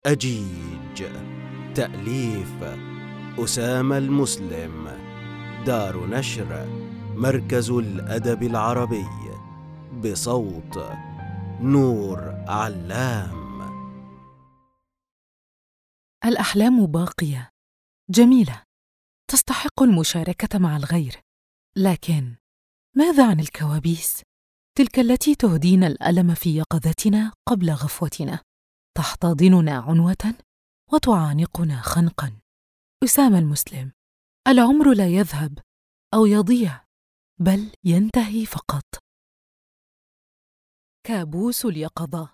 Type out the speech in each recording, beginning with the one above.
أجيج. تأليف أسامة المسلم. دار نشر مركز الأدب العربي. بصوت نور علام. الأحلام باقية، جميلة، تستحق المشاركة مع الغير، لكن ماذا عن الكوابيس؟ تلك التي تهدينا الألم في يقظتنا قبل غفوتنا، تحتضننا عنوة وتعانقنا خنقاً. أسامة المسلم. العمر لا يذهب أو يضيع، بل ينتهي فقط. كابوس اليقظة.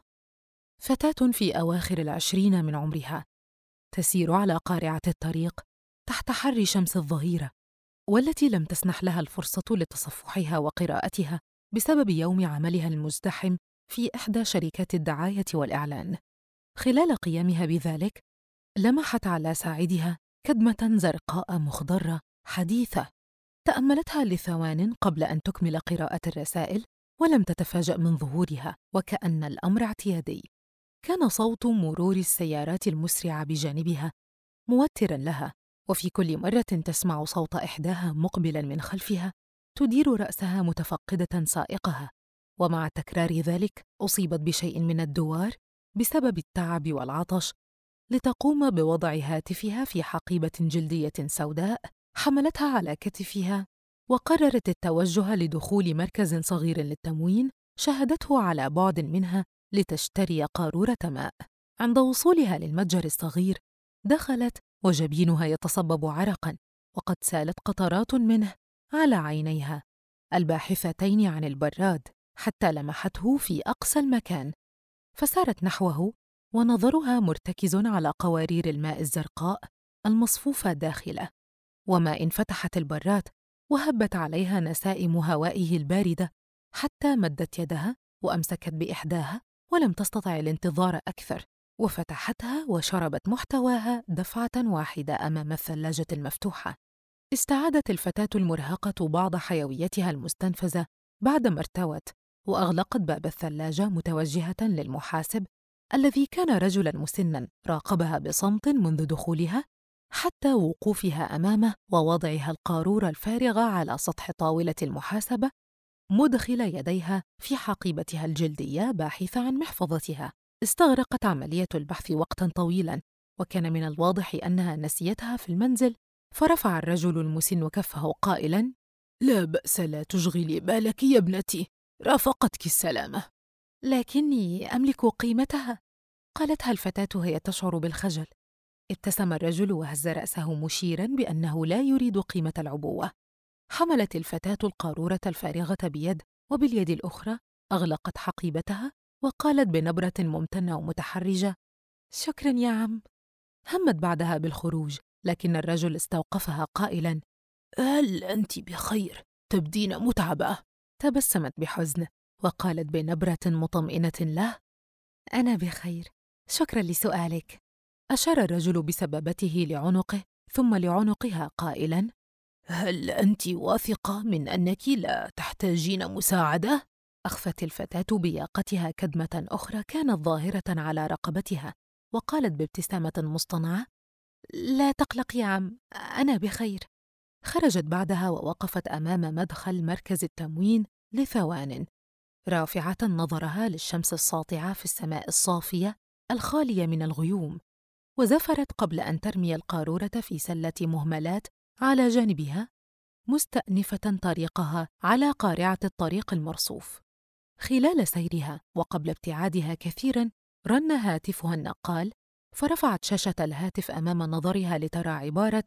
فتاة في أواخر 20 من عمرها، تسير على قارعة الطريق تحت حر شمس الظهيرة، والتي لم تسنح لها الفرصة لتصفحها وقراءتها بسبب يوم عملها المزدحم في إحدى شركات الدعاية والإعلان. خلال قيامها بذلك، لمحت على ساعدها كدمة زرقاء مخضرة حديثة، تأملتها لثوان قبل أن تكمل قراءة الرسائل، ولم تتفاجأ من ظهورها، وكأن الأمر اعتيادي. كان صوت مرور السيارات المسرعة بجانبها موتراً لها، وفي كل مرة تسمع صوت إحداها مقبلاً من خلفها تدير رأسها متفقدة سائقها، ومع تكرار ذلك أصيبت بشيء من الدوار بسبب التعب والعطش، لتقوم بوضع هاتفها في حقيبة جلدية سوداء حملتها على كتفها، وقررت التوجه لدخول مركز صغير للتموين شاهدته على بعد منها لتشتري قارورة ماء. عند وصولها للمتجر الصغير، دخلت وجبينها يتصبب عرقاً، وقد سالت قطرات منه على عينيها الباحثتين عن البراد، حتى لمحته في أقصى المكان، فسارت نحوه ونظرها مرتكز على قوارير الماء الزرقاء المصفوفة داخله. وما إن فتحت البراد وهبت عليها نسائم هوائه الباردة، حتى مدت يدها وأمسكت بإحداها ولم تستطع الانتظار أكثر، وفتحتها وشربت محتواها دفعة واحدة أمام الثلاجة المفتوحة. استعادت الفتاة المرهقة بعض حيويتها المستنفذة بعدما ارتوت، وأغلقت باب الثلاجة متوجهة للمحاسب الذي كان رجلاً مسناً راقبها بصمت منذ دخولها حتى وقوفها أمامه ووضعها القارورة الفارغة على سطح طاولة المحاسبة، مدخل يديها في حقيبتها الجلدية باحثة عن محفظتها. استغرقت عملية البحث وقتاً طويلاً، وكان من الواضح أنها نسيتها في المنزل، فرفع الرجل المسن كفه قائلاً: لا بأس، لا تشغلي بالك يا ابنتي، رافقتك السلامة. لكني أملك قيمتها، قالتها الفتاة وهي تشعر بالخجل. ابتسم الرجل وهز رأسه مشيراً بأنه لا يريد قيمة العبوة. حملت الفتاة القارورة الفارغة بيد، وباليد الأخرى أغلقت حقيبتها، وقالت بنبرة ممتنة ومتحرجة: شكراً يا عم. همت بعدها بالخروج، لكن الرجل استوقفها قائلاً: هل أنت بخير؟ تبدين متعبة. تبسمت بحزن وقالت بنبرة مطمئنة له: أنا بخير، شكراً لسؤالك. أشار الرجل بسبابته لعنقه ثم لعنقها قائلاً: هل أنت واثقة من أنك لا تحتاجين مساعدة؟ أخفت الفتاة بياقتها كدمة أخرى كانت ظاهرة على رقبتها، وقالت بابتسامة مصطنعة: لا تقلق يا عم، أنا بخير. خرجت بعدها ووقفت أمام مدخل مركز التموين لثوان، رافعة نظرها للشمس الساطعة في السماء الصافية الخالية من الغيوم، وزفرت قبل أن ترمي القارورة في سلة مهملات على جانبها، مستأنفة طريقها على قارعة الطريق المرصوف. خلال سيرها وقبل ابتعادها كثيراً، رن هاتفها النقال، فرفعت شاشة الهاتف أمام نظرها لترى عبارة: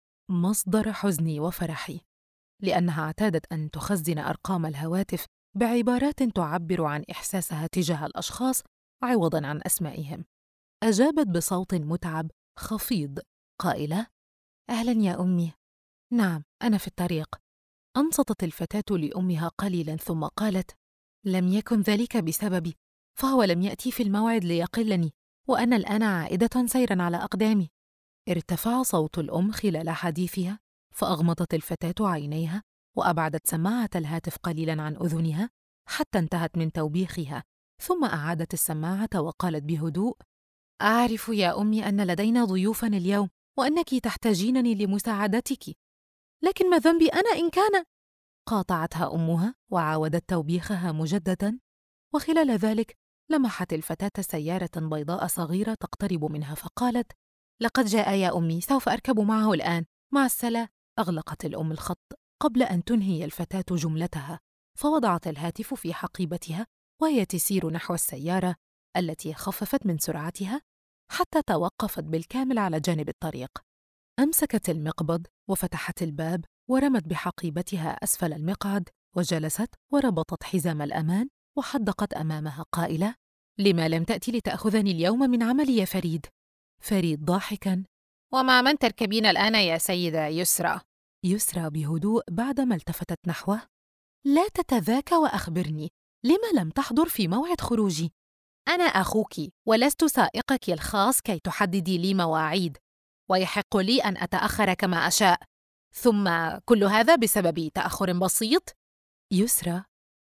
مصدر حزني وفرحي، لأنها اعتادت أن تخزن أرقام الهواتف بعبارات تعبر عن إحساسها تجاه الأشخاص عوضاً عن أسمائهم. أجابت بصوت متعب خفيض قائلة: أهلاً يا أمي. نعم، أنا في الطريق. أنصتت الفتاة لأمها قليلاً ثم قالت: لم يكن ذلك بسببي، فهو لم يأتي في الموعد ليقلني، وأنا الآن عائدة سيراً على أقدامي. ارتفع صوت الأم خلال حديثها، فأغمضت الفتاة عينيها وأبعدت سماعة الهاتف قليلاً عن أذنها حتى انتهت من توبيخها، ثم أعادت السماعة وقالت بهدوء: أعرف يا أمي أن لدينا ضيوفاً اليوم وأنك تحتاجينني لمساعدتك، لكن ما ذنبي أنا إن كان؟ قاطعتها أمها وعاودت توبيخها مجدداً، وخلال ذلك لمحت الفتاة سيارة بيضاء صغيرة تقترب منها فقالت: لقد جاء يا أمي، سوف أركب معه الآن، مع السلامة. أغلقت الأم الخط قبل أن تنهي الفتاة جملتها، فوضعت الهاتف في حقيبتها وهي تسير نحو السيارة التي خففت من سرعتها حتى توقفت بالكامل على جانب الطريق. أمسكت المقبض وفتحت الباب ورمت بحقيبتها أسفل المقعد وجلست وربطت حزام الأمان وحدقت أمامها قائلة: لما لم تأتي لتأخذني اليوم من عملي يا فريد؟ فريد ضاحكاً: ومع من تركبين الآن يا سيدة يسرى؟ يسرى بهدوء بعدما التفتت نحوه: لا تتذاكى وأخبرني، لما لم تحضر في موعد خروجي؟ أنا أخوك ولست سائقك الخاص كي تحددي لي مواعيد، ويحق لي أن أتأخر كما أشاء، ثم كل هذا بسبب تأخر بسيط؟ يسرى: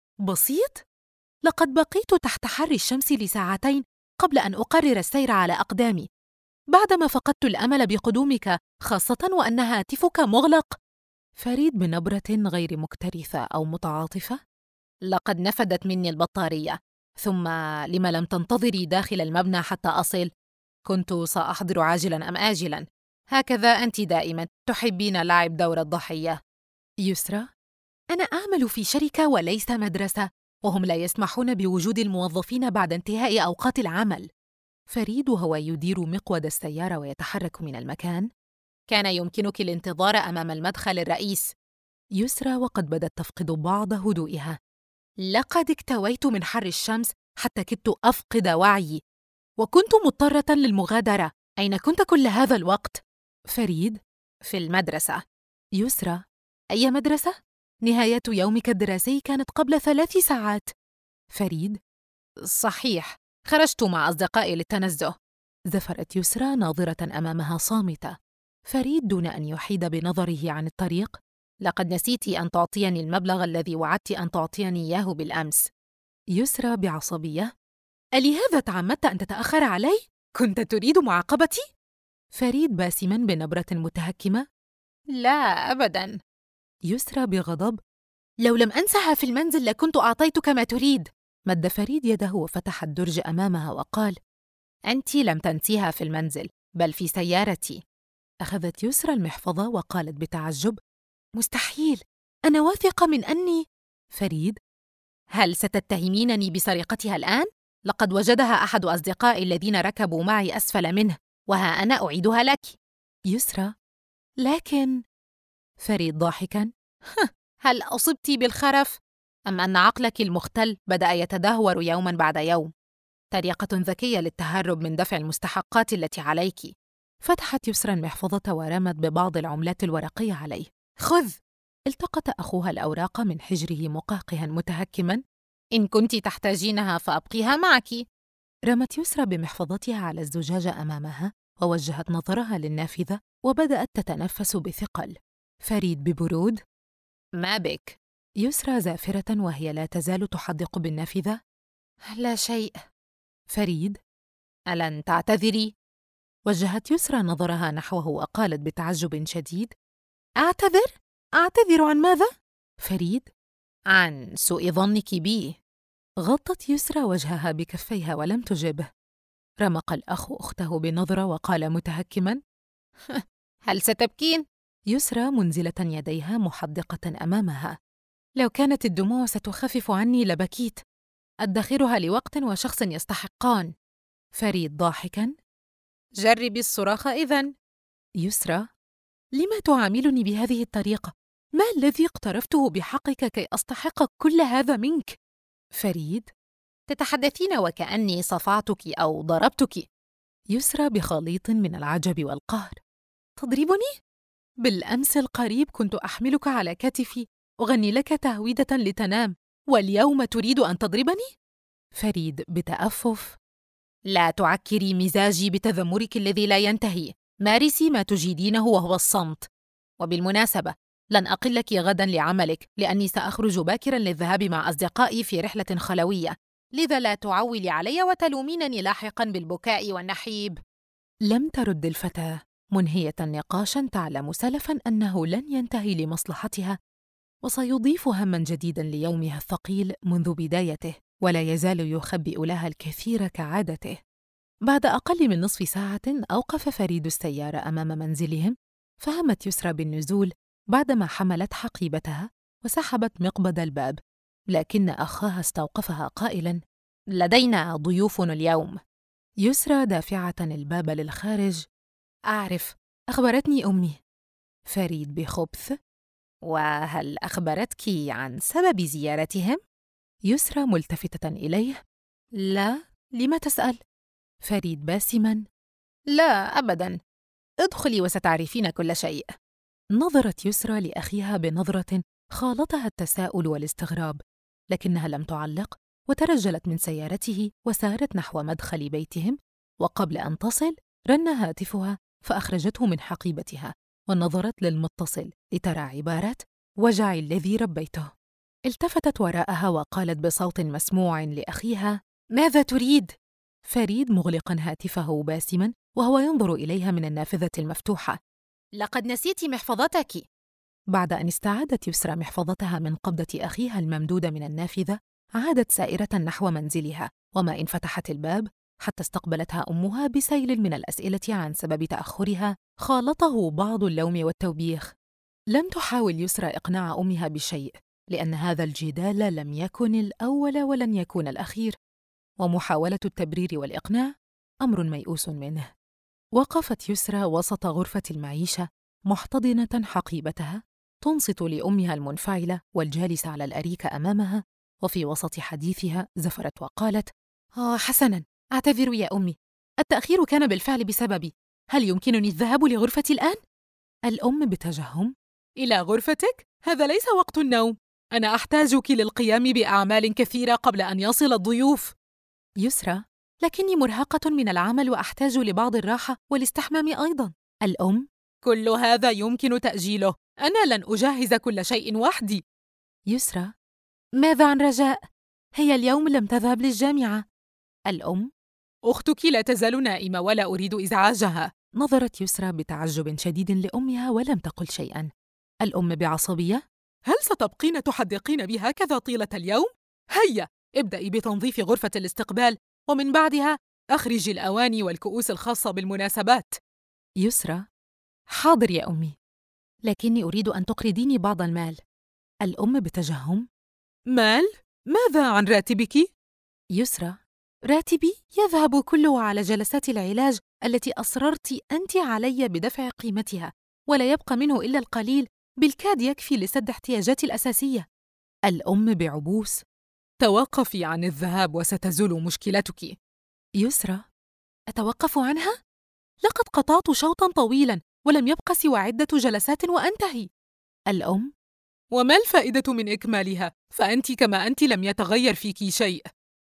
بسيط؟ لقد بقيت تحت حر الشمس لساعتين قبل أن أقرر السير على أقدامي، بعدما فقدت الأمل بقدومك، خاصة وأن هاتفك مغلق. فريد بنبرة غير مكترثة أو متعاطفة: لقد نفدت مني البطارية، ثم لما لم تنتظري داخل المبنى حتى أصل؟ كنت سأحضر عاجلا أم آجلا، هكذا أنت دائما تحبين لعب دور الضحية. يسرى: أنا أعمل في شركة وليس مدرسة، وهم لا يسمحون بوجود الموظفين بعد انتهاء أوقات العمل. فريد وهو يدير مقود السيارة ويتحرك من المكان: كان يمكنك الانتظار أمام المدخل الرئيس. يسرى وقد بدت تفقد بعض هدوئها: لقد اكتويت من حر الشمس حتى كدت أفقد وعيي، وكنت مضطرة للمغادرة. أين كنت كل هذا الوقت؟ فريد: في المدرسة. يسرى: أي مدرسة؟ نهاية يومك الدراسي كانت قبل 3 ساعات. فريد: صحيح، خرجت مع أصدقائي للتنزه. زفرت يسرى ناظرة أمامها صامتة. فريد دون أن يحيد بنظره عن الطريق: لقد نسيت أن تعطيني المبلغ الذي وعدت أن تعطيني إياه بالأمس. يسرى بعصبية: ألهذا تعمدت أن تتأخر علي؟ كنت تريد معاقبتي؟ فريد باسماً بنبرة متهكمة: لا أبداً. يسرى بغضب: لو لم أنسها في المنزل لكنت أعطيتك ما تريد. مد فريد يده وفتح الدرج أمامها وقال: أنت لم تنسيها في المنزل، بل في سيارتي. أخذت يسرى المحفظة وقالت بتعجب: مستحيل، أنا واثقة من أني… فريد: هل ستتهمينني بسرقتها الآن؟ لقد وجدها أحد أصدقائي الذين ركبوا معي أسفل منه، وها أنا أعيدها لك. يسرى: لكن… فريد ضاحكاً: هل أصبت بالخرف؟ أم أن عقلك المختل بدأ يتدهور يوماً بعد يوم؟ طريقة ذكية للتهرب من دفع المستحقات التي عليك. فتحت يسرى المحفظة ورمت ببعض العملات الورقية عليه. خذ. التقط أخوها الأوراق من حجره مقهقها متهكماً: إن كنت تحتاجينها فأبقيها معك. رمت يسرى بمحفظتها على الزجاجة أمامها ووجهت نظرها للنافذة وبدأت تتنفس بثقل. فريد ببرود: ما بك؟ يسرى زافرة وهي لا تزال تحدق بالنافذة: لا شيء. فريد: ألن تعتذري؟ وجهت يسرى نظرها نحوه وقالت بتعجب شديد: أعتذر؟ أعتذر عن ماذا؟ فريد: عن سوء ظنك بي. غطت يسرى وجهها بكفيها ولم تجبه. رمق الأخ أخته بنظرة وقال متهكماً: هل ستبكين؟ يسرى منزلة يديها محدقة أمامها: لو كانت الدموع ستخفف عني لبكيت، أدخرها لوقت وشخص يستحقان. فريد ضاحكاً: جربي الصراخ إذن. يسرى: لما تعاملني بهذه الطريقة؟ ما الذي اقترفته بحقك كي أستحق كل هذا منك؟ فريد: تتحدثين وكأني صفعتك أو ضربتك. يسرى بخليط من العجب والقهر: تضربني؟ بالأمس القريب كنت أحملك على كتفي أغني لك تهويدة لتنام، واليوم تريد أن تضربني؟ فريد بتأفف: لا تعكري مزاجي بتذمرك الذي لا ينتهي، مارسي ما تجيدينه وهو الصمت. وبالمناسبة لن أقلك غدا لعملك، لأني سأخرج باكرا للذهاب مع أصدقائي في رحلة خلوية، لذا لا تعولي علي وتلومينني لاحقاً بالبكاء والنحيب. لم ترد الفتاة، منهية نقاشاً تعلم سلفاً أنه لن ينتهي لمصلحتها، وسيضيف هماً جديداً ليومها الثقيل منذ بدايته، ولا يزال يخبئ لها الكثير كعادته. بعد أقل من نصف ساعة أوقف فريد السيارة أمام منزلهم، فهمت يسرى بالنزول بعدما حملت حقيبتها وسحبت مقبض الباب، لكن أخاها استوقفها قائلاً: لدينا ضيوف اليوم. يسرى دافعة الباب للخارج: أعرف، أخبرتني أمي. فريد بخبث: وهل أخبرتك عن سبب زيارتهم؟ يسرى ملتفتة إليه: لا، لم تسأل؟ فريد باسماً: لا أبداً، ادخلي وستعرفين كل شيء. نظرت يسرى لأخيها بنظرة خالطها التساؤل والاستغراب، لكنها لم تعلق، وترجلت من سيارته وسارت نحو مدخل بيتهم، وقبل أن تصل رن هاتفها فأخرجته من حقيبتها ونظرت للمتصل لترى عبارة وجعي الذي ربيته. التفتت وراءها وقالت بصوت مسموع لأخيها: ماذا تريد؟ فريد مغلقا هاتفه باسما وهو ينظر إليها من النافذة المفتوحة: لقد نسيت محفظتك. بعد أن استعادت يسرى محفظتها من قبضة أخيها الممدودة من النافذة، عادت سائرة نحو منزلها، وما إن فتحت الباب حتى استقبلتها أمها بسيل من الأسئلة عن سبب تأخرها خالطه بعض اللوم والتوبيخ. لم تحاول يسرى إقناع أمها بشيء، لأن هذا الجدال لم يكن الأول ولن يكون الأخير، ومحاولة التبرير والإقناع أمر ميؤوس منه. وقفت يسرى وسط غرفة المعيشة محتضنة حقيبتها، تنصت لأمها المنفعلة والجالسة على الأريكة أمامها، وفي وسط حديثها زفرت وقالت: حسناً، أعتذر يا أمي، التأخير كان بالفعل بسببي. هل يمكنني الذهاب لغرفتي الآن؟ الأم بتجهم: إلى غرفتك؟ هذا ليس وقت النوم، أنا أحتاجك للقيام بأعمال كثيرة قبل أن يصل الضيوف. يسرى: لكني مرهقة من العمل وأحتاج لبعض الراحة والاستحمام أيضاً. الأم: كل هذا يمكن تأجيله، أنا لن أجهز كل شيء وحدي. يسرى: ماذا عن رجاء؟ هي اليوم لم تذهب للجامعة. الأم: أختك لا تزال نائمة ولا أريد إزعاجها. نظرت يسرى بتعجب شديد لأمها ولم تقل شيئا. الأم بعصبية: هل ستبقين تحدقين بي هكذا طيلة اليوم؟ هيا ابدأي بتنظيف غرفة الاستقبال، ومن بعدها أخرجي الأواني والكؤوس الخاصة بالمناسبات. يسرى: حاضر يا أمي، لكني أريد أن تقرضيني بعض المال. الأم بتجهم: مال؟ ماذا عن راتبك؟ يسرى: راتبي يذهب كله على جلسات العلاج التي أصررت أنت علي بدفع قيمتها، ولا يبقى منه إلا القليل بالكاد يكفي لسد احتياجاتي الأساسية. الأم بعبوس: توقفي عن الذهاب وستزول مشكلتك. يسرى: أتوقف عنها؟ لقد قطعت شوطاً طويلاً ولم يبق سوى عدة جلسات وأنتهي. الأم: وما الفائدة من إكمالها؟ فأنت كما أنت، لم يتغير فيك شيء.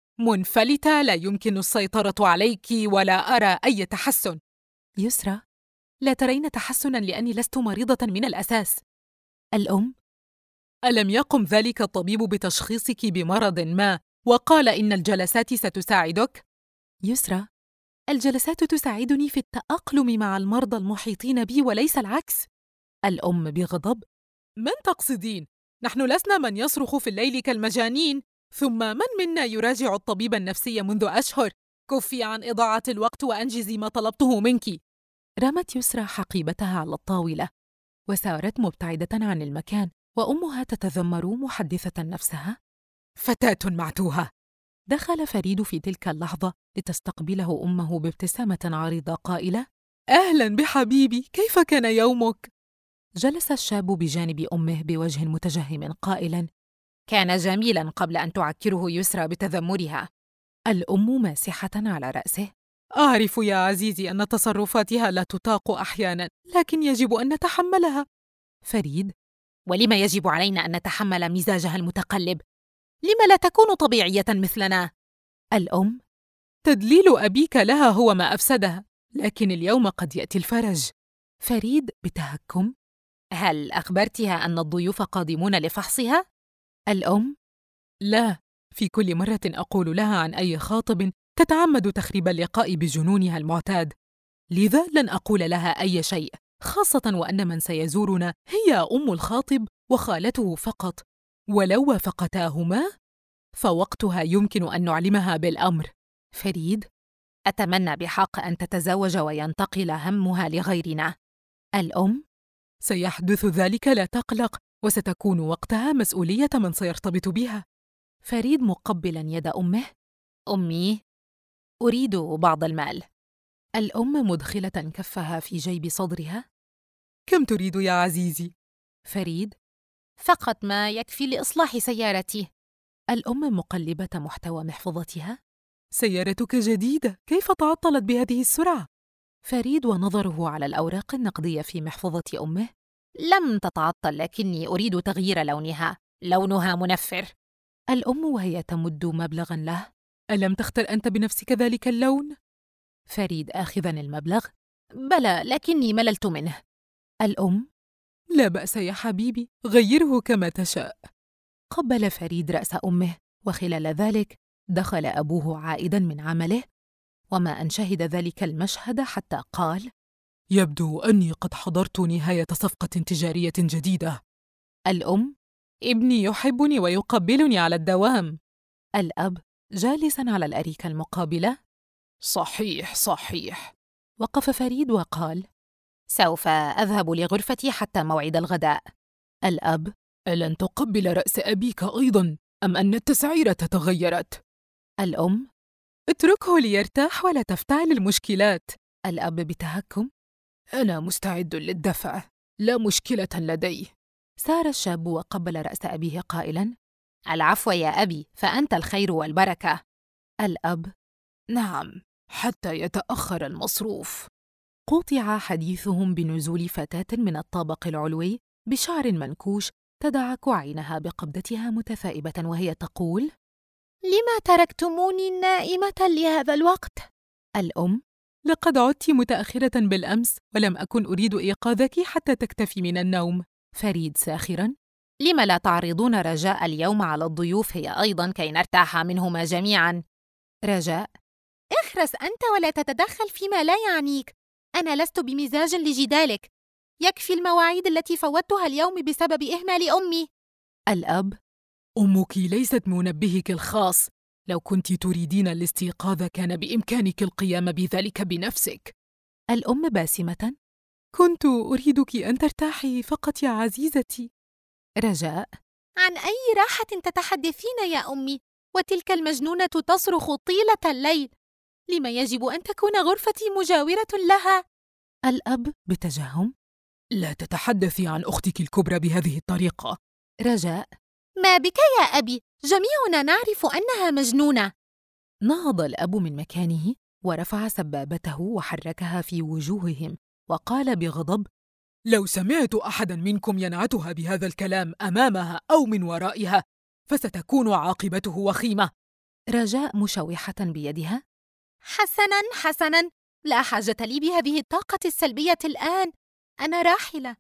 منفلتة، لا يمكن السيطرة عليك ولا أرى أي تحسن. يسرى: لا ترين تحسناً لأني لست مريضة من الأساس. الأم: ألم يقم ذلك الطبيب بتشخيصك بمرض ما وقال إن الجلسات ستساعدك؟ يسرى: الجلسات تساعدني في التأقلم مع المرضى المحيطين بي وليس العكس. الأم بغضب: من تقصدين؟ نحن لسنا من يصرخ في الليل كالمجانين، ثم من منا يراجع الطبيب النفسي منذ أشهر؟ كفي عن إضاعة الوقت وأنجزي ما طلبته منك. رمت يسرى حقيبتها على الطاولة وسارت مبتعدة عن المكان، وأمها تتذمر محدثة نفسها: فتاة معتوهة. دخل فريد في تلك اللحظة لتستقبله أمه بابتسامة عريضة قائلة: أهلاً بحبيبي، كيف كان يومك؟ جلس الشاب بجانب أمه بوجه متجهم قائلاً: كان جميلاً قبل أن تعكره يسرى بتذمرها. الأم ماسحة على رأسه: أعرف يا عزيزي أن تصرفاتها لا تطاق أحياناً، لكن يجب أن نتحملها. فريد: ولما يجب علينا أن نتحمل مزاجها المتقلب؟ لما لا تكون طبيعية مثلنا؟ الأم: تدليل أبيك لها هو ما أفسدها، لكن اليوم قد يأتي الفرج. فريد بتهكم: هل أخبرتها أن الضيوف قادمون لفحصها؟ الأم: لا، في كل مرة أقول لها عن أي خاطب تتعمد تخريب اللقاء بجنونها المعتاد، لذا لن أقول لها أي شيء، خاصة وأن من سيزورنا هي أم الخاطب وخالته فقط، ولو وافقتاهما فوقتها يمكن أن نعلمها بالأمر. فريد: أتمنى بحق أن تتزوج وينتقل همها لغيرنا. الأم: سيحدث ذلك، لا تقلق، وستكون وقتها مسؤولية من سيرتبط بها. فريد مقبلاً يد أمه: أمي، أريد بعض المال. الأم مدخلة كفها في جيب صدرها: كم تريد يا عزيزي؟ فريد: فقط ما يكفي لإصلاح سيارتي. الأم مقلبة محتوى محفظتها: سيارتك جديدة، كيف تعطلت بهذه السرعة؟ فريد ونظره على الأوراق النقدية في محفظة أمه: لم تتعطل، لكني أريد تغيير لونها، لونها منفر. الأم وهي تمد مبلغاً له: ألم تختر أنت بنفسك ذلك اللون؟ فريد آخذاً المبلغ: بلى، لكني مللت منه. الأم: لا بأس يا حبيبي، غيره كما تشاء. قبل فريد رأس أمه، وخلال ذلك دخل أبوه عائداً من عمله، وما أن شهد ذلك المشهد حتى قال: يبدو أني قد حضرت نهاية صفقة تجارية جديدة. الأم: ابني يحبني ويقبلني على الدوام. الأب جالساً على الأريكة المقابلة: صحيح صحيح. وقف فريد وقال: سوف أذهب لغرفتي حتى موعد الغداء. الأب: ألن تقبل رأس أبيك أيضاً، أم أن التسعيرة تغيرت؟ الأم: اتركه ليرتاح ولا تفتعل المشكلات. الأب بتهكم: أنا مستعد للدفع، لا مشكلة لدي. سار الشاب وقبل رأس أبيه قائلاً: العفو يا أبي، فأنت الخير والبركة. الأب: نعم، حتى يتأخر المصروف. قُطع حديثهم بنزول فتاة من الطابق العلوي بشعر منكوش تدعك عينها بقبضتها متثائبة وهي تقول: لما تركتموني نائمة لهذا الوقت؟ الأم: لقد عدت متأخرة بالأمس، ولم أكن أريد إيقاظك حتى تكتفي من النوم. فريد ساخراً: لم لا تعرضون رجاء اليوم على الضيوف هي أيضاً كي نرتاح منهما جميعاً؟ رجاء: اخرس أنت ولا تتدخل فيما لا يعنيك، أنا لست بمزاج لجدالك، يكفي المواعيد التي فوتها اليوم بسبب إهمال أمي. الأب: أمك ليست منبهك الخاص، لو كنت تريدين الاستيقاظ كان بإمكانك القيام بذلك بنفسك. الأم باسمة: كنت أريدك أن ترتاحي فقط يا عزيزتي. رجاء: عن أي راحة تتحدثين يا أمي؟ وتلك المجنونة تصرخ طيلة الليل، لما يجب أن تكون غرفتي مجاورة لها؟ الأب بتجهم: لا تتحدثي عن أختك الكبرى بهذه الطريقة. رجاء: ما بك يا أبي؟ جميعنا نعرف أنها مجنونة. نهض الأب من مكانه ورفع سبابته وحركها في وجوههم وقال بغضب: لو سمعت أحداً منكم ينعتها بهذا الكلام أمامها أو من ورائها فستكون عاقبته وخيمة. رجاء مشوحة بيدها: حسناً حسناً، لا حاجة لي بهذه الطاقة السلبية الآن، أنا راحلة.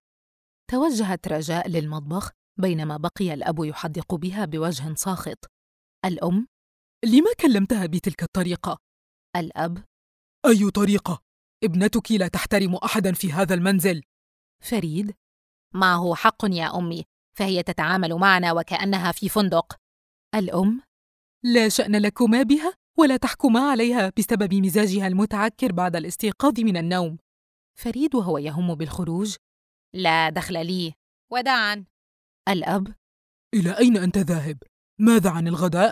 توجهت رجاء للمطبخ بينما بقي الأب يحدق بها بوجه ساخط. الأم: لما كلمتها بتلك الطريقة؟ الأب: أي طريقة؟ ابنتك لا تحترم أحداً في هذا المنزل. فريد: معه حق يا أمي، فهي تتعامل معنا وكأنها في فندق. الأم: لا شأن لكما بها ولا تحكما عليها بسبب مزاجها المتعكر بعد الاستيقاظ من النوم. فريد وهو يهم بالخروج: لا دخل لي، وداعاً. الأب: إلى أين أنت ذاهب؟ ماذا عن الغداء؟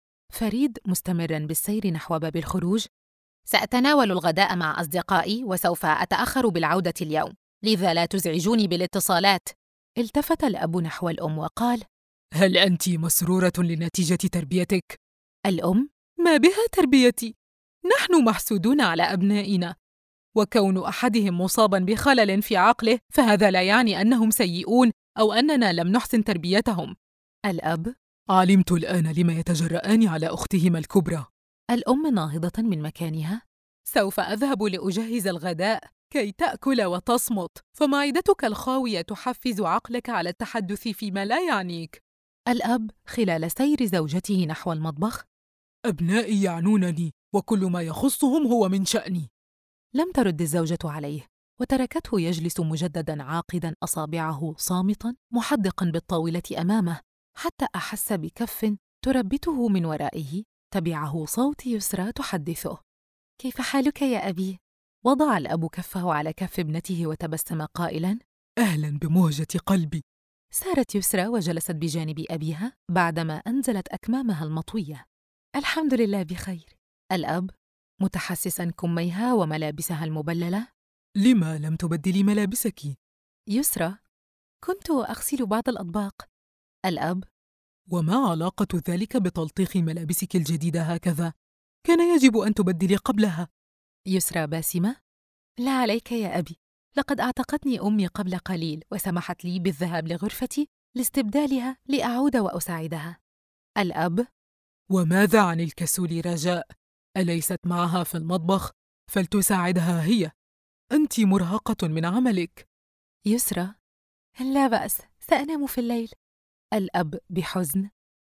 فريد مستمراً بالسير نحو باب الخروج: سأتناول الغداء مع أصدقائي وسوف أتأخر بالعودة اليوم، لذا لا تزعجوني بالاتصالات. التفت الأب نحو الأم وقال: هل أنت مسرورة لنتيجة تربيتك؟ الأم: ما بها تربيتي؟ نحن محسودون على أبنائنا، وكون أحدهم مصاباً بخلل في عقله فهذا لا يعني أنهم سيئون أو أننا لم نحسن تربيتهم. الأب: علمت الآن لما يتجرآن على أختهما الكبرى. الأم ناهضة من مكانها: سوف أذهب لأجهز الغداء كي تأكل وتصمت، فمعدتك الخاوية تحفز عقلك على التحدث فيما لا يعنيك. الأب خلال سير زوجته نحو المطبخ: أبنائي يعنونني، وكل ما يخصهم هو من شأني. لم ترد الزوجة عليه، وتركته يجلس مجدداً عاقداً أصابعه صامتاً محدقاً بالطاولة أمامه، حتى أحس بكف تربته من ورائه. تبعه صوت يسرى تحدثه: كيف حالك يا أبي؟ وضع الأب كفه على كف ابنته وتبسم قائلاً: أهلاً بمهجة قلبي. سارت يسرى وجلست بجانب أبيها بعدما أنزلت أكمامها المطوية. الحمد لله بخير. الأب متحسساً كميها وملابسها المبللة: لما لم تبدلي ملابسك؟ يسرى: كنت أغسل بعض الأطباق. الأب: وما علاقة ذلك بتلطيخ ملابسك الجديدة هكذا؟ كان يجب أن تبدلي قبلها. يسرى باسمة: لا عليك يا أبي، لقد أعتقتني أمي قبل قليل وسمحت لي بالذهاب لغرفتي لاستبدالها لأعود وأساعدها. الأب: وماذا عن الكسول رجاء؟ أليست معها في المطبخ؟ فلتساعدها هي. أنت مرهقة من عملك. يسرى: لا بأس، سأنام في الليل. الأب بحزن: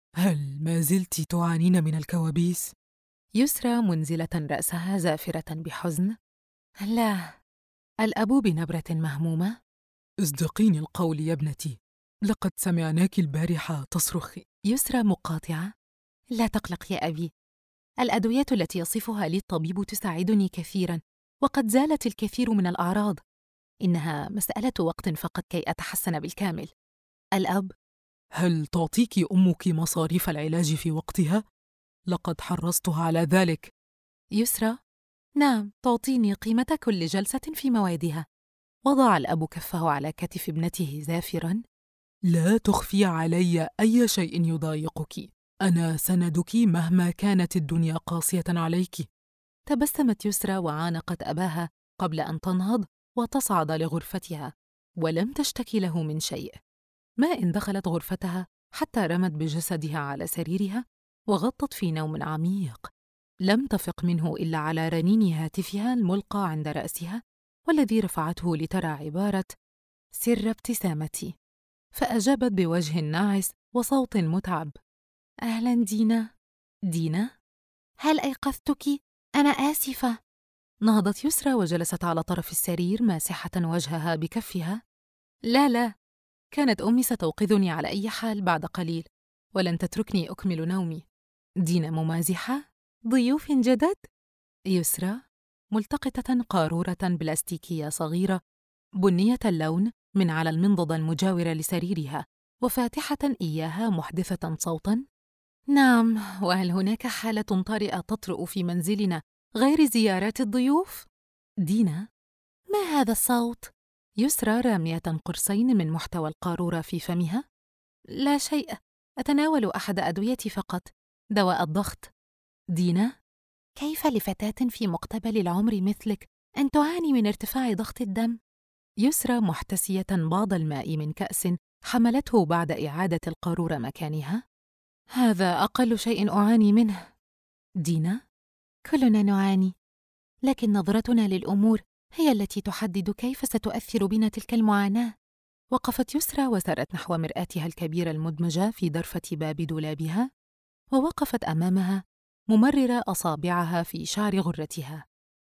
هل ما زلت تعانين من الكوابيس؟ يسرى منزلة رأسها زافرة بحزن: لا. الأب بنبرة مهمومة: اصدقيني القول يا ابنتي، لقد سمعناك البارحة تصرخي. يسرى مقاطعة: لا تقلق يا أبي، الأدوية التي يصفها لي الطبيب تساعدني كثيراً، وقد زالت الكثير من الأعراض. إنها مسألة وقت فقط كي أتحسن بالكامل. الأب: هل تعطيك أمك مصاريف العلاج في وقتها؟ لقد حرصتها على ذلك. يسرى: نعم، تعطيني قيمة كل جلسة في موعدها. وضع الأب كفه على كتف ابنته زافراً: لا تخفي علي أي شيء يضايقك، أنا سندك مهما كانت الدنيا قاسية عليك. تبسمت يسرى وعانقت أباها قبل أن تنهض وتصعد لغرفتها، ولم تشتكي له من شيء. ما إن دخلت غرفتها حتى رمت بجسدها على سريرها وغطت في نوم عميق. لم تفق منه إلا على رنين هاتفها الملقى عند رأسها، والذي رفعته لترى عبارة: سر ابتسامتي. فأجابت بوجه ناعس وصوت متعب: أهلاً دينا. دينا؟ هل أيقظتك؟ أنا آسفة. نهضت يسرى وجلست على طرف السرير ماسحة وجهها بكفها. لا، كانت أمي ستوقظني على أي حال بعد قليل، ولن تتركني أكمل نومي. دينا ممازحة: ضيوف جدد؟ يسرى ملتقطة قارورة بلاستيكية صغيرة بنية اللون من على المنضدة المجاورة لسريرها، وفاتحة إياها محدثة صوتاً: نعم، وهل هناك حالة طارئة تطرأ في منزلنا غير زيارات الضيوف؟ دينا: ما هذا الصوت؟ يسرى رامية قرصين من محتوى القارورة في فمها: لا شيء، أتناول أحد أدويتي فقط، دواء الضغط. دينا: كيف لفتاة في مقتبل العمر مثلك أن تعاني من ارتفاع ضغط الدم؟ يسرى محتسية بعض الماء من كأس حملته بعد إعادة القارورة مكانها: هذا أقل شيء أعاني منه. دينا: كلنا نعاني، لكن نظرتنا للأمور هي التي تحدد كيف ستؤثر بنا تلك المعاناة. وقفت يسرى وسارت نحو مرآتها الكبيرة المدمجة في ضرفة باب دولابها، ووقفت أمامها ممررة أصابعها في شعر غرتها.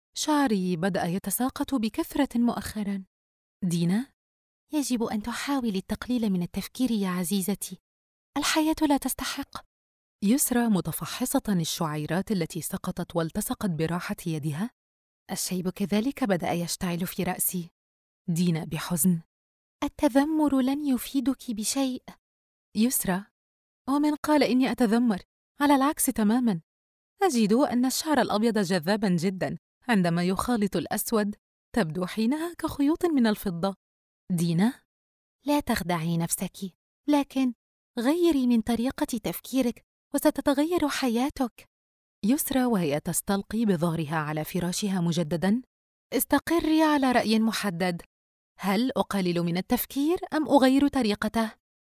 شعري بدأ يتساقط بكثرة مؤخراً. دينا: يجب أن تحاولي التقليل من التفكير يا عزيزتي، الحياة لا تستحق. يسرى متفحصة الشعيرات التي سقطت والتصقت براحة يدها: الشيب كذلك بدأ يشتعل في رأسي. دينا بحزن: التذمر لن يفيدك بشيء. يسرى: ومن قال إني أتذمر؟ على العكس تماماً، أجد أن الشعر الأبيض جذاباً جداً، عندما يخالط الأسود تبدو حينها كخيوط من الفضة. دينا: لا تخدعي نفسك، لكن غيري من طريقة تفكيرك وستتغير حياتك. يسرى وهي تستلقي بظهرها على فراشها مجدداً: استقري على رأي محدد، هل أقلل من التفكير أم أغير طريقته؟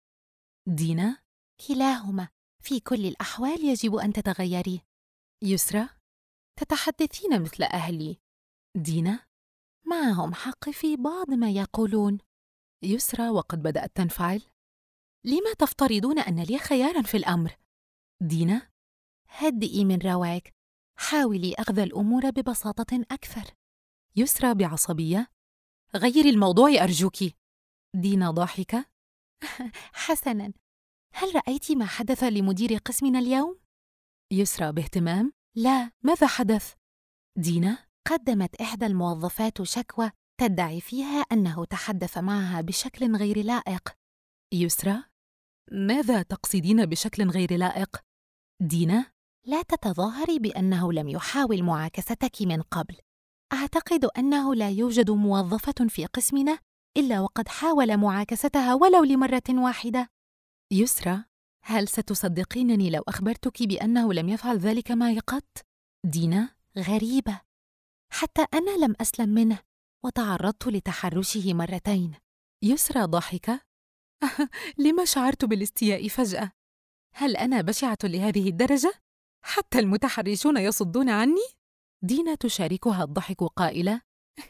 دينا: كلاهما، في كل الأحوال يجب أن تتغيري. يسرى: تتحدثين مثل أهلي. دينا: معهم حق في بعض ما يقولون. يسرى وقد بدأت تنفعل: لما تفترضون أن لي خياراً في الأمر؟ دينا: هدئي من روعك، حاولي أخذ الأمور ببساطة أكثر. يسرى بعصبية: غيري الموضوع أرجوكِ. دينا ضاحكة: حسناً، هل رأيتِ ما حدث لمدير قسمنا اليوم؟ يسرى باهتمام: لا، ماذا حدث؟ دينا: قدمت إحدى الموظفات شكوى تدعي فيها أنه تحدث معها بشكل غير لائق. يسرى: ماذا تقصدين بشكل غير لائق؟ دينا: لا تتظاهري بأنه لم يحاول معاكستك من قبل. أعتقد أنه لا يوجد موظفة في قسمنا إلا وقد حاول معاكستها ولو لمرة واحدة. يسرى: هل ستصدقينني لو أخبرتك بأنه لم يفعل ذلك معي قط؟ دينا: غريبة، حتى أنا لم أسلم منه وتعرضت لتحرشه مرتين. يسرى ضاحكة: لما شعرت بالاستياء فجأة؟ هل أنا بشعة لهذه الدرجة؟ حتى المتحرشون يصدون عني؟ دينا تشاركها الضحك قائلة: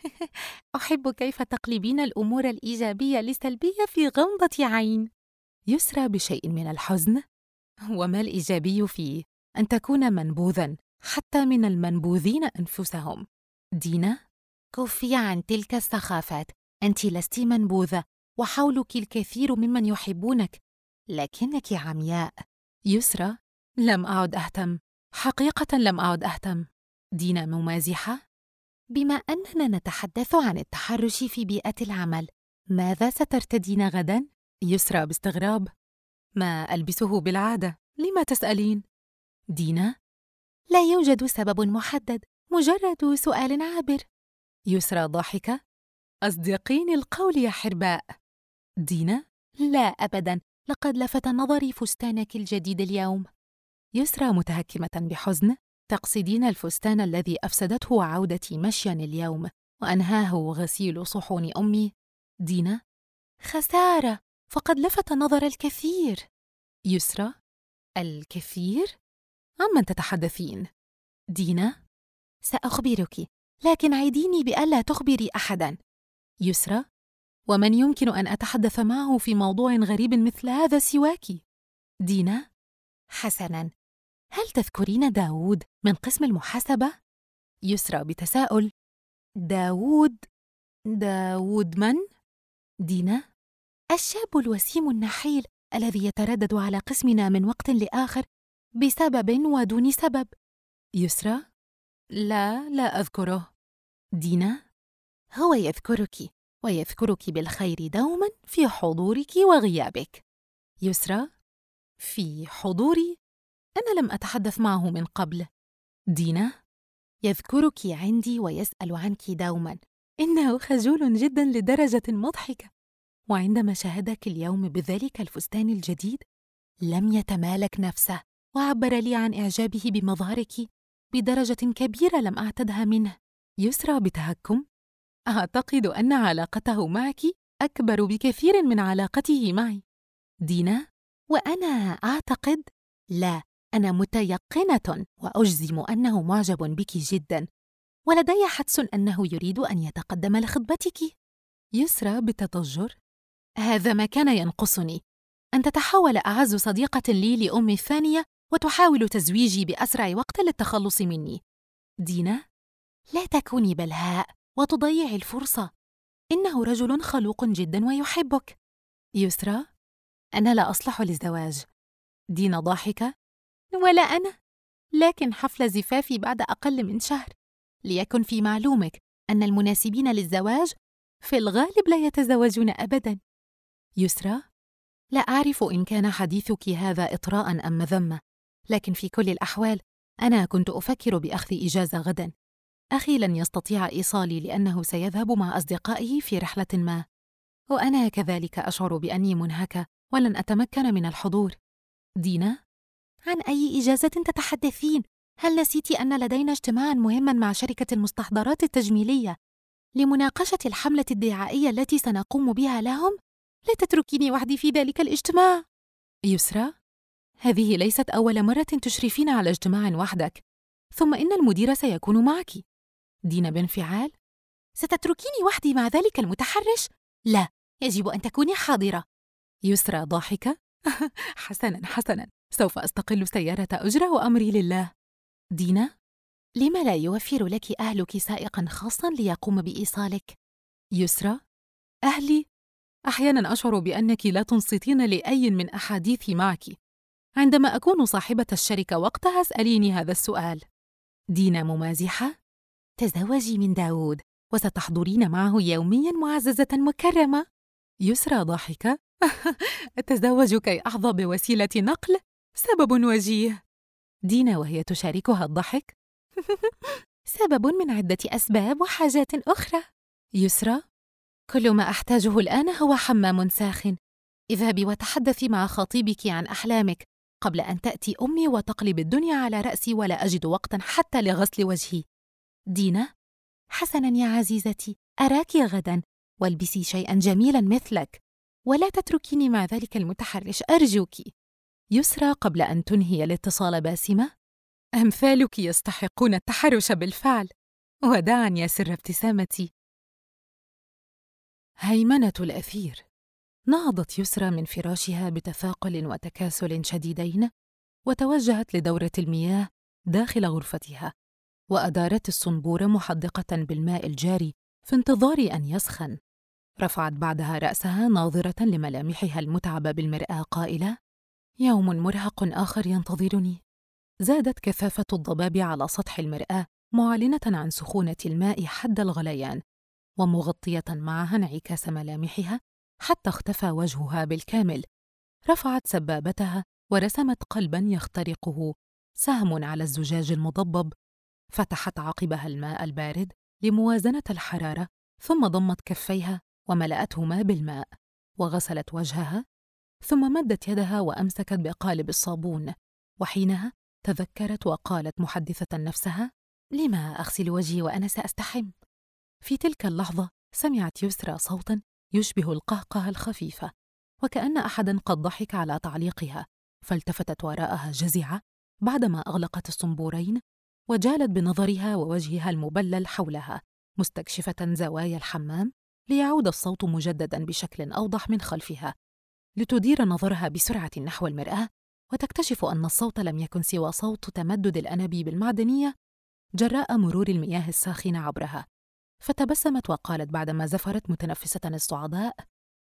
أحب كيف تقلبين الأمور الإيجابية لسلبية في غمضة عين. يسرى بشيء من الحزن: وما الإيجابي فيه؟ أن تكون منبوذاً حتى من المنبوذين أنفسهم. دينا: كفي عن تلك السخافات، أنت لست منبوذة وحولك الكثير ممن يحبونك، لكنك عمياء. يسرى: لم أعد أهتم، حقيقة لم أعد أهتم. دينا ممازحة: بما أننا نتحدث عن التحرش في بيئة العمل، ماذا سترتدين غداً؟ يسرى باستغراب: ما ألبسه بالعادة، لما تسألين؟ دينا: لا يوجد سبب محدد، مجرد سؤال عابر. يسرى ضاحكة: أصدقيني القول يا حرباء. دينا: لا أبداً، لقد لفت نظري فستانك الجديد اليوم. يسرى متهكمة بحزن: تقصدين الفستان الذي أفسدته عودتي مشياً اليوم وأنهاه غسيل صحون أمي؟ دينا: خسارة، فقد لفت نظر الكثير. يسرى: الكثير؟ عمن تتحدثين؟ دينا: سأخبرك، لكن عيديني بألا تخبري أحداً. يسرى: ومن يمكن أن أتحدث معه في موضوع غريب مثل هذا سواك؟ دينا: حسناً، هل تذكرين داوود من قسم المحاسبة؟ يسرى بتساؤل: داوود من؟ دينا: الشاب الوسيم النحيل الذي يتردد على قسمنا من وقت لآخر بسبب ودون سبب. يسرى: لا أذكره. دينا: هو يذكرك، ويذكرك بالخير دوما في حضورك وغيابك. يسرى: في حضوري؟ أنا لم أتحدث معه من قبل. دينا: يذكرك عندي ويسأل عنك دوما، إنه خجول جدا لدرجة مضحكة، وعندما شاهدك اليوم بذلك الفستان الجديد لم يتمالك نفسه وعبر لي عن إعجابه بمظهرك بدرجة كبيرة لم أعتدها منه. يسرى بتهكم: أعتقد أن علاقته معك أكبر بكثير من علاقته معي. دينا: وأنا أعتقد؟ لا، أنا متيقنة وأجزم أنه معجب بك جدا، ولدي حدس أنه يريد أن يتقدم لخطبتك. يسرى بتضجر: هذا ما كان ينقصني، أن تتحول أعز صديقة لي لأمي الثانية وتحاول تزويجي بأسرع وقت للتخلص مني. دينا: لا تكوني بلهاء وتضيعي الفرصة، إنه رجل خلوق جدا ويحبك. يسرى: أنا لا أصلح للزواج. دينا ضاحكة: ولا أنا، لكن حفل زفافي بعد أقل من شهر، ليكن في معلومك أن المناسبين للزواج في الغالب لا يتزوجون أبداً. يسرى: لا أعرف إن كان حديثك هذا إطراء أم مذمة، لكن في كل الأحوال أنا كنت أفكر بأخذ إجازة غداً. أخي لن يستطيع إيصالي لأنه سيذهب مع أصدقائه في رحلة ما، وأنا كذلك أشعر بأني منهكة ولن أتمكن من الحضور. دينا: عن أي إجازة تتحدثين؟ هل نسيتِ أن لدينا اجتماعاً مهماً مع شركة المستحضرات التجميلية لمناقشة الحملة الدعائية التي سنقوم بها لهم؟ لا تتركيني وحدي في ذلك الاجتماع. يسرى: هذه ليست أول مرة تشرفين على اجتماع وحدك، ثم إن المدير سيكون معك. دينا بانفعال: ستتركيني وحدي مع ذلك المتحرش؟ لا، يجب أن تكوني حاضرة. يسرى ضاحكة: حسناً، سوف أستقل سيارة أجرة وأمري لله. دينا، لم لا يوفر لك أهلك سائقاً خاصاً ليقوم بإيصالك؟ يسرى: أهلي؟ أحياناً أشعر بأنك لا تنصتين لأي من أحاديثي معك. عندما أكون صاحبة الشركة وقتها اسأليني هذا السؤال. دينا ممازحة: تزوجي من داود وستحضرين معه يومياً معززة مكرمة. يسرى ضاحكة: أتزوج كي أحظى بوسيلة نقل؟ سبب وجيه. دينا وهي تشاركها الضحك: سبب من عدة أسباب وحاجات أخرى. يسرى: كل ما أحتاجه الآن هو حمام ساخن. اذهبي وتحدثي مع خطيبك عن أحلامك قبل أن تأتي أمي وتقلب الدنيا على رأسي ولا أجد وقتاً حتى لغسل وجهي. دينا: حسناً يا عزيزتي، أراك غداً، والبسي شيئاً جميلاً مثلك، ولا تتركيني مع ذلك المتحرش أرجوك. يسرى قبل أن تنهي الاتصال باسمة: أمثالك يستحقون التحرش بالفعل، وداعاً يا سر ابتسامتي. هيمنة الأثير. نهضت يسرى من فراشها بتثاقل وتكاسل شديدين، وتوجهت لدورة المياه داخل غرفتها، وأدارت الصنبور محدقة بالماء الجاري في انتظار أن يسخن. رفعت بعدها رأسها ناظرة لملامحها المتعبة بالمرآة قائلة: يوم مرهق آخر ينتظرني. زادت كثافة الضباب على سطح المرآة معلنة عن سخونة الماء حد الغليان، ومغطية معها انعكاس ملامحها حتى اختفى وجهها بالكامل. رفعت سبابتها ورسمت قلباً يخترقه سهم على الزجاج المضبب. فتحت عقبها الماء البارد لموازنة الحرارة، ثم ضمت كفيها وملأتهما بالماء، وغسلت وجهها، ثم مدت يدها وأمسكت بقالب الصابون. وحينها تذكرت وقالت محدثة نفسها: لما أغسل وجهي وأنا سأستحم؟ في تلك اللحظة سمعت يسرى صوتاً يشبه القهقه الخفيفة، وكأن أحداً قد ضحك على تعليقها، فالتفتت وراءها جزعة بعدما أغلقت الصنبورين، وجالت بنظرها ووجهها المبلل حولها، مستكشفة زوايا الحمام ليعود الصوت مجدداً بشكل أوضح من خلفها. لتدير نظرها بسرعة نحو المرآة، وتكتشف أن الصوت لم يكن سوى صوت تمدد الأنابيب المعدنية جراء مرور المياه الساخنة عبرها. فتبسمت وقالت بعدما زفرت متنفسة الصعداء: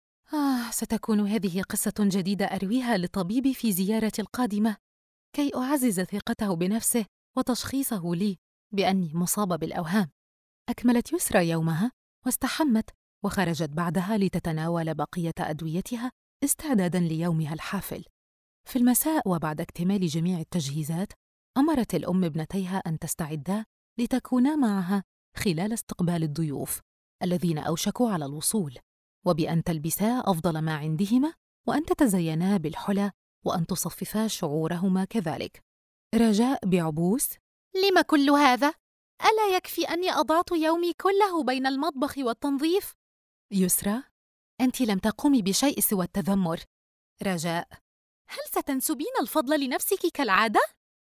ستكون هذه قصة جديدة أرويها لطبيبي في زيارتي القادمة، كي أعزز ثقته بنفسه وتشخيصه لي بأني مصابة بالأوهام. أكملت يسرى يومها واستحمت، وخرجت بعدها لتتناول بقية أدويتها استعداداً ليومها الحافل. في المساء وبعد اكتمال جميع التجهيزات، أمرت الأم ابنتيها أن تستعدا لتكونا معها خلال استقبال الضيوف الذين أوشكوا على الوصول، وبأن تلبسا أفضل ما عندهما، وأن تتزينا بالحلى، وأن تصففا شعورهما كذلك. رجاء بعبوس: لم كل هذا؟ ألا يكفي أني أضعت يومي كله بين المطبخ والتنظيف؟ يسرى: أنت لم تقومي بشيء سوى التذمر. رجاء: هل ستنسبين الفضل لنفسك كالعادة؟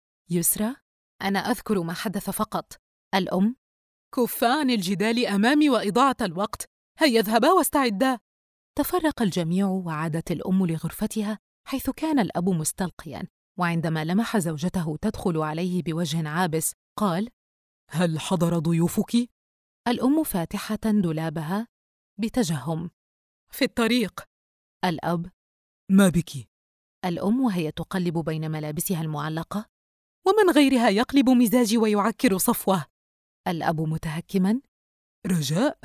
يسرى: أنا أذكر ما حدث فقط. الأم: كفا عن الجدال أمامي وإضاعة الوقت، هيا اذهبا واستعدا. تفرق الجميع وعادت الأم لغرفتها، حيث كان الأب مستلقياً، وعندما لمح زوجته تدخل عليه بوجه عابس قال: هل حضر ضيوفك؟ الأم فاتحة دولابها بتجهم: في الطريق. الأب: ما بك؟ الأم وهي تقلب بين ملابسها المعلقة: ومن غيرها يقلب مزاجي ويعكر صفوه. الأب متهكماً: رجاء.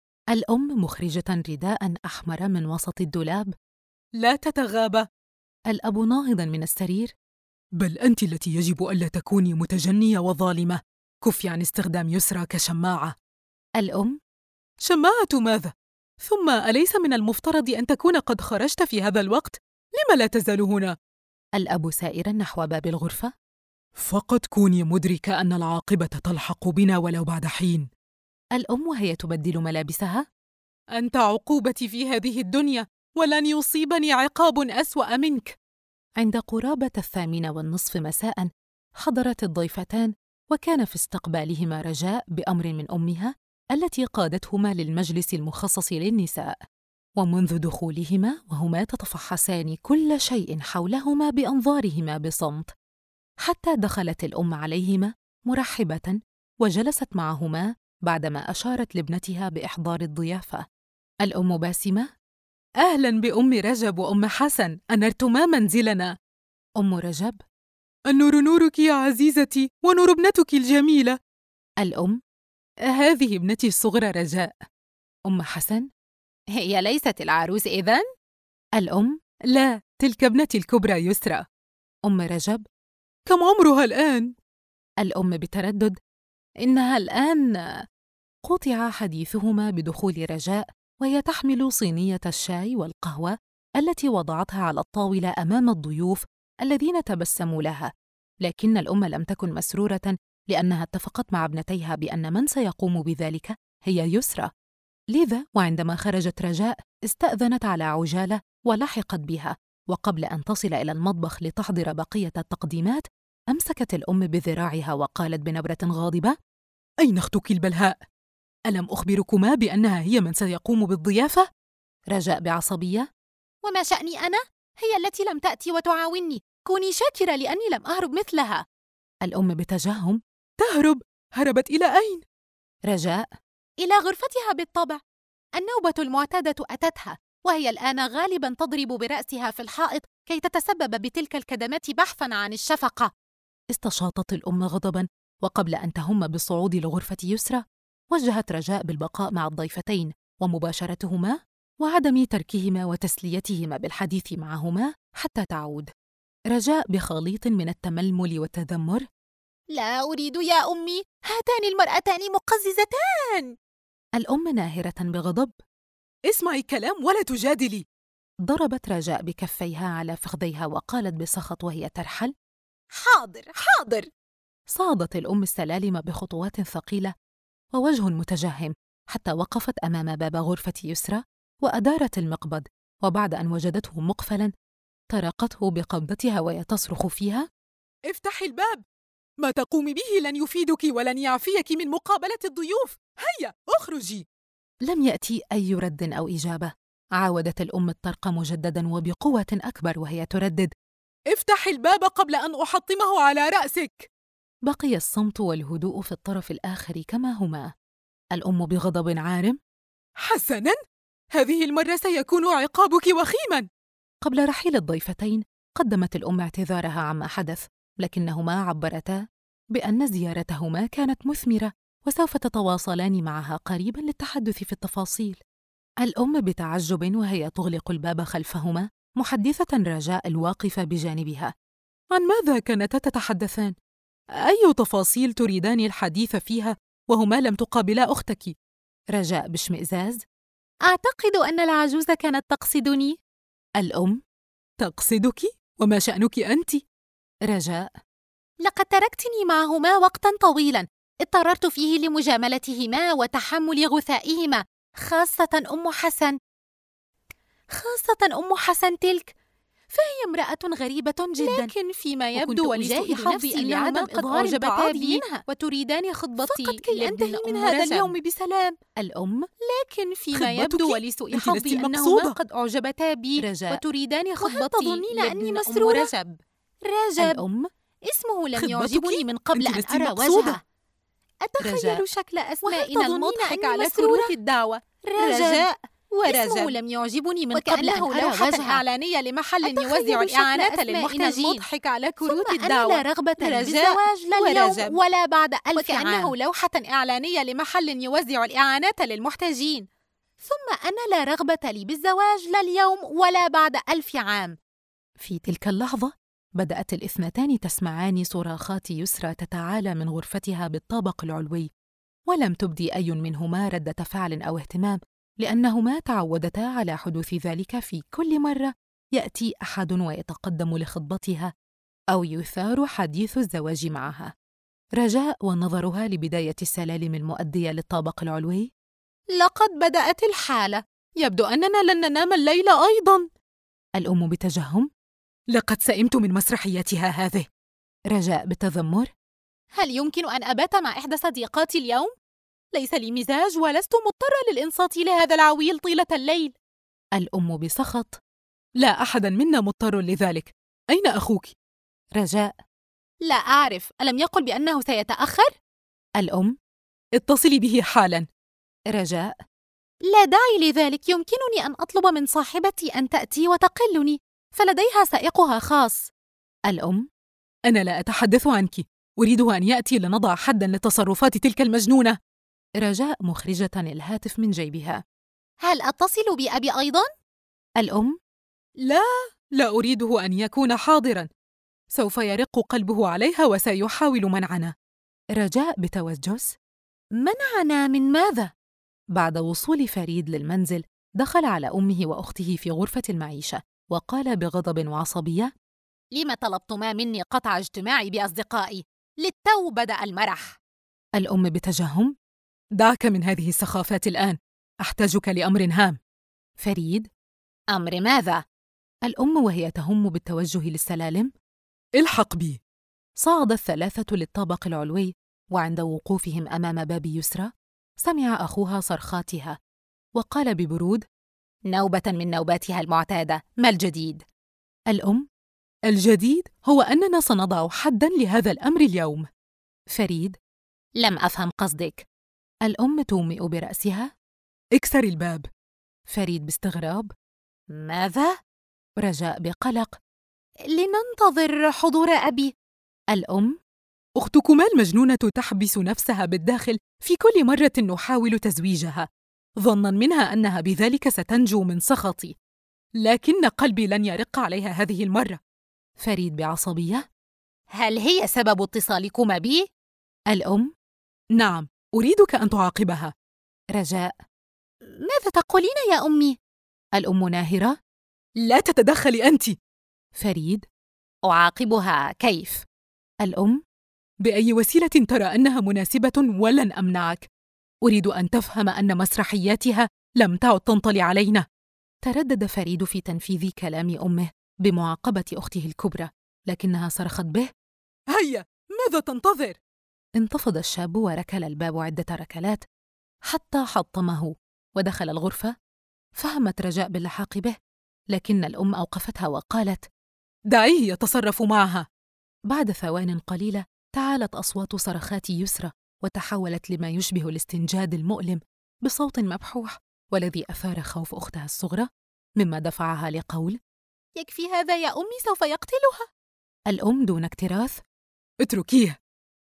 الأم مخرجة رداء أحمر من وسط الدولاب: لا تتغابى. الأب ناهضاً من السرير: بل أنت التي يجب ألا تكوني متجنية وظالمة. كفي عن استخدام يسرى كشماعة. الأم: شماعة ماذا؟ ثم أليس من المفترض أن تكون قد خرجت في هذا الوقت؟ لم لا تزال هنا؟ الأب سائراً نحو باب الغرفة: فقط كوني مدركة أن العاقبة تلحق بنا ولو بعد حين. الأم وهي تبدل ملابسها: أنت عقوبتي في هذه الدنيا، ولن يصيبني عقاب أسوأ منك. عند قرابة 8:30 مساءً حضرت الضيفتان، وكان في استقبالهما رجاء بأمر من أمها التي قادتهما للمجلس المخصص للنساء. ومنذ دخولهما وهما تتفحصان كل شيء حولهما بأنظارهما بصمت، حتى دخلت الأم عليهما مرحبة وجلست معهما بعدما أشارت لابنتها بإحضار الضيافة. الأم باسمة: أهلاً بأم رجب وأم حسن، أنرتما منزلنا. أم رجب: النور نورك يا عزيزتي ونور ابنتك الجميلة. الأم: هذه ابنتي الصغرى رجاء. أم حسن: هي ليست العروس إذن؟ الأم: لا، تلك ابنتي الكبرى يسرى. أم رجب: كم عمرها الآن؟ الأم بتردد: إنها الآن. قطع حديثهما بدخول رجاء وهي تحمل صينية الشاي والقهوة التي وضعتها على الطاولة أمام الضيوف الذين تبسموا لها، لكن الأم لم تكن مسرورة لأنها اتفقت مع ابنتيها بأن من سيقوم بذلك هي يسرى. لذا وعندما خرجت رجاء استأذنت على عجالة ولحقت بها، وقبل أن تصل إلى المطبخ لتحضر بقية التقديمات أمسكت الأم بذراعها وقالت بنبرة غاضبة: أين أختك البلهاء؟ ألم أخبركما بأنها هي من سيقوم بالضيافة؟ رجاء بعصبية: وما شأني أنا؟ هي التي لم تأتي وتعاوني، كوني شاكرة لأني لم أهرب مثلها. الأم بتجهم: تهرب؟ هربت إلى أين؟ رجاء: إلى غرفتها بالطبع. النوبة المعتادة أتتها، وهي الآن غالباً تضرب برأسها في الحائط كي تتسبب بتلك الكدمات بحثاً عن الشفقة. استشاطت الأم غضباً، وقبل أن تهم بالصعود لغرفة يسرى وجهت رجاء بالبقاء مع الضيفتين ومباشرتهما وعدم تركهما وتسليتهما بالحديث معهما حتى تعود. رجاء بخليط من التململ والتذمر: لا أريد يا أمي، هاتان المرأتان مقززتان. الأم ناهرة بغضب: اسمعي الكلام ولا تجادلي. ضربت رجاء بكفيها على فخذيها وقالت بسخط وهي ترحل: حاضر حاضر. صعدت الأم السلالم بخطوات ثقيلة ووجه متجهم حتى وقفت أمام باب غرفة يسرى وأدارت المقبض، وبعد أن وجدته مقفلاً طرقته بقبضتها وهي تصرخ فيها: افتحي الباب، ما تقومي به لن يفيدك ولن يعفيك من مقابلة الضيوف، هيا اخرجي. لم يأتي أي رد أو إجابة. عاودت الأم الطرق مجدداً وبقوة أكبر وهي تردد: افتحي الباب قبل أن أحطمه على رأسك. بقي الصمت والهدوء في الطرف الآخر كما هما. الأم بغضب عارم: حسناً، هذه المرة سيكون عقابك وخيماً. قبل رحيل الضيفتين قدمت الأم اعتذارها عما حدث، لكنهما عبرتا بأن زيارتهما كانت مثمرة وسوف تتواصلان معها قريباً للتحدث في التفاصيل. الأم بتعجب وهي تغلق الباب خلفهما محدثة رجاء الواقفة بجانبها: عن ماذا كانتا تتحدثان؟ أي تفاصيل تريدان الحديث فيها وهما لم تقابلا أختك؟ رجاء باشمئزاز: أعتقد أن العجوز كانت تقصدني. الأم: تقصدك؟ وما شأنك أنت؟ رجاء: لقد تركتني معهما وقتاً طويلاً، اضطررت فيه لمجاملتهما وتحمل غثائهما، خاصة أم حسن تلك، فهي امرأة غريبة جداً، لكن فيما يبدو ولسوء حظي أنهما قد أعجبتا بي وتريدان خطبتي فقط كي أنتهي من هذا اليوم بسلام. الأم: لكن فيما يبدو ولسوء حظي أنهما قد أعجبتا بي وتريدان خطبتي. تظنين أني مسرورة؟ رجب. الأم: اسمه لم يعجبني من قبل أن أرى وجهه. أتخيل شكل أسمائنا المضحك على كروت الدعوة. رجاء اسمه لم يعجبني من قبل أن أرى وجهه. إعلانية لمحل يوزع الإعانات للمحتاجين. المضحك على كروت الدعوة. لا رغبة بالزواج لا اليوم ولا بعد 1000 عام. وكأنه لوحة إعلانية لمحل يوزع الإعانات للمحتاجين. ثم أنا لا رغبة لي بالزواج لا اليوم ولا بعد 1000 عام. في تلك اللحظة بدأت الاثنتان تسمعان صراخات يسرى تتعالى من غرفتها بالطابق العلوي، ولم تبدي أي منهما ردة فعل أو اهتمام، لأنهما تعودتا على حدوث ذلك في كل مرة يأتي أحد ويتقدم لخطبتها أو يثار حديث الزواج معها. رجاء ونظرها لبداية السلالم المؤدية للطابق العلوي: لقد بدأت الحالة، يبدو أننا لن ننام الليلة أيضاً. الأم بتجهم: لقد سئمت من مسرحيتها هذه. رجاء بتذمر: هل يمكن أن أبات مع إحدى صديقاتي اليوم؟ ليس لي مزاج ولست مضطرة للإنصات لهذا العويل طيلة الليل. الأم بسخط: لا أحد منا مضطر لذلك. أين أخوك؟ رجاء: لا أعرف، ألم يقل بأنه سيتأخر؟ الأم: اتصلي به حالاً. رجاء: لا داعي لذلك، يمكنني أن أطلب من صاحبتي أن تأتي وتقلني، فلديها سائقها خاص. الأم: أنا لا أتحدث عنك، أريده أن يأتي لنضع حداً لتصرفات تلك المجنونة. رجاء مخرجة الهاتف من جيبها: هل أتصل بأبي أيضاً؟ الأم: لا أريده أن يكون حاضراً، سوف يرق قلبه عليها وسيحاول منعنا. رجاء بتوجس: منعنا من ماذا؟ بعد وصول فريد للمنزل، دخل على أمه وأخته في غرفة المعيشة وقال بغضب وعصبية: لم طلبتما مني قطع اجتماعي بأصدقائي؟ للتو بدأ المرح. الأم بتجهم: دعك من هذه السخافات الآن، أحتاجك لأمر هام. فريد: أمر ماذا؟ الأم وهي تهم بالتوجه للسلالم: الحق بي. صعد الثلاثة للطابق العلوي، وعند وقوفهم أمام باب يسرى سمع أخوها صرخاتها وقال ببرود: نوبة من نوباتها المعتادة، ما الجديد؟ الأم: الجديد هو أننا سنضع حداً لهذا الأمر اليوم. فريد: لم أفهم قصدك. الأم تومئ برأسها: اكسر الباب. فريد باستغراب: ماذا؟ رجاء بقلق: لننتظر حضور أبي. الأم: أختكما المجنونة تحبس نفسها بالداخل في كل مرة نحاول تزويجها، ظناً منها أنها بذلك ستنجو من سخطي، لكن قلبي لن يرق عليها هذه المرة. فريد بعصبية: هل هي سبب اتصالكما بي؟ الأم: نعم، أريدك أن تعاقبها. رجاء: ماذا تقولين يا أمي؟ الأم ناهرة: لا تتدخلي أنت. فريد: أعاقبها كيف؟ الأم: بأي وسيلة ترى أنها مناسبة ولن أمنعك. أريد أن تفهم أن مسرحياتها لم تعد تنطلي علينا. تردد فريد في تنفيذ كلام أمه بمعاقبة أخته الكبرى، لكنها صرخت به: هيا، ماذا تنتظر؟ انتفض الشاب وركل الباب عدة ركلات حتى حطمه ودخل الغرفة. فهمت رجاء باللحاق به، لكن الأم أوقفتها وقالت: دعيه يتصرف معها. بعد ثوان قليلة تعالت أصوات صرخات يسرى وتحولت لما يشبه الاستنجاد المؤلم بصوت مبحوح، والذي أثار خوف أختها الصغرى، مما دفعها لقول: يكفي هذا يا أمي، سوف يقتلها. الأم دون اكتراث: اتركيه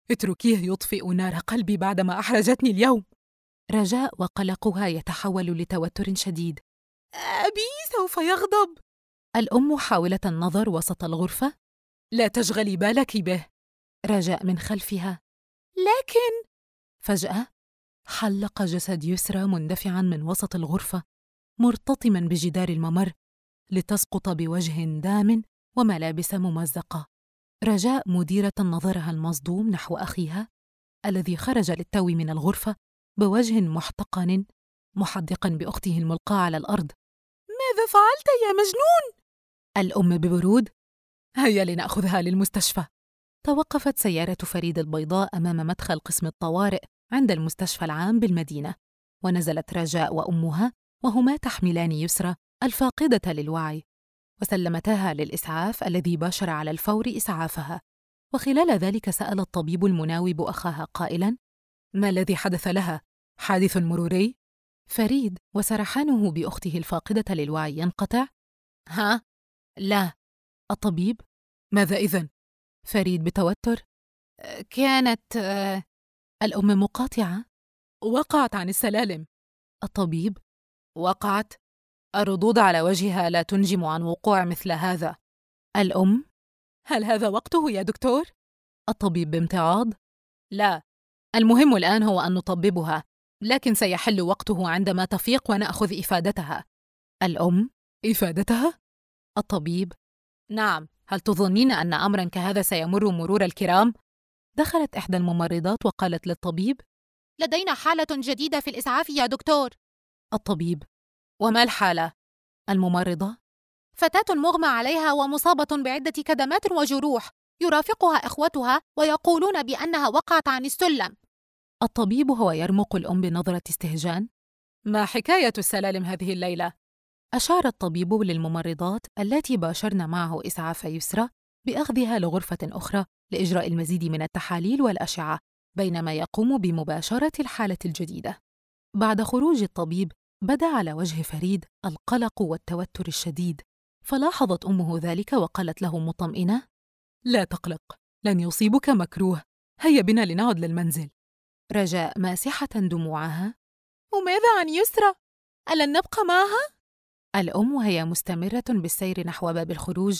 يطفئ نار قلبي بعدما أحرجتني اليوم. رجاء وقلقها يتحول لتوتر شديد: أبي سوف يغضب. الأم حاولت النظر وسط الغرفة: لا تشغلي بالك به. رجاء من خلفها: لكن. فجأة حلق جسد يسرى مندفعاً من وسط الغرفة مرتطماً بجدار الممر لتسقط بوجه دام وملابس ممزقة. رجاء مديرة نظرها المصدوم نحو أخيها الذي خرج للتو من الغرفة بوجه محتقن محدقاً بأخته الملقاة على الأرض: ماذا فعلت يا مجنون؟ الأم ببرود: هيا لنأخذها للمستشفى. توقفت سيارة فريد البيضاء أمام مدخل قسم الطوارئ عند المستشفى العام بالمدينة، ونزلت رجاء وأمها وهما تحملان يسرى الفاقدة للوعي، وسلمتاها للإسعاف الذي باشر على الفور إسعافها. وخلال ذلك سأل الطبيب المناوب أخاها قائلاً: ما الذي حدث لها؟ حادث مروري؟ فريد وسرحانه بأخته الفاقدة للوعي ينقطع: ها؟ لا. الطبيب: ماذا إذن؟ فريد بتوتر: كانت الأم مقاطعة: وقعت عن السلالم. الطبيب: وقعت؟ الردود على وجهها لا تنجم عن وقوع مثل هذا. الأم: هل هذا وقته يا دكتور؟ الطبيب بامتعاض: لا، المهم الآن هو أن نطببها، لكن سيحل وقته عندما تفيق ونأخذ إفادتها. الأم: إفادتها؟ الطبيب: نعم، هل تظنين أن أمراً كهذا سيمر مرور الكرام؟ دخلت إحدى الممرضات وقالت للطبيب: لدينا حالة جديدة في الإسعاف يا دكتور. الطبيب: وما الحالة؟ الممرضة: فتاة مغمى عليها ومصابة بعدة كدمات وجروح، يرافقها إخوتها ويقولون بأنها وقعت عن السلم. الطبيب وهو يرمق الأم بنظرة استهجان: ما حكاية السلالم هذه الليلة؟ أشار الطبيب للممرضات اللاتي باشرن معه إسعاف يسرى بأخذها لغرفة أخرى لإجراء المزيد من التحاليل والأشعة بينما يقوم بمباشرة الحالة الجديدة. بعد خروج الطبيب بدا على وجه فريد القلق والتوتر الشديد، فلاحظت أمه ذلك وقالت له مطمئنة: لا تقلق، لن يصيبك مكروه، هيا بنا لنعد للمنزل. رجاء ماسحة دموعها: وماذا عن يسرى؟ ألن نبقى معها؟ الأم وهي مستمرة بالسير نحو باب الخروج: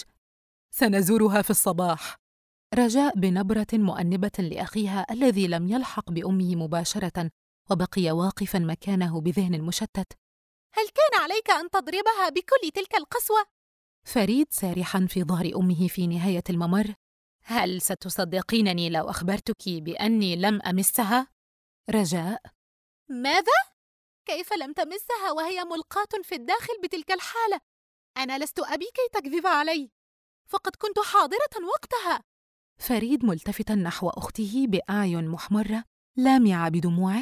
سنزورها في الصباح. رجاء بنبرة مؤنبة لأخيها الذي لم يلحق بأمه مباشرة وبقي واقفاً مكانه بذهن مشتت: هل كان عليك أن تضربها بكل تلك القسوة؟ فريد سارحاً في ظهر أمه في نهاية الممر: هل ستصدقينني لو أخبرتك بأني لم أمسها؟ رجاء: ماذا؟ كيف لم تمسها وهي ملقاة في الداخل بتلك الحالة؟ أنا لست أبي كي تكذب علي، فقد كنت حاضرة وقتها. فريد ملتفتاً نحو أخته بأعين محمرة لامعة بدموعه: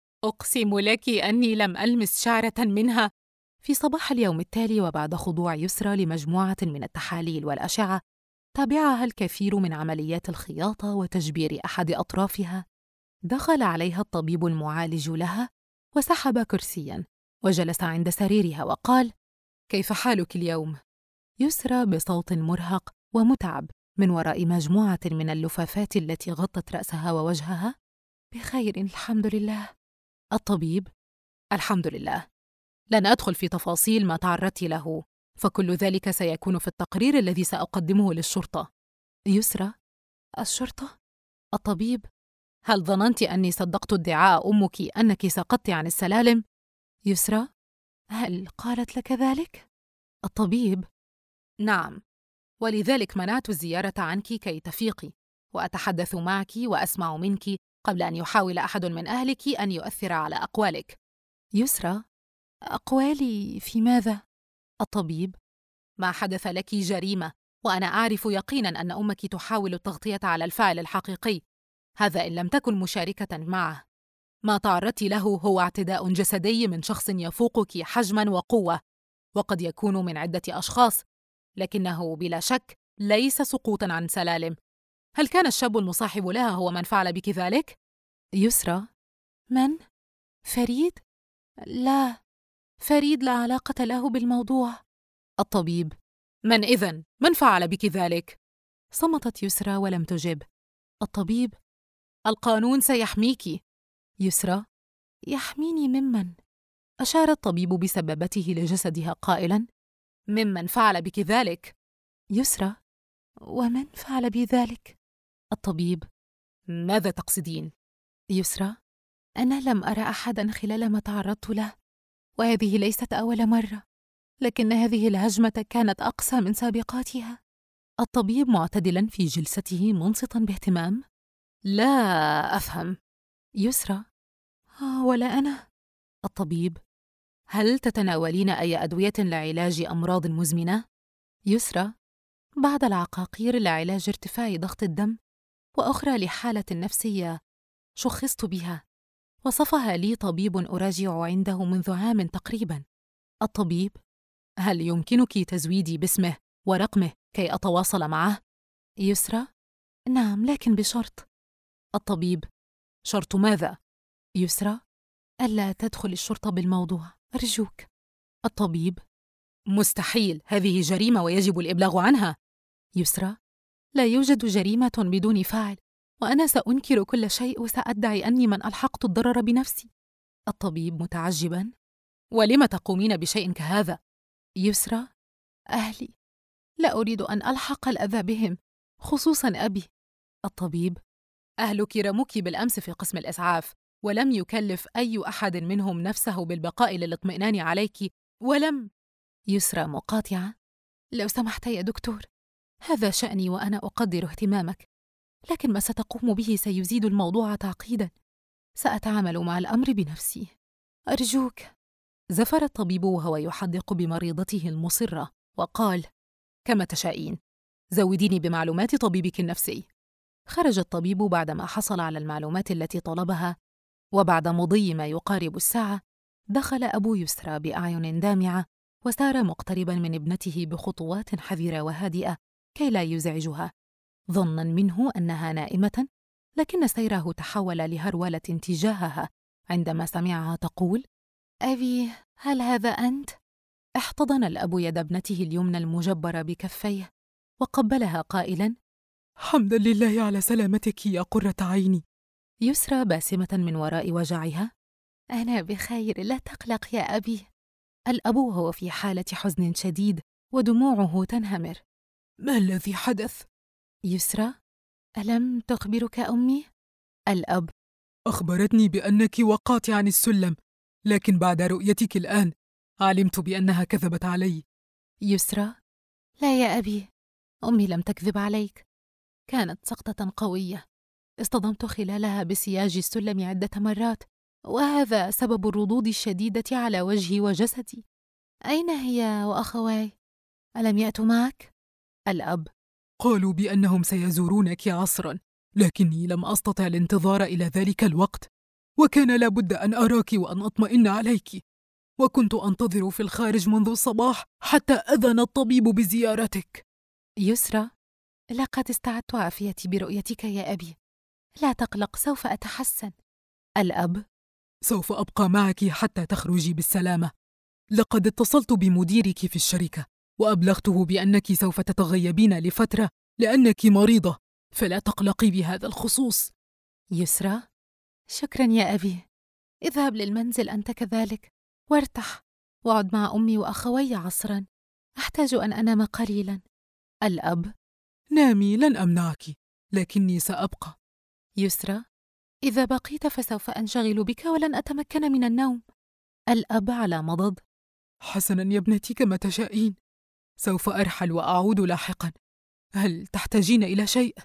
أقسم لك أني لم ألمس شعرة منها. في صباح اليوم التالي وبعد خضوع يسرى لمجموعة من التحاليل والأشعة تابعها الكثير من عمليات الخياطة وتجبير أحد أطرافها، دخل عليها الطبيب المعالج لها وسحب كرسياً وجلس عند سريرها وقال: كيف حالك اليوم؟ يسرى بصوت مرهق ومتعب من وراء مجموعة من اللفافات التي غطت رأسها ووجهها: بخير الحمد لله. الطبيب: الحمد لله، لن أدخل في تفاصيل ما تعرضت له، فكل ذلك سيكون في التقرير الذي سأقدمه للشرطة. يسرى: الشرطة؟ الطبيب: هل ظننت أني صدقت ادعاء أمك أنك سقطت عن السلالم؟ يسرى: هل قالت لك ذلك؟ الطبيب: نعم، ولذلك منعت الزيارة عنك كي تفيقي وأتحدث معك وأسمع منك قبل أن يحاول أحد من أهلك أن يؤثر على أقوالك. يسرى: أقوالي في ماذا؟ الطبيب: ما حدث لك جريمة، وأنا أعرف يقيناً أن أمك تحاول التغطية على الفاعل الحقيقي، هذا إن لم تكن مشاركة معه. ما تعرضت له هو اعتداء جسدي من شخص يفوقك حجماً وقوة، وقد يكون من عدة أشخاص، لكنه بلا شك ليس سقوطاً عن سلالم. هل كان الشاب المصاحب لها هو من فعل بك ذلك؟ يسرى: من؟ فريد؟ لا، فريد لا علاقة له بالموضوع. الطبيب: من إذن؟ من فعل بك ذلك؟ صمتت يسرى ولم تجب. الطبيب: القانون سيحميك. يسرى: يحميني ممن؟ أشار الطبيب بسبابته لجسدها قائلاً: ممن فعل بك ذلك. يسرى: ومن فعل بي ذلك؟ الطبيب: ماذا تقصدين؟ يسرى: أنا لم أرى أحداً خلال ما تعرضت له، وهذه ليست أول مرة، لكن هذه الهجمة كانت أقسى من سابقاتها. الطبيب معتدلاً في جلسته منصتاً باهتمام: لا أفهم. يسرى: ولا أنا. الطبيب: هل تتناولين أي أدوية لعلاج أمراض مزمنة؟ يسرى: بعض العقاقير لعلاج ارتفاع ضغط الدم، وأخرى لحالة نفسية شخصت بها، وصفها لي طبيب أراجع عنده منذ عام تقريباً. الطبيب: هل يمكنك تزويدي باسمه ورقمه كي أتواصل معه؟ يسرى: نعم، لكن بشرط. الطبيب: شرط ماذا؟ يسرى: ألا تدخل الشرطة بالموضوع، أرجوك. الطبيب: مستحيل، هذه جريمة ويجب الإبلاغ عنها. يسرى: لا يوجد جريمة بدون فاعل، وأنا سأنكر كل شيء وسأدعي أني من ألحقت الضرر بنفسي. الطبيب متعجباً: ولم تقومين بشيء كهذا؟ يسرى: أهلي، لا أريد أن ألحق الأذى بهم، خصوصاً أبي. الطبيب: أهلك رموك بالأمس في قسم الإسعاف، ولم يكلف أي أحد منهم نفسه بالبقاء للاطمئنان عليك، ولم. يسرى مقاطعة: لو سمحت يا دكتور، هذا شأني وأنا أقدر اهتمامك، لكن ما ستقوم به سيزيد الموضوع تعقيداً. سأتعامل مع الأمر بنفسي، أرجوك. زفر الطبيب وهو يحدق بمريضته المصرة وقال: كما تشائين، زوديني بمعلومات طبيبك النفسي. خرج الطبيب بعدما حصل على المعلومات التي طلبها، وبعد مضي ما يقارب الساعة دخل أبو يسرى بأعين دامعة وسار مقتربا من ابنته بخطوات حذرة وهادئة كي لا يزعجها، ظنا منه أنها نائمة، لكن سيره تحول لهرولة تجاهها عندما سمعها تقول: أبي، هل هذا أنت؟ احتضن الأب يد ابنته اليمنى المجبرة بكفيه وقبلها قائلا: حمدا لله على سلامتك يا قرة عيني. يسرى باسمة من وراء وجعها: أنا بخير، لا تقلق يا أبي. الأب وهو في حالة حزن شديد ودموعه تنهمر: ما الذي حدث؟ يسرى: ألم تخبرك أمي؟ الأب: أخبرتني بأنك وقعت عن السلم، لكن بعد رؤيتك الآن علمت بأنها كذبت علي. يسرى: لا يا أبي، أمي لم تكذب عليك، كانت سقطة قوية اصطدمت خلالها بسياج السلم عدة مرات، وهذا سبب الردود الشديدة على وجهي وجسدي. أين هي وأخواي؟ ألم يأتوا معك؟ الأب: قالوا بأنهم سيزورونك عصرا، لكني لم أستطع الانتظار إلى ذلك الوقت، وكان لابد أن أراك وأن أطمئن عليك، وكنت أنتظر في الخارج منذ الصباح حتى أذن الطبيب بزيارتك. يسرى: لقد استعدت عافيتي برؤيتك يا أبي، لا تقلق، سوف أتحسن. الأب: سوف أبقى معك حتى تخرجي بالسلامة. لقد اتصلت بمديرك في الشركة وأبلغته بأنك سوف تتغيبين لفترة لأنك مريضة، فلا تقلقي بهذا الخصوص. يسرى: شكرا يا أبي. اذهب للمنزل أنت كذلك وارتح، وعد مع أمي وأخوي عصرا، أحتاج أن أنام قليلا. الأب: نامي، لن أمنعك، لكني سأبقى. يسرى: إذا بقيت فسوف أنشغل بك ولن أتمكن من النوم. الأب على مضض: حسنا يا ابنتي، كما تشائين، سوف أرحل وأعود لاحقا. هل تحتاجين إلى شيء؟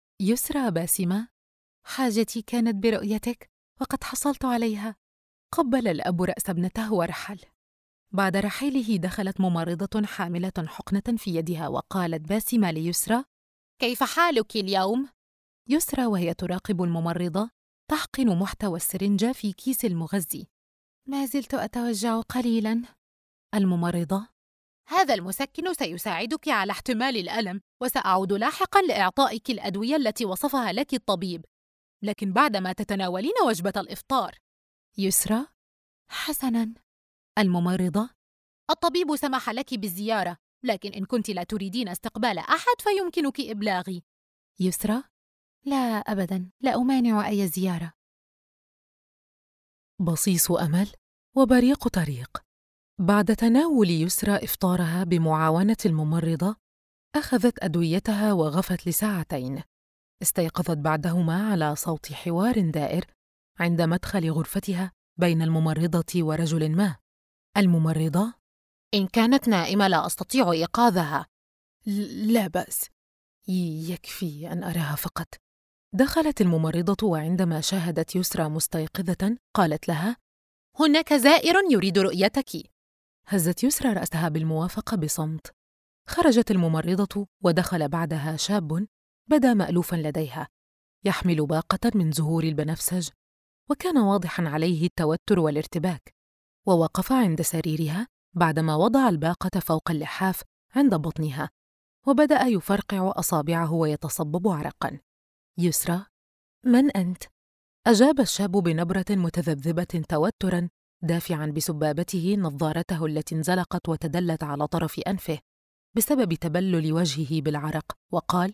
يسرى باسمة: حاجتي كانت برؤيتك وقد حصلت عليها. قبل الأب رأس ابنته ورحل. بعد رحيله دخلت ممرضة حاملة حقنة في يدها وقالت باسمة ليسرى: كيف حالك اليوم؟ يسرى وهي تراقب الممرضة تحقن محتوى السرنجة في كيس المغذي: ما زلت أتوجع قليلا. الممرضة: هذا المسكن سيساعدك على احتمال الألم، وسأعود لاحقا لإعطائك الأدوية التي وصفها لك الطبيب، لكن بعدما تتناولين وجبة الإفطار. يسرى: حسنا. الممرضة: الطبيب سمح لك بالزيارة، لكن إن كنت لا تريدين استقبال أحد فيمكنك إبلاغي. يسرى: لا أبدا، لا أمانع أي زيارة. بصيص أمل وبريق طريق. بعد تناول يسرى إفطارها بمعاونة الممرضة، أخذت أدويتها وغفت لساعتين. استيقظت بعدهما على صوت حوار دائر عند مدخل غرفتها بين الممرضة ورجل ما. الممرضة: إن كانت نائمة لا أستطيع إيقاظها. لا بأس، يكفي أن أراها فقط. دخلت الممرضة وعندما شاهدت يسرى مستيقظة قالت لها: هناك زائر يريد رؤيتك. هزت يسرى رأسها بالموافقة بصمت. خرجت الممرضة ودخل بعدها شاب بدا مألوفا لديها، يحمل باقة من زهور البنفسج، وكان واضحا عليه التوتر والارتباك. ووقف عند سريرها بعدما وضع الباقة فوق اللحاف عند بطنها، وبدأ يفرقع أصابعه ويتصبب عرقا. يسرى: من أنت؟ أجاب الشاب بنبرة متذبذبة توترا، دافعا بسبابته نظارته التي انزلقت وتدلت على طرف أنفه بسبب تبلل وجهه بالعرق، وقال: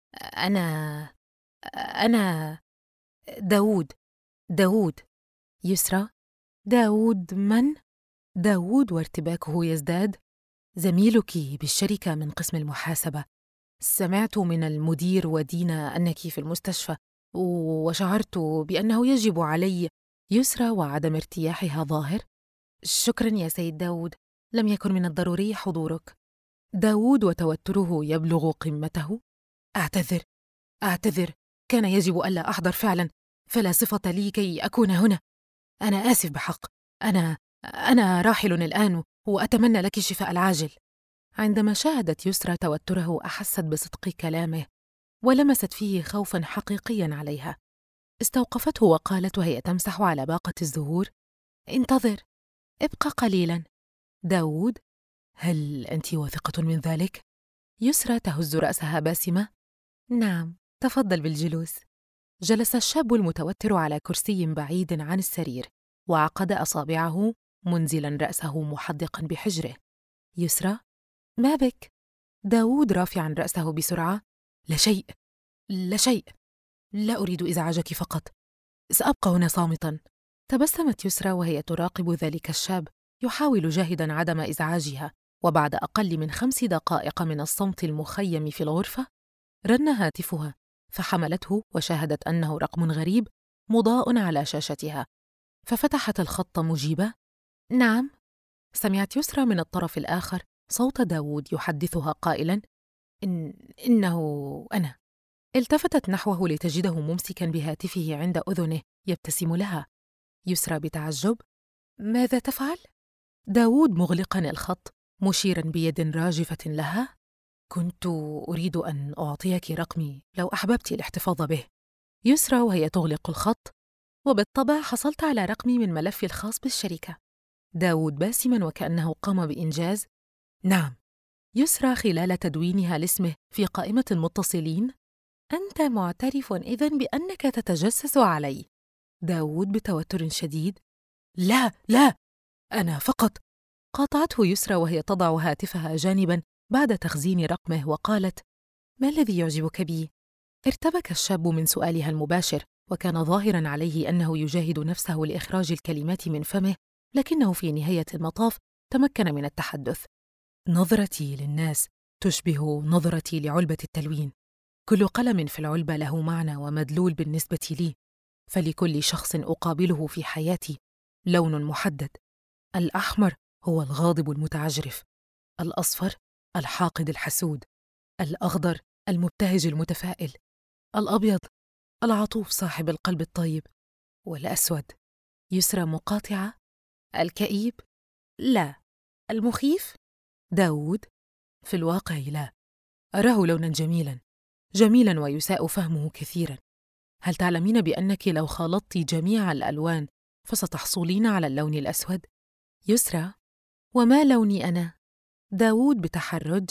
أنا داوود. يسرى: داوود من؟ داوود وارتباكه يزداد: زميلك بالشركة من قسم المحاسبة. سمعت من المدير ودينا أنك في المستشفى، وشعرت بأنه يجب علي. يسرى وعدم ارتياحها ظاهر: شكرا يا سيد داوود، لم يكن من الضروري حضورك. داوود وتوتره يبلغ قمته: أعتذر، كان يجب ألا أحضر فعلا، فلا صفة لي كي أكون هنا. أنا آسف بحق، أنا راحل الآن وأتمنى لك الشفاء العاجل. عندما شاهدت يسرى توتره أحست بصدق كلامه، ولمست فيه خوفا حقيقيا عليها. استوقفته وقالت وهي تمسح على باقة الزهور: انتظر، ابقى قليلا. داوود: هل أنت واثقة من ذلك؟ يسرى تهز رأسها باسمة. نعم، تفضل بالجلوس. جلس الشاب المتوتر على كرسي بعيد عن السرير، وعقد أصابعه منزلاً رأسه محدقاً بحجره. يسرى، ما بك؟ داوود رافعاً رأسه بسرعة. لا شيء، لا شيء، لا أريد إزعاجك فقط، سأبقى هنا صامتاً. تبسمت يسرى وهي تراقب ذلك الشاب يحاول جاهداً عدم إزعاجها، وبعد أقل من 5 دقائق من الصمت المخيم في الغرفة رن هاتفها، فحملته وشاهدت أنه رقم غريب مضاء على شاشتها، ففتحت الخط مجيبة. نعم. سمعت يسرى من الطرف الآخر صوت داوود يحدثها قائلاً: إنه أنا. التفتت نحوه لتجده ممسكاً بهاتفه عند أذنه يبتسم لها. يسرى بتعجب: ماذا تفعل؟ داوود مغلقاً الخط مشيراً بيد راجفة لها: كنت أريد أن أعطيك رقمي لو أحببت الاحتفاظ به. يسرى وهي تغلق الخط: وبالطبع حصلت على رقمي من ملفي الخاص بالشركة. داوود باسماً وكأنه قام بإنجاز: نعم. يسرى خلال تدوينها لاسمه في قائمة المتصلين: أنت معترف إذن بأنك تتجسس علي؟ داوود بتوتر شديد: لا لا، أنا فقط. قاطعته يسرى وهي تضع هاتفها جانباً بعد تخزين رقمه وقالت: ما الذي يعجبك بي؟ ارتبك الشاب من سؤالها المباشر، وكان ظاهراً عليه أنه يجاهد نفسه لإخراج الكلمات من فمه، لكنه في نهاية المطاف تمكن من التحدث. نظرتي للناس تشبه نظرتي لعلبة التلوين. كل قلم في العلبة له معنى ومدلول بالنسبة لي، فلكل شخص أقابله في حياتي لون محدد. الأحمر هو الغاضب المتعجرف، الأصفر الحاقد الحسود، الأخضر المبتهج المتفائل، الأبيض العطوف صاحب القلب الطيب، والأسود. يسرى مقاطعة: الكئيب؟ لا. المخيف؟ داوود: في الواقع لا، أراه لوناً جميلاً، جميلاً ويساء فهمه كثيراً. هل تعلمين بأنك لو خالطت جميع الألوان فستحصلين على اللون الأسود؟ يسرى: وما لوني أنا؟ داوود بتحرج: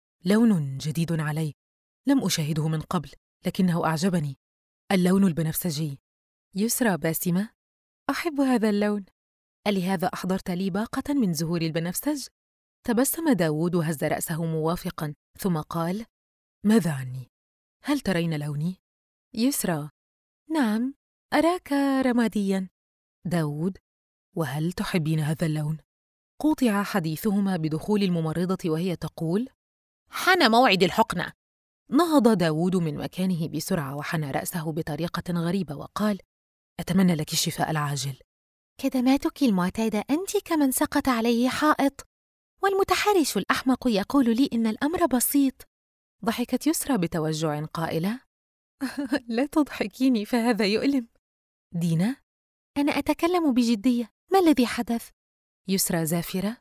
لون جديد علي، لم أشاهده من قبل، لكنه أعجبني، اللون البنفسجي. يسرى باسمة: أحب هذا اللون، ألهذا أحضرت لي باقة من زهور البنفسج؟ تبسم داوود وهز رأسه موافقاً، ثم قال: ماذا عني؟ هل ترين لوني؟ يسرى: نعم، أراك رمادياً. داوود: وهل تحبين هذا اللون؟ قوطع حديثهما بدخول الممرضة وهي تقول: حان موعد الحقنة. نهض داوود من مكانه بسرعة وحنى رأسه بطريقة غريبة وقال: أتمنى لك الشفاء العاجل. كدماتك المعتادة، أنت كمن سقط عليه حائط، والمتحرش الأحمق يقول لي إن الأمر بسيط. ضحكت يسرى بتوجع قائلة: لا تضحكيني فهذا يؤلم. دينا: أنا أتكلم بجدية، ما الذي حدث؟ يسرى زافرة: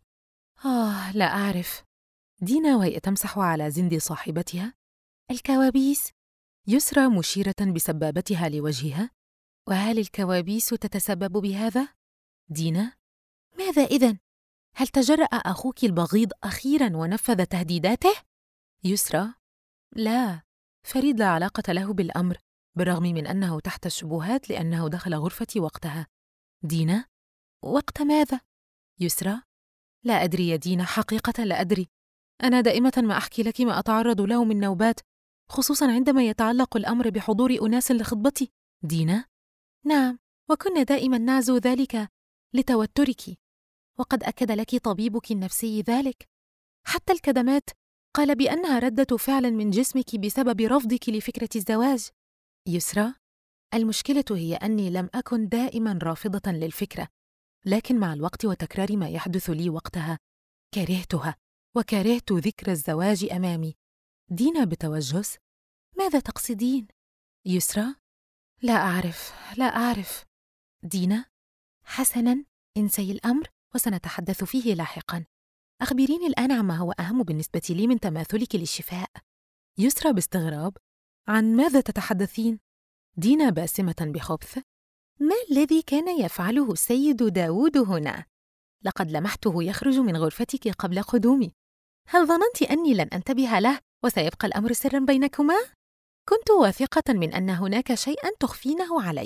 لا أعرف. دينا وهي تمسح على زند صاحبتها: الكوابيس. يسرى مشيرة بسبابتها لوجهها: وهل الكوابيس تتسبب بهذا؟ دينا: ماذا إذن؟ هل تجرأ أخوك البغيض أخيراً ونفذ تهديداته؟ يسرى: لا، فريد لا علاقة له بالأمر، بالرغم من أنه تحت الشبهات لأنه دخل غرفتي وقتها. دينا: وقت ماذا؟ يسرى: لا أدري يا دينا، حقيقة لا أدري. أنا دائمة ما أحكي لك ما أتعرض له من نوبات، خصوصاً عندما يتعلق الأمر بحضور أناس لخطبتي. دينا: نعم، وكنا دائماً نعزو ذلك لتوترك، وقد أكد لك طبيبك النفسي ذلك. حتى الكدمات قال بأنها ردة فعل من جسمك بسبب رفضك لفكرة الزواج. يسرى: المشكلة هي أني لم أكن دائماً رافضة للفكرة، لكن مع الوقت وتكرار ما يحدث لي وقتها كرهتها، وكرهت ذكر الزواج أمامي. دينا بتوجس: ماذا تقصدين؟ يسرى: لا أعرف، لا أعرف. دينا: حسناً، انسي الأمر وسنتحدث فيه لاحقاً. أخبريني الآن عما هو أهم بالنسبة لي من تماثلك للشفاء. يسرى باستغراب: عن ماذا تتحدثين؟ دينا باسمة بخبث: ما الذي كان يفعله السيد داوود هنا؟ لقد لمحته يخرج من غرفتك قبل قدومي. هل ظننت أني لن أنتبه له وسيبقى الأمر سراً بينكما؟ كنت واثقة من أن هناك شيئاً تخفينه علي.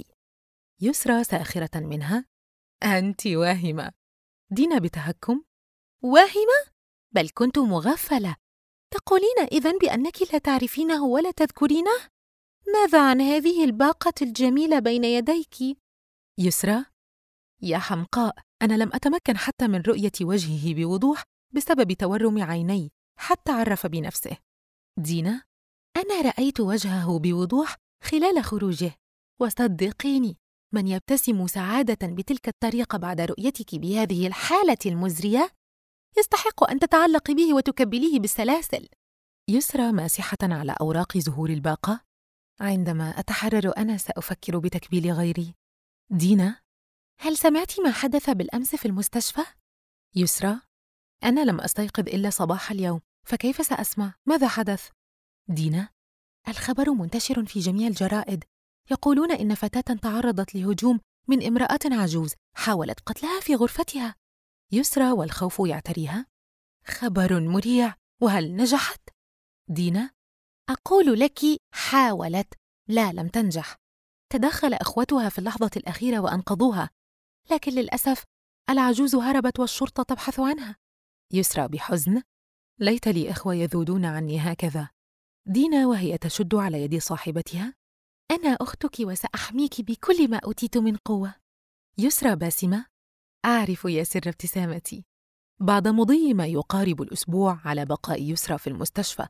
يسرى ساخرة منها: أنت واهمة. دينا بتهكم: واهمة؟ بل كنت مغفلة. تقولين إذن بأنك لا تعرفينه ولا تذكرينه؟ ماذا عن هذه الباقة الجميلة بين يديك؟ يسرى: يا حمقاء، أنا لم أتمكن حتى من رؤية وجهه بوضوح بسبب تورم عيني حتى عرف بنفسه. دينا: أنا رأيت وجهه بوضوح خلال خروجه، وصدقيني من يبتسم سعادة بتلك الطريقة بعد رؤيتك بهذه الحالة المزرية يستحق أن تتعلقي به وتكبليه بالسلاسل. يسرى ماسحة على أوراق زهور الباقة: عندما أتحرر أنا سأفكر بتكبيل غيري. دينا: هل سمعتِ ما حدث بالأمس في المستشفى؟ يسرى: أنا لم أستيقظ إلا صباح اليوم، فكيف سأسمع؟ ماذا حدث؟ دينا: الخبر منتشر في جميع الجرائد، يقولون إن فتاة تعرضت لهجوم من امرأة عجوز حاولت قتلها في غرفتها. يسرى والخوف يعتريها: خبر مريع، وهل نجحت؟ دينا: أقول لك حاولت، لا لم تنجح. تدخل أخوتها في اللحظة الأخيرة وأنقذوها، لكن للأسف العجوز هربت والشرطة تبحث عنها. يسرى بحزن: ليت لي إخوة يذودون عني هكذا. دينا وهي تشد على يد صاحبتها: أنا أختك وسأحميك بكل ما أوتيت من قوة. يسرى باسمة: أعرف يا سر ابتسامتي. بعد مضي ما يقارب الأسبوع على بقاء يسرى في المستشفى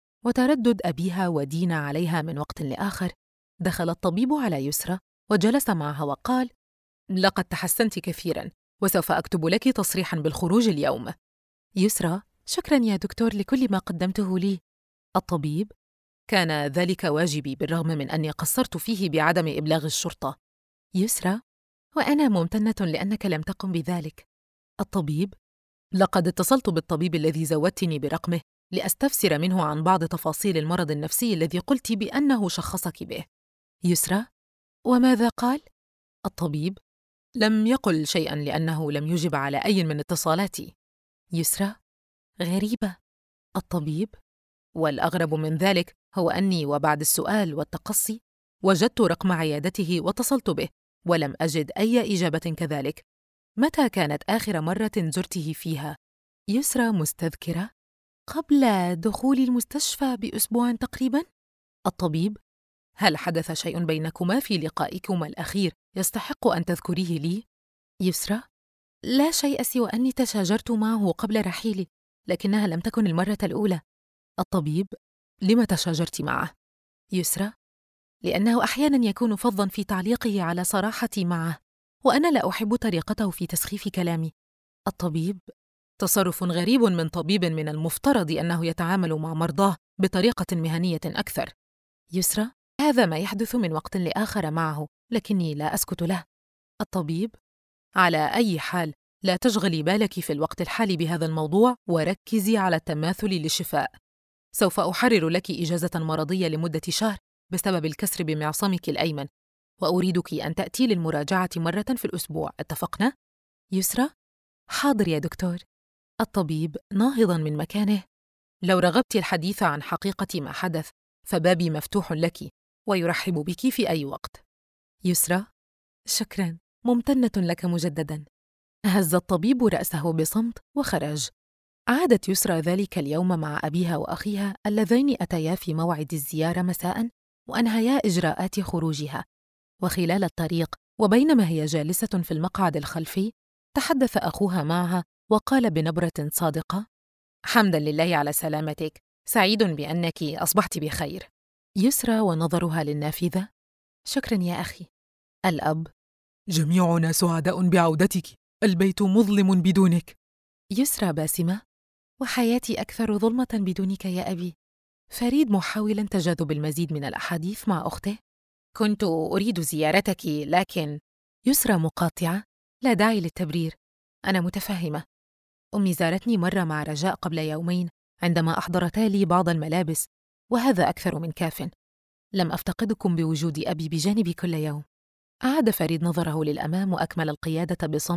وتردد أبيها ودينا عليها من وقت لآخر، دخل الطبيب على يسرى وجلس معها وقال: لقد تحسنت كثيراً، وسوف أكتب لك تصريحاً بالخروج اليوم. يسرى: شكراً يا دكتور لكل ما قدمته لي. الطبيب: كان ذلك واجبي بالرغم من أني قصرت فيه بعدم إبلاغ الشرطة. يسرى: وأنا ممتنة لأنك لم تقم بذلك. الطبيب: لقد اتصلت بالطبيب الذي زودتني برقمه لأستفسر منه عن بعض تفاصيل المرض النفسي الذي قلت بأنه شخصك به. يسرى: وماذا قال؟ الطبيب: لم يقل شيئاً لأنه لم يجب على أي من اتصالاتي. يسرى: غريبة. الطبيب: والأغرب من ذلك هو أني وبعد السؤال والتقصي وجدت رقم عيادته واتصلت به ولم أجد أي إجابة كذلك. متى كانت آخر مرة زرته فيها؟ يسرى مستذكرة: قبل دخول المستشفى بأسبوع تقريباً. الطبيب: هل حدث شيء بينكما في لقائكما الأخير يستحق أن تذكريه لي؟ يسرى: لا شيء سوى أني تشاجرت معه قبل رحيلي، لكنها لم تكن المرة الأولى. الطبيب: لم تشاجرت معه؟ يسرى: لأنه أحياناً يكون فظاً في تعليقه على صراحتي معه، وأنا لا أحب طريقته في تسخيف كلامي. الطبيب: تصرف غريب من طبيب من المفترض أنه يتعامل مع مرضاه بطريقة مهنية أكثر. يسرى: هذا ما يحدث من وقت لآخر معه، لكني لا أسكت له. الطبيب: على أي حال لا تشغلي بالك في الوقت الحالي بهذا الموضوع وركزي على التماثل للشفاء. سوف أحرر لك إجازة مرضية لمدة شهر بسبب الكسر بمعصمك الأيمن، وأريدك أن تأتي للمراجعة مرة في الأسبوع، اتفقنا؟ يسرى: حاضر يا دكتور. الطبيب ناهضاً من مكانه: لو رغبت الحديث عن حقيقة ما حدث فبابي مفتوح لك ويرحب بك في أي وقت. يسرى: شكراً، ممتنة لك مجدداً. هز الطبيب رأسه بصمت وخرج. عادت يسرى ذلك اليوم مع أبيها وأخيها اللذين أتيا في موعد الزيارة مساءً وأنهيا إجراءات خروجها. وخلال الطريق وبينما هي جالسة في المقعد الخلفي تحدث أخوها معها وقال بنبرة صادقة: حمداً لله على سلامتك، سعيد بأنك أصبحت بخير. يسرى ونظرها للنافذة: شكراً يا أخي. الأب: جميعنا سعداء بعودتك، البيت مظلم بدونك. يسرى باسمة: وحياتي أكثر ظلمة بدونك يا أبي. فريد محاولاً تجاذب المزيد من الأحاديث مع أخته: كنت أريد زيارتك لكن… يسرى مقاطعة: لا داعي للتبرير، أنا متفهمة. أمي زارتني مرة مع رجاء قبل يومين عندما أحضرتا لي بعض الملابس، وهذا أكثر من كاف. لم أفتقدكم بوجود أبي بجانبي كل يوم. أعاد فريد نظره للأمام وأكمل القيادة بصمت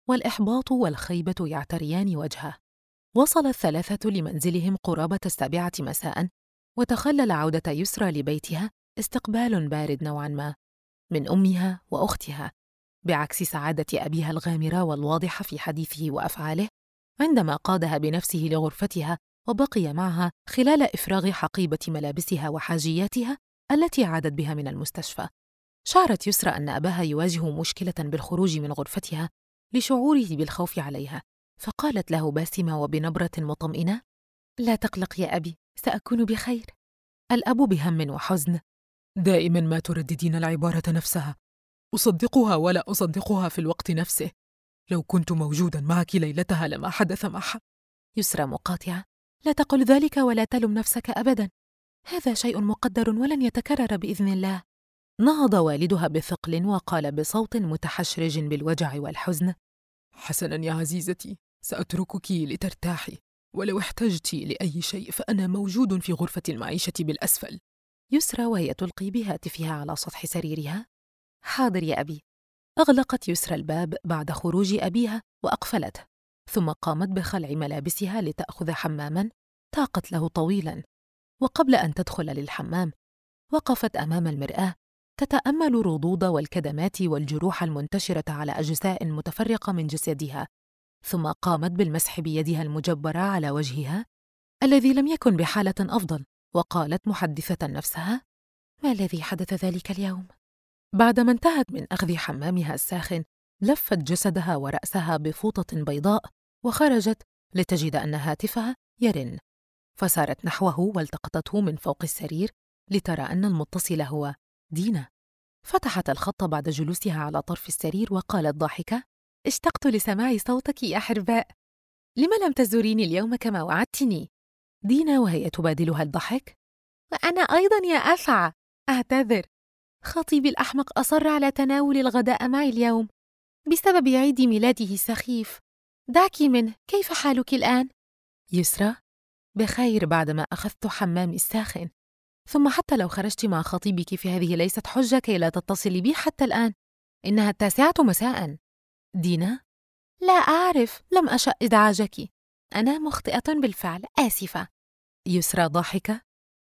والإحباط والخيبة يعتريان وجهه. وصل الثلاثة لمنزلهم قرابة 7 مساء، وتخلل عودة يسرى لبيتها استقبال بارد نوعاً ما من أمها وأختها، بعكس سعادة أبيها الغامرة والواضحة في حديثه وأفعاله عندما قادها بنفسه لغرفتها وبقي معها خلال إفراغ حقيبة ملابسها وحاجياتها التي عادت بها من المستشفى. شعرت يسرى أن أباها يواجه مشكلة بالخروج من غرفتها لشعوره بالخوف عليها، فقالت له باسمة وبنبرة مطمئنة: لا تقلق يا أبي، سأكون بخير. الأب بهم وحزن: دائما ما ترددين العبارة نفسها، أصدقها ولا أصدقها في الوقت نفسه. لو كنت موجودا معك ليلتها لما حدث معها. يسرى مقاطعة: لا تقل ذلك ولا تلم نفسك أبدا، هذا شيء مقدر ولن يتكرر بإذن الله. نهض والدها بثقل وقال بصوت متحشرج بالوجع والحزن: حسنا يا عزيزتي، سأتركك لترتاحي، ولو احتجت لأي شيء فأنا موجود في غرفة المعيشة بالأسفل. يسرى وهي تلقي بهاتفها على سطح سريرها: حاضر يا أبي. أغلقت يسرى الباب بعد خروج أبيها وأقفلته، ثم قامت بخلع ملابسها لتأخذ حماماً طاقت له طويلاً. وقبل أن تدخل للحمام وقفت أمام المرآة تتأمل رضوض والكدمات والجروح المنتشرة على أجزاء متفرقة من جسدها، ثم قامت بالمسح بيدها المجبرة على وجهها الذي لم يكن بحالة أفضل، وقالت محدثة نفسها: ما الذي حدث ذلك اليوم؟ بعدما انتهت من أخذ حمامها الساخن لفت جسدها ورأسها بفوطة بيضاء وخرجت لتجد أن هاتفها يرن، فسارت نحوه والتقطته من فوق السرير لترى أن المتصل هو دينا. فتحت الخط بعد جلوسها على طرف السرير وقالت ضاحكة: اشتقت لسماع صوتك يا حرباء، لم لم تزوريني اليوم كما وعدتني؟ دينا وهي تبادلها الضحك: وأنا أيضا يا أسعى، أعتذر، خطيبي الأحمق أصر على تناول الغداء معي اليوم بسبب عيد ميلاده السخيف. دعك منه، كيف حالك الآن؟ يسرى: بخير بعدما أخذت حمامي الساخن، ثم حتى لو خرجت مع خطيبك فهذه ليست حجة كي لا تتصلي بي حتى الآن، إنها 9 مساء. دينا: لا أعرف، لم أشأ إزعاجك، أنا مخطئة بالفعل، آسفة. يسرى ضاحكة: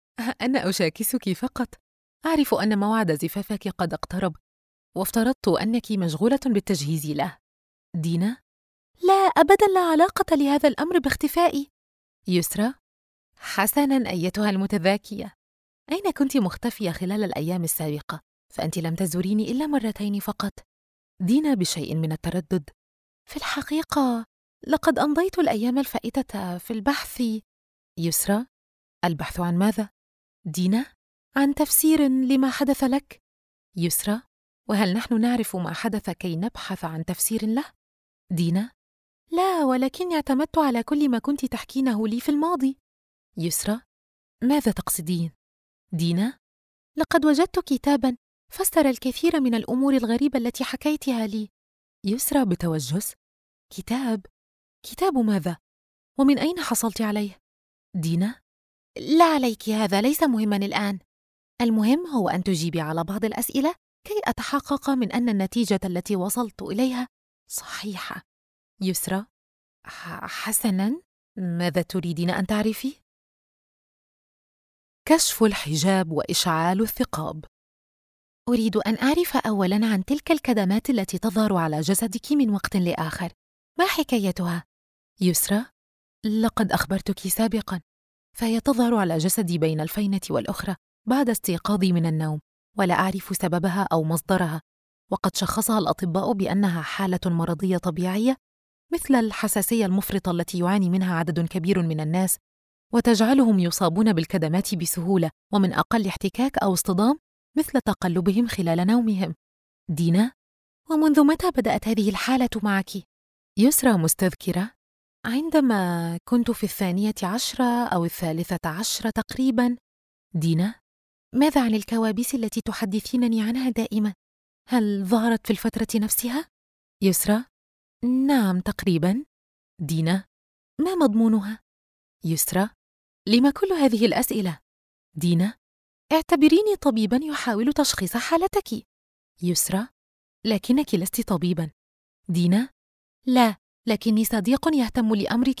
أنا أشاكسك فقط، أعرف أن موعد زفافك قد اقترب، وافترضت أنك مشغولة بالتجهيز له. دينا: لا أبدا، لا علاقة لهذا الأمر باختفائي. يسرى: حسنا أيتها المتذاكية، أين كنت مختفية خلال الأيام السابقة؟ فأنت لم تزوريني إلا 2 مرات فقط. دينا بشيء من التردد: في الحقيقة لقد أمضيت الأيام الفائتة في البحث. يسرى: البحث عن ماذا؟ دينا: عن تفسير لما حدث لك. يسرى: وهل نحن نعرف ما حدث كي نبحث عن تفسير له؟ دينا: لا، ولكني اعتمدت على كل ما كنت تحكينه لي في الماضي. يسرى: ماذا تقصدين؟ دينا: لقد وجدت كتاباً فسر الكثير من الأمور الغريبة التي حكيتها لي. يسرى بتوجس: كتاب ماذا؟ ومن أين حصلت عليه؟ دينا: لا عليك، هذا ليس مهماً الآن، المهم هو أن تجيبي على بعض الأسئلة كي أتحقق من أن النتيجة التي وصلت إليها صحيحة. يسرى: حسناً، ماذا تريدين أن تعرفي؟ كشف الحجاب وإشعال الثقاب. أريد أن أعرف أولاً عن تلك الكدمات التي تظهر على جسدك من وقت لآخر، ما حكايتها؟ يسرى: لقد أخبرتك سابقاً، فهي تظهر على جسدي بين الفينة والأخرى بعد استيقاظي من النوم، ولا أعرف سببها أو مصدرها، وقد شخصها الأطباء بأنها حالة مرضية طبيعية مثل الحساسية المفرطة التي يعاني منها عدد كبير من الناس، وتجعلهم يصابون بالكدمات بسهولة ومن أقل احتكاك أو اصطدام، مثل تقلبهم خلال نومهم. دينا: ومنذ متى بدأت هذه الحالة معك؟ يسرى مستذكرة: عندما كنت في 12 أو 13 تقريباً. دينا: ماذا عن الكوابيس التي تحدثينني عنها دائماً؟ هل ظهرت في الفترة نفسها؟ يسرى: نعم تقريباً. دينا: ما مضمونها؟ يسرى: لما كل هذه الأسئلة؟ دينا: اعتبريني طبيباً يحاول تشخيص حالتك. يسرى: لكنك لست طبيباً. دينا: لا، لكني صديق يهتم لأمرك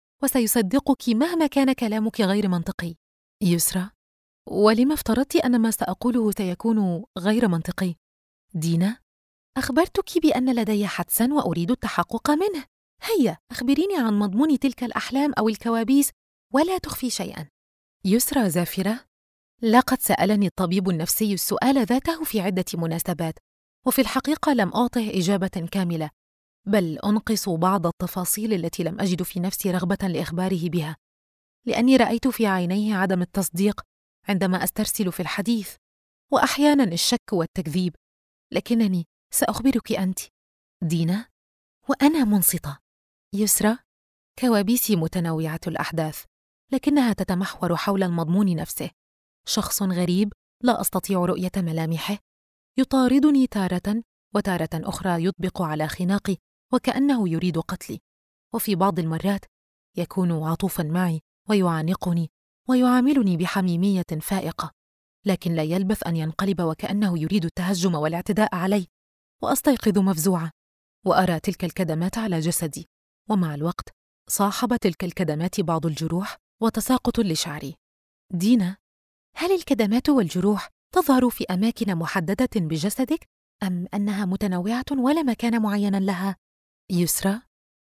وسيصدقك مهما كان كلامك غير منطقي. يسرى، ولم افترضت أن ما سأقوله سيكون غير منطقي؟ دينا، أخبرتك بأن لدي حدساً وأريد التحقق منه. هيا أخبريني عن مضمون تلك الأحلام أو الكوابيس ولا تخفي شيئاً. يسرى زافرة، لقد سألني الطبيب النفسي السؤال ذاته في عدة مناسبات، وفي الحقيقة لم أعطه إجابة كاملة، بل أنقص بعض التفاصيل التي لم أجد في نفسي رغبة لإخباره بها، لأني رأيت في عينيه عدم التصديق عندما أسترسل في الحديث، وأحياناً الشك والتكذيب. لكنني سأخبرك أنت دينا، وأنا منصتة. يسرى، كوابيسي متنوعة الأحداث، لكنها تتمحور حول المضمون نفسه. شخص غريب لا أستطيع رؤية ملامحه يطاردني تارة، وتارة أخرى يطبق على خناقي وكأنه يريد قتلي، وفي بعض المرات يكون عطوفاً معي ويعانقني ويعاملني بحميمية فائقة، لكن لا يلبث أن ينقلب وكأنه يريد التهجم والاعتداء علي، وأستيقظ مفزوعة وأرى تلك الكدمات على جسدي، ومع الوقت صاحب تلك الكدمات بعض الجروح وتساقط لشعري. دينا، هل الكدمات والجروح تظهر في أماكن محددة بجسدك، أم أنها متنوعة ولا مكان معين لها؟ يسرى،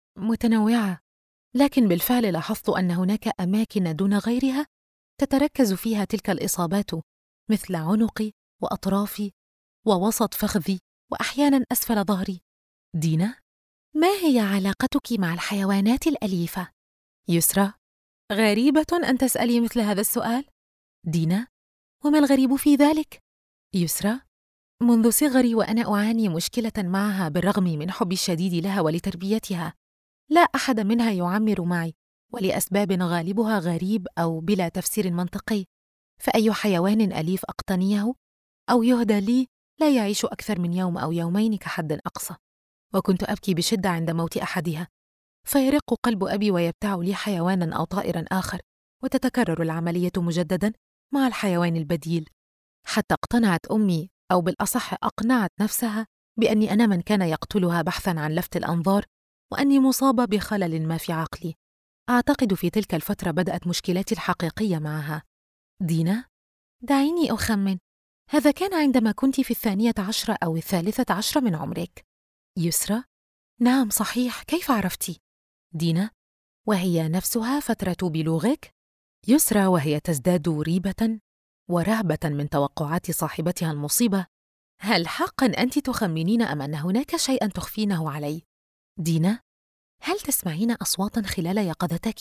متنوعة، لكن بالفعل لاحظت أن هناك أماكن دون غيرها تتركز فيها تلك الإصابات، مثل عنقي وأطرافي ووسط فخذي وأحياناً أسفل ظهري. دينا، ما هي علاقتك مع الحيوانات الأليفة؟ يسرى، غريبة أن تسألي مثل هذا السؤال. دينا، وما الغريب في ذلك؟ يسرى، منذ صغري وأنا أعاني مشكلة معها بالرغم من حبي الشديد لها ولتربيتها. لا أحد منها يعمر معي، ولأسباب غالبها غريب أو بلا تفسير منطقي، فأي حيوان أليف أقتنيه أو يهدى لي لا يعيش أكثر من يوم أو يومين كحد أقصى. وكنت أبكي بشدة عند موت أحدها، فيرق قلب أبي ويبتاع لي حيوانا أو طائرا آخر، وتتكرر العملية مجددا مع الحيوان البديل، حتى اقتنعت أمي، أو بالأصح أقنعت نفسها، بأني أنا من كان يقتلها بحثاً عن لفت الأنظار، وأني مصابة بخلل ما في عقلي. أعتقد في تلك الفترة بدأت مشكلاتي الحقيقية معها. دينا، دعيني أخمن، هذا كان عندما كنت في 12 أو 13 من عمرك. يسرى، نعم صحيح، كيف عرفتِ؟ دينا، وهي نفسها فترة بلوغك؟ يسرى، وهي تزداد ريبة ورهبة من توقعات صاحبتها المصيبة. هل حقاً أنت تخمنين أم أن هناك شيئاً تخفينه علي؟ دينا، هل تسمعين أصواتاً خلال يقظتك؟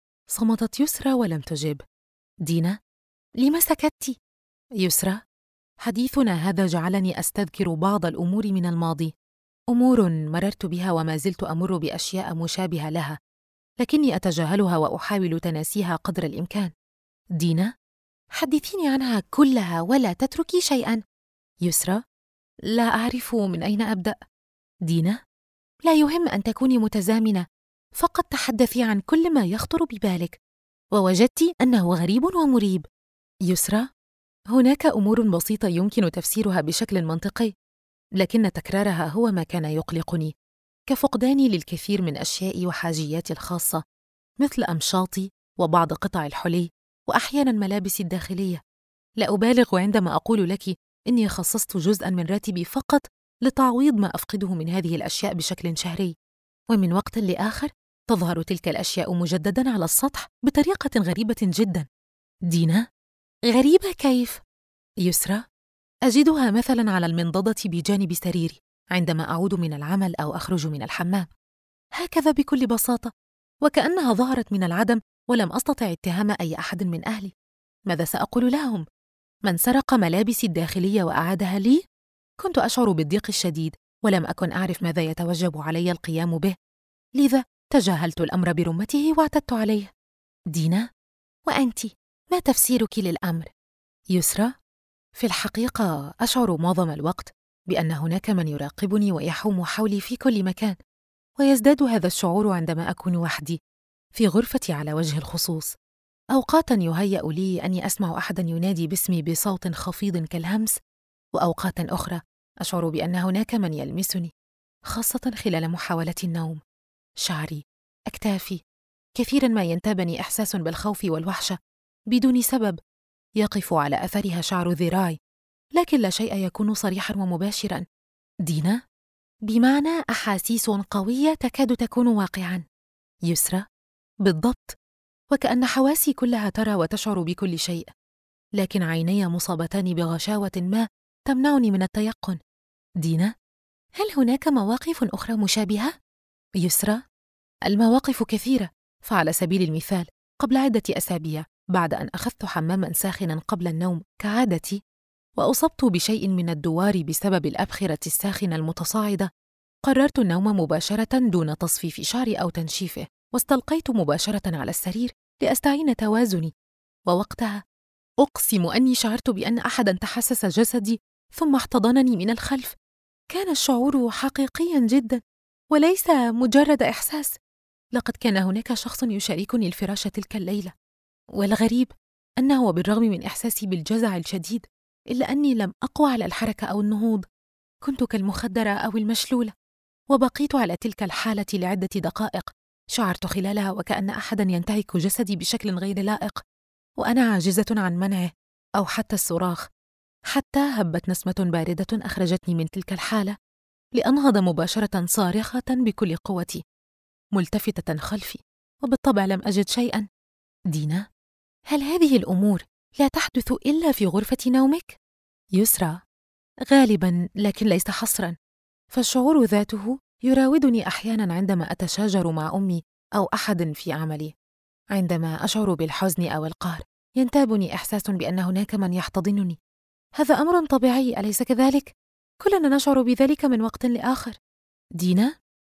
صمتت يسرى ولم تجب. دينا، لم سكتِ؟ يسرى، حديثنا هذا جعلني أستذكر بعض الأمور من الماضي، أمور مررت بها وما زلت أمر بأشياء مشابهة لها، لكني أتجاهلها وأحاول تناسيها قدر الإمكان. دينا، حدثيني عنها كلها ولا تتركي شيئاً. يسرى، لا أعرف من أين أبدأ. دينا، لا يهم أن تكوني متزامنة، فقط تحدثي عن كل ما يخطر ببالك، ووجدتِ أنه غريب ومريب. يسرى، هناك أمور بسيطة يمكن تفسيرها بشكل منطقي، لكن تكرارها هو ما كان يقلقني، كفقداني للكثير من أشيائي وحاجياتي الخاصة، مثل أمشاطي وبعض قطع الحلي وأحياناً ملابسي الداخلية. لا أبالغ عندما أقول لك إني خصصت جزءاً من راتبي فقط لتعويض ما أفقده من هذه الأشياء بشكل شهري، ومن وقت لآخر تظهر تلك الأشياء مجدداً على السطح بطريقة غريبة جداً. دينا، غريبة كيف؟ يسرى، أجدها مثلاً على المنضدة بجانب سريري عندما أعود من العمل أو أخرج من الحمام، هكذا بكل بساطة، وكأنها ظهرت من العدم ولم أستطع اتهام أي أحد من أهلي. ماذا سأقول لهم؟ من سرق ملابسي الداخلية وأعادها لي؟ كنت أشعر بالضيق الشديد ولم أكن أعرف ماذا يتوجب علي القيام به، لذا تجاهلت الأمر برمته واعتدت عليه. دينا، وأنتِ ما تفسيرك للأمر؟ يسرى، في الحقيقة أشعر معظم الوقت بأن هناك من يراقبني ويحوم حولي في كل مكان، ويزداد هذا الشعور عندما أكون وحدي في غرفتي على وجه الخصوص. أوقاتاً يهيأ لي أني أسمع أحداً ينادي باسمي بصوت خفيض كالهمس، وأوقات أخرى أشعر بأن هناك من يلمسني، خاصة خلال محاولة النوم. شعري، أكتافي. كثيرا ما ينتابني إحساس بالخوف والوحشة بدون سبب، يقف على أثرها شعر ذراعي، لكن لا شيء يكون صريحا ومباشرا. دينا، بمعنى أحاسيس قوية تكاد تكون واقعا. يسرى، بالضبط، وكأن حواسي كلها ترى وتشعر بكل شيء، لكن عيني مصابتان بغشاوة ما تمنعني من التيقن. دينا، هل هناك مواقف أخرى مشابهة؟ يسرى، المواقف كثيرة، فعلى سبيل المثال قبل عدة أسابيع بعد أن أخذت حماماً ساخناً قبل النوم كعادتي، وأصبت بشيء من الدوار بسبب الأبخرة الساخنة المتصاعدة، قررت النوم مباشرة دون تصفيف شعري أو تنشيفه، واستلقيت مباشرة على السرير لأستعين توازني، ووقتها أقسم أني شعرت بأن أحداً تحسس جسدي ثم احتضنني من الخلف. كان الشعور حقيقياً جداً وليس مجرد إحساس. لقد كان هناك شخص يشاركني الفراش تلك الليلة، والغريب أنه وبالرغم من إحساسي بالجزع الشديد إلا أني لم أقوى على الحركة أو النهوض. كنت كالمخدرة أو المشلولة، وبقيت على تلك الحالة لعدة دقائق شعرت خلالها وكأن أحداً ينتهك جسدي بشكل غير لائق، وأنا عاجزة عن منعه أو حتى الصراخ. حتى هبت نسمة باردة أخرجتني من تلك الحالة لأنهض مباشرة صارخة بكل قوتي، ملتفتة خلفي، وبالطبع لم أجد شيئاً. دينا، هل هذه الأمور لا تحدث إلا في غرفة نومك؟ يسرى، غالباً، لكن ليس حصراً، فالشعور ذاته يراودني أحياناً عندما أتشاجر مع أمي أو أحد في عملي. عندما أشعر بالحزن أو القهر ينتابني إحساس بأن هناك من يحتضنني. هذا أمر طبيعي، أليس كذلك؟ كلنا نشعر بذلك من وقت لآخر. دينا،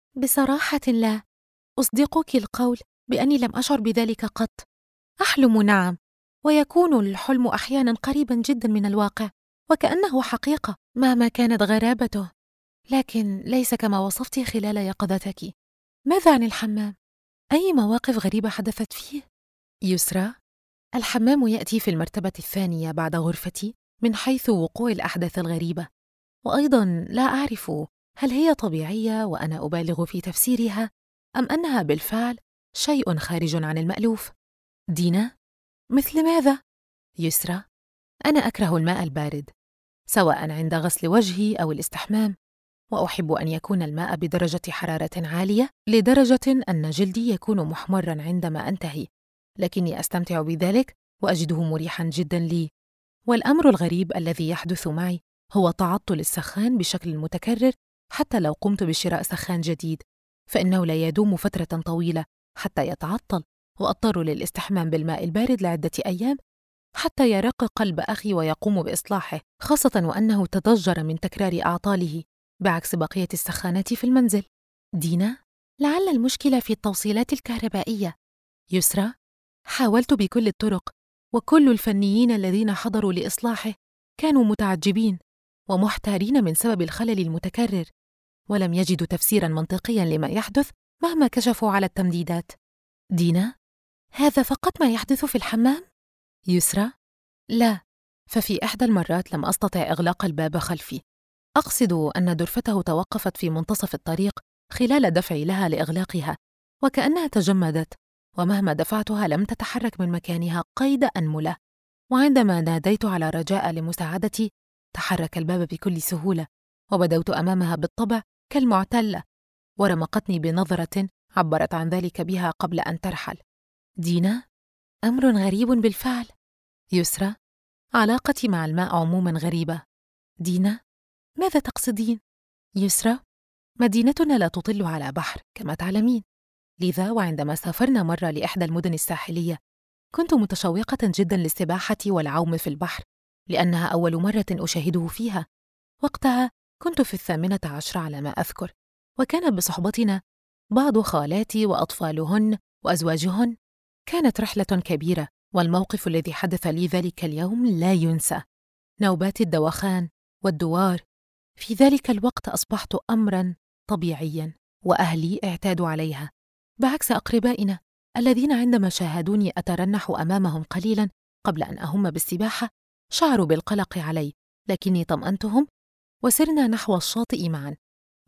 بصراحة لا، أصدقك القول بأني لم أشعر بذلك قط. أحلم، نعم، ويكون الحلم أحياناً قريباً جداً من الواقع وكأنه حقيقة مهما كانت غرابته، لكن ليس كما وصفت خلال يقظتك. ماذا عن الحمام؟ أي مواقف غريبة حدثت فيه؟ يسرى، الحمام يأتي في المرتبة الثانية بعد غرفتي من حيث وقوع الأحداث الغريبة، وأيضاً لا أعرف هل هي طبيعية وأنا أبالغ في تفسيرها أم أنها بالفعل شيء خارج عن المألوف. دينا، مثل ماذا؟ يسرى، أنا أكره الماء البارد سواء عند غسل وجهي أو الاستحمام، وأحب أن يكون الماء بدرجة حرارة عالية لدرجة أن جلدي يكون محمراً عندما أنتهي، لكني أستمتع بذلك وأجده مريحاً جداً لي. والأمر الغريب الذي يحدث معي هو تعطل السخان بشكل متكرر. حتى لو قمت بشراء سخان جديد فإنه لا يدوم فترة طويلة حتى يتعطل، وأضطر للاستحمام بالماء البارد لعدة أيام حتى يرق قلب أخي ويقوم بإصلاحه، خاصة وأنه تضجر من تكرار أعطاله بعكس بقية السخانات في المنزل. دينا، لعل المشكلة في التوصيلات الكهربائية. يسرى، حاولت بكل الطرق، وكل الفنيين الذين حضروا لإصلاحه كانوا متعجبين ومحتارين من سبب الخلل المتكرر، ولم يجدوا تفسيراً منطقياً لما يحدث مهما كشفوا على التمديدات. دينا، هذا فقط ما يحدث في الحمام؟ يسرى، لا، ففي إحدى المرات لم أستطع إغلاق الباب خلفي. أقصد أن درفته توقفت في منتصف الطريق خلال دفعي لها لإغلاقها، وكأنها تجمدت، ومهما دفعتها لم تتحرك من مكانها قيد أنملة. وعندما ناديت على رجاء لمساعدتي تحرك الباب بكل سهولة، وبدوت أمامها بالطبع كالمعتلة، ورمقتني بنظرة عبرت عن ذلك بها قبل أن ترحل. دينا، أمر غريب بالفعل. يسرى، علاقتي مع الماء عموما غريبة. دينا، ماذا تقصدين؟ يسرى، مدينتنا لا تطل على بحر كما تعلمين، لذا وعندما سافرنا مرة لإحدى المدن الساحلية كنت متشوقة جدا للسباحة والعوم في البحر، لأنها أول مرة أشاهده فيها. وقتها كنت في 18 على ما أذكر، وكان بصحبتنا بعض خالاتي وأطفالهن وأزواجهن. كانت رحلة كبيرة، والموقف الذي حدث لي ذلك اليوم لا ينسى. نوبات الدوخان والدوار في ذلك الوقت أصبحت أمراً طبيعياً، وأهلي اعتادوا عليها، بعكس أقربائنا الذين عندما شاهدوني أترنح أمامهم قليلاً قبل أن أهم بالسباحة شعروا بالقلق علي، لكني طمأنتهم وسرنا نحو الشاطئ معاً.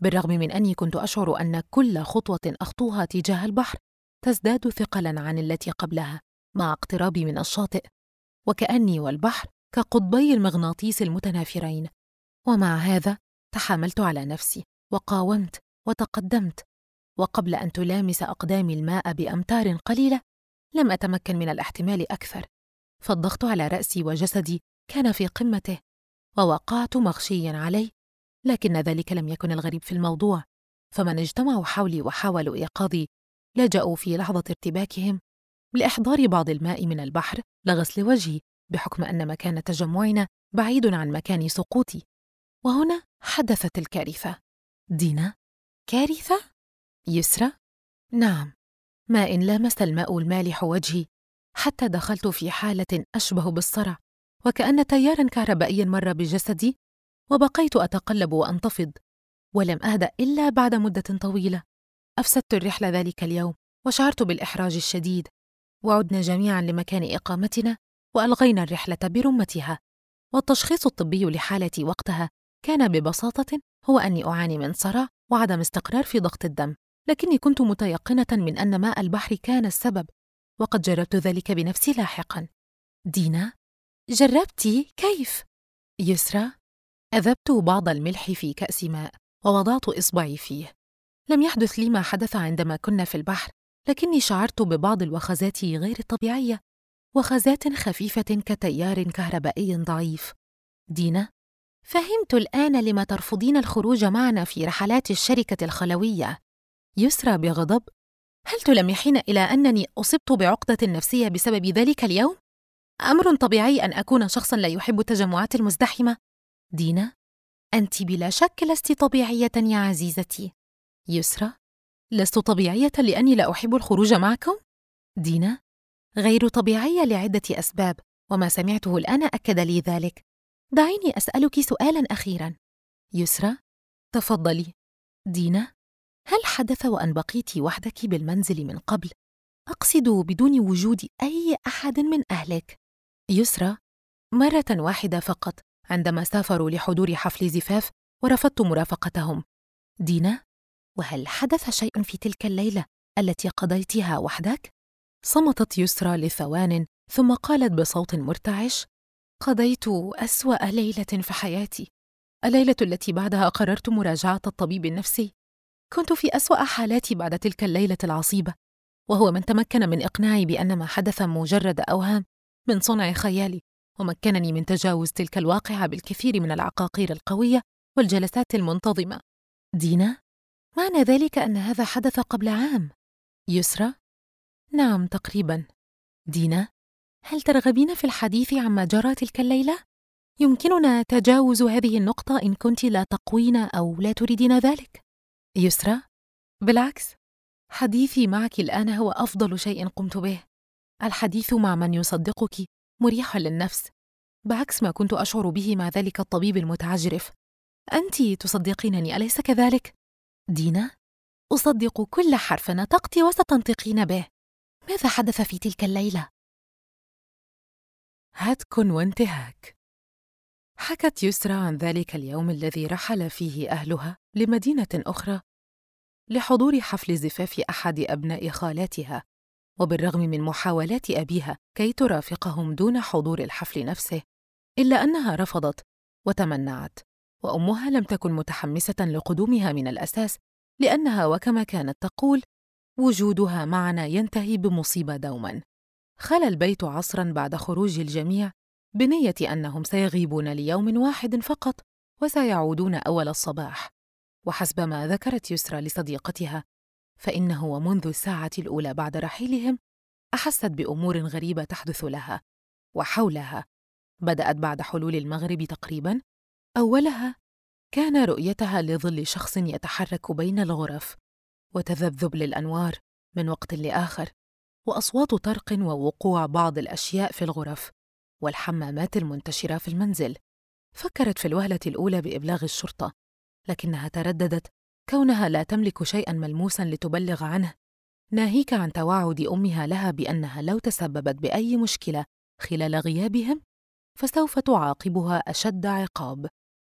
بالرغم من أني كنت أشعر أن كل خطوة أخطوها تجاه البحر تزداد ثقلاً عن التي قبلها مع اقترابي من الشاطئ، وكأني والبحر كقطبي المغناطيس المتنافرين. ومع هذا تحاملت على نفسي وقاومت وتقدمت، وقبل أن تلامس أقدامي الماء بأمتار قليلة لم أتمكن من الاحتمال أكثر، فالضغط على رأسي وجسدي كان في قمته، ووقعت مغشياً علي. لكن ذلك لم يكن الغريب في الموضوع، فمن اجتمعوا حولي وحاولوا إيقاظي لجأوا في لحظة ارتباكهم لإحضار بعض الماء من البحر لغسل وجهي، بحكم أن مكان تجمعنا بعيد عن مكان سقوطي. وهنا حدثت الكارثة. دينا؟ كارثة؟ يسرى؟ نعم، ما إن لامس الماء المالح وجهي حتى دخلت في حالة أشبه بالصرع، وكأن تياراً كهربائياً مر بجسدي، وبقيت أتقلب وأنتفض، ولم أهدأ إلا بعد مدة طويلة. أفسدت الرحلة ذلك اليوم وشعرت بالإحراج الشديد، وعدنا جميعاً لمكان إقامتنا وألغينا الرحلة برمتها. والتشخيص الطبي لحالتي وقتها كان ببساطة هو أني أعاني من صرع وعدم استقرار في ضغط الدم، لكني كنت متيقنة من أن ماء البحر كان السبب، وقد جربت ذلك بنفسي لاحقاً. دينا؟ جربتي؟ كيف؟ يسرى؟ أذبت بعض الملح في كأس ماء ووضعت إصبعي فيه. لم يحدث لي ما حدث عندما كنا في البحر، لكني شعرت ببعض الوخزات غير الطبيعية، وخزات خفيفة كتيار كهربائي ضعيف. دينا؟ فهمت الآن لما ترفضين الخروج معنا في رحلات الشركة الخلوية. يسرى بغضب: هل تلمحين إلى أنني أصبت بعقدة نفسية بسبب ذلك اليوم؟ أمر طبيعي أن أكون شخصاً لا يحب التجمعات المزدحمة. دينا: أنت بلا شك لست طبيعية يا عزيزتي. يسرى: لست طبيعية لأني لا أحب الخروج معكم؟ دينا: غير طبيعية لعدة أسباب، وما سمعته الآن أكد لي ذلك. دعيني أسألك سؤالاً أخيراً. يسرى: تفضلي. دينا: هل حدث وأن بقيت وحدك بالمنزل من قبل؟ أقصد بدون وجود أي أحد من أهلك. يسرى: مرة واحدة فقط، عندما سافروا لحضور حفل زفاف ورفضت مرافقتهم. دينا: وهل حدث شيء في تلك الليلة التي قضيتها وحدك؟ صمتت يسرى لثوان ثم قالت بصوت مرتعش: قضيت أسوأ ليلة في حياتي، الليلة التي بعدها قررت مراجعة الطبيب النفسي. كنت في أسوأ حالاتي بعد تلك الليلة العصيبة، وهو من تمكن من إقناعي بأن ما حدث مجرد أوهام من صنع خيالي، ومكنني من تجاوز تلك الواقعة بالكثير من العقاقير القوية والجلسات المنتظمة. دينا: معنى ذلك أن هذا حدث قبل عام؟ يسرى: نعم تقريباً. دينا: هل ترغبين في الحديث عما جرى تلك الليلة؟ يمكننا تجاوز هذه النقطة إن كنت لا تقوين أو لا تريدين ذلك. يسرى: بالعكس، حديثي معك الآن هو أفضل شيء قمت به. الحديث مع من يصدقك مريح للنفس، بعكس ما كنت أشعر به مع ذلك الطبيب المتعجرف. أنت تصدقينني أليس كذلك؟ دينا: أصدق كل حرف نطقت وستنطقين به. ماذا حدث في تلك الليلة؟ هتك وانتهاك. حكت يسرى عن ذلك اليوم الذي رحل فيه أهلها لمدينة أخرى لحضور حفل زفاف أحد أبناء خالاتها، وبالرغم من محاولات أبيها كي ترافقهم دون حضور الحفل نفسه، إلا أنها رفضت وتمنعت، وأمها لم تكن متحمسة لقدومها من الأساس، لأنها وكما كانت تقول: وجودها معنا ينتهي بمصيبة دوما. خلا البيت عصرا بعد خروج الجميع بنية أنهم سيغيبون ليوم واحد فقط وسيعودون أول الصباح. وحسب ما ذكرت يسرى لصديقتها، فإنه ومنذ الساعة الأولى بعد رحيلهم أحست بأمور غريبة تحدث لها وحولها. بدأت بعد حلول المغرب تقريباً. أولها كان رؤيتها لظل شخص يتحرك بين الغرف، وتذبذب للأنوار من وقت لآخر، وأصوات طرق ووقوع بعض الأشياء في الغرف والحمامات المنتشرة في المنزل. فكرت في الوهلة الأولى بإبلاغ الشرطة، لكنها ترددت كونها لا تملك شيئاً ملموساً لتبلغ عنه، ناهيك عن توعد أمها لها بأنها لو تسببت بأي مشكلة خلال غيابهم فسوف تعاقبها أشد عقاب.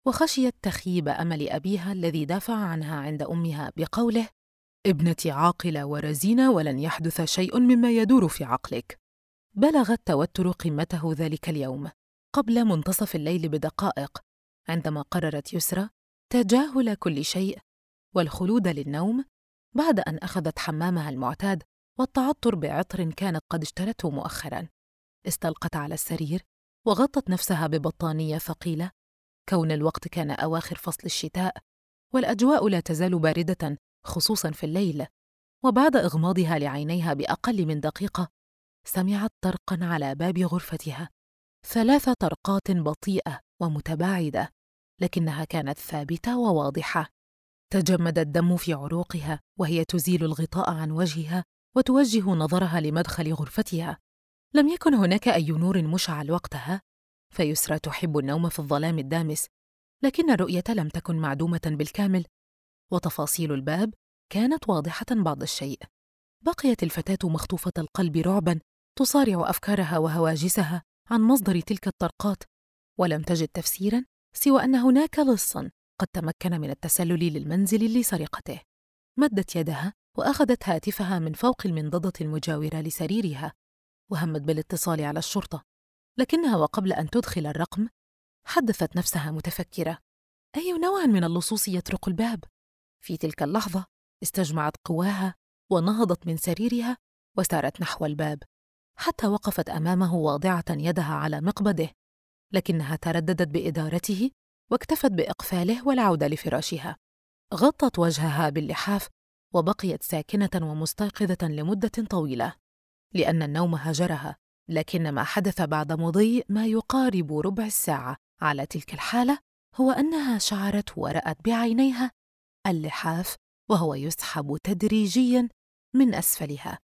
وخشيت تخيب أمل أبيها الذي دافع عنها عند أمها بقوله: ابنتي عاقلة ورزينة ولن يحدث شيء مما يدور في عقلك. بلغ التوتر قمته ذلك اليوم قبل منتصف الليل بدقائق، عندما قررت يسرى تجاهل كل شيء والخلود للنوم بعد أن أخذت حمامها المعتاد والتعطر بعطر كانت قد اشترته مؤخراً. استلقت على السرير وغطت نفسها ببطانية ثقيلة، كون الوقت كان أواخر فصل الشتاء والأجواء لا تزال باردة خصوصاً في الليل. وبعد إغماضها لعينيها بأقل من دقيقة سمعت طرقاً على باب غرفتها، 3 طرقات بطيئة ومتباعدة، لكنها كانت ثابتة وواضحة. تجمد الدم في عروقها وهي تزيل الغطاء عن وجهها وتوجه نظرها لمدخل غرفتها. لم يكن هناك أي نور مشعل وقتها، فيسرى تحب النوم في الظلام الدامس، لكن الرؤية لم تكن معدومة بالكامل، وتفاصيل الباب كانت واضحة بعض الشيء. بقيت الفتاة مخطوفة القلب رعباً تصارع أفكارها وهواجسها عن مصدر تلك الطرقات، ولم تجد تفسيراً سوى أن هناك لصاً قد تمكن من التسلل للمنزل لسرقته. مدت يدها وأخذت هاتفها من فوق المنضدة المجاورة لسريرها، وهمت بالاتصال على الشرطة، لكنها وقبل أن تدخل الرقم حدثت نفسها متفكرة: أي نوع من اللصوص يطرق الباب؟ في تلك اللحظة استجمعت قواها ونهضت من سريرها وسارت نحو الباب، حتى وقفت أمامه واضعة يدها على مقبضه، لكنها ترددت بإدارته واكتفت بإقفاله والعودة لفراشها. غطت وجهها باللحاف وبقيت ساكنة ومستيقظة لمدة طويلة، لأن النوم هجرها. لكن ما حدث بعد مضي ما يقارب ربع الساعة على تلك الحالة هو أنها شعرت ورأت بعينيها اللحاف وهو يسحب تدريجياً من أسفلها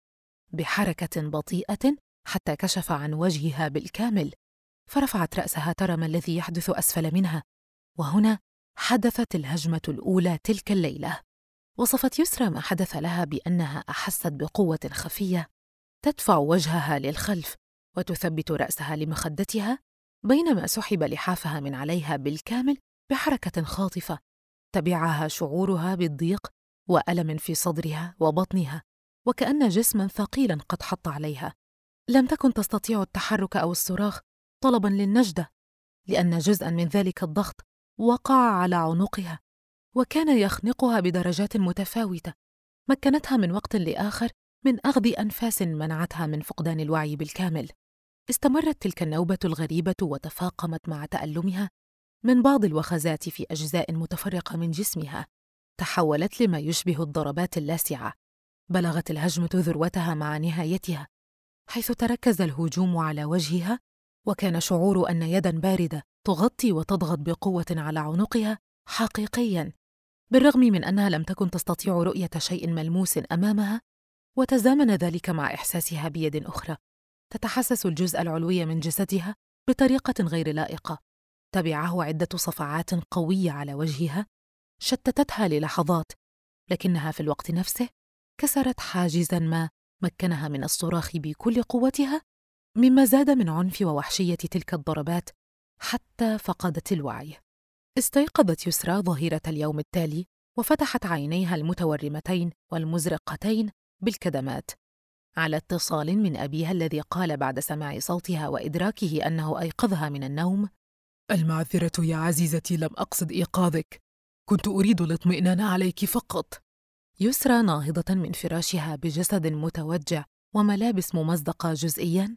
بحركة بطيئة حتى كشف عن وجهها بالكامل، فرفعت رأسها ترى ما الذي يحدث أسفل منها. وهنا حدثت الهجمة الأولى تلك الليلة. وصفت يسرى ما حدث لها بأنها أحست بقوة خفية تدفع وجهها للخلف وتثبت رأسها لمخدتها، بينما سحب لحافها من عليها بالكامل بحركة خاطفة تبعها شعورها بالضيق وألم في صدرها وبطنها، وكأن جسماً ثقيلاً قد حط عليها. لم تكن تستطيع التحرك أو الصراخ طلباً للنجدة، لأن جزءاً من ذلك الضغط وقع على عنقها وكان يخنقها بدرجات متفاوتة مكنتها من وقت لآخر من أخذ أنفاس منعتها من فقدان الوعي بالكامل. استمرت تلك النوبة الغريبة وتفاقمت مع تألمها من بعض الوخزات في أجزاء متفرقة من جسمها، تحولت لما يشبه الضربات اللاسعة. بلغت الهجمة ذروتها مع نهايتها، حيث تركز الهجوم على وجهها، وكان شعور أن يداً باردة تغطي وتضغط بقوة على عنقها حقيقياً، بالرغم من أنها لم تكن تستطيع رؤية شيء ملموس أمامها. وتزامن ذلك مع إحساسها بيد أخرى تتحسس الجزء العلوي من جسدها بطريقة غير لائقة. تبعه عدة صفعات قوية على وجهها شتتتها للحظات، لكنها في الوقت نفسه كسرت حاجزاً ما مكنها من الصراخ بكل قوتها، مما زاد من عنف ووحشية تلك الضربات حتى فقدت الوعي. استيقظت يسرى ظهيرة اليوم التالي وفتحت عينيها المتورمتين والمزرقتين بالكدمات على اتصال من أبيها الذي قال بعد سماع صوتها وإدراكه أنه أيقظها من النوم: المعذرة يا عزيزتي، لم أقصد إيقاظك، كنت أريد الاطمئنان عليك فقط. يسرى ناهضة من فراشها بجسد متوجع وملابس ممزقة جزئياً: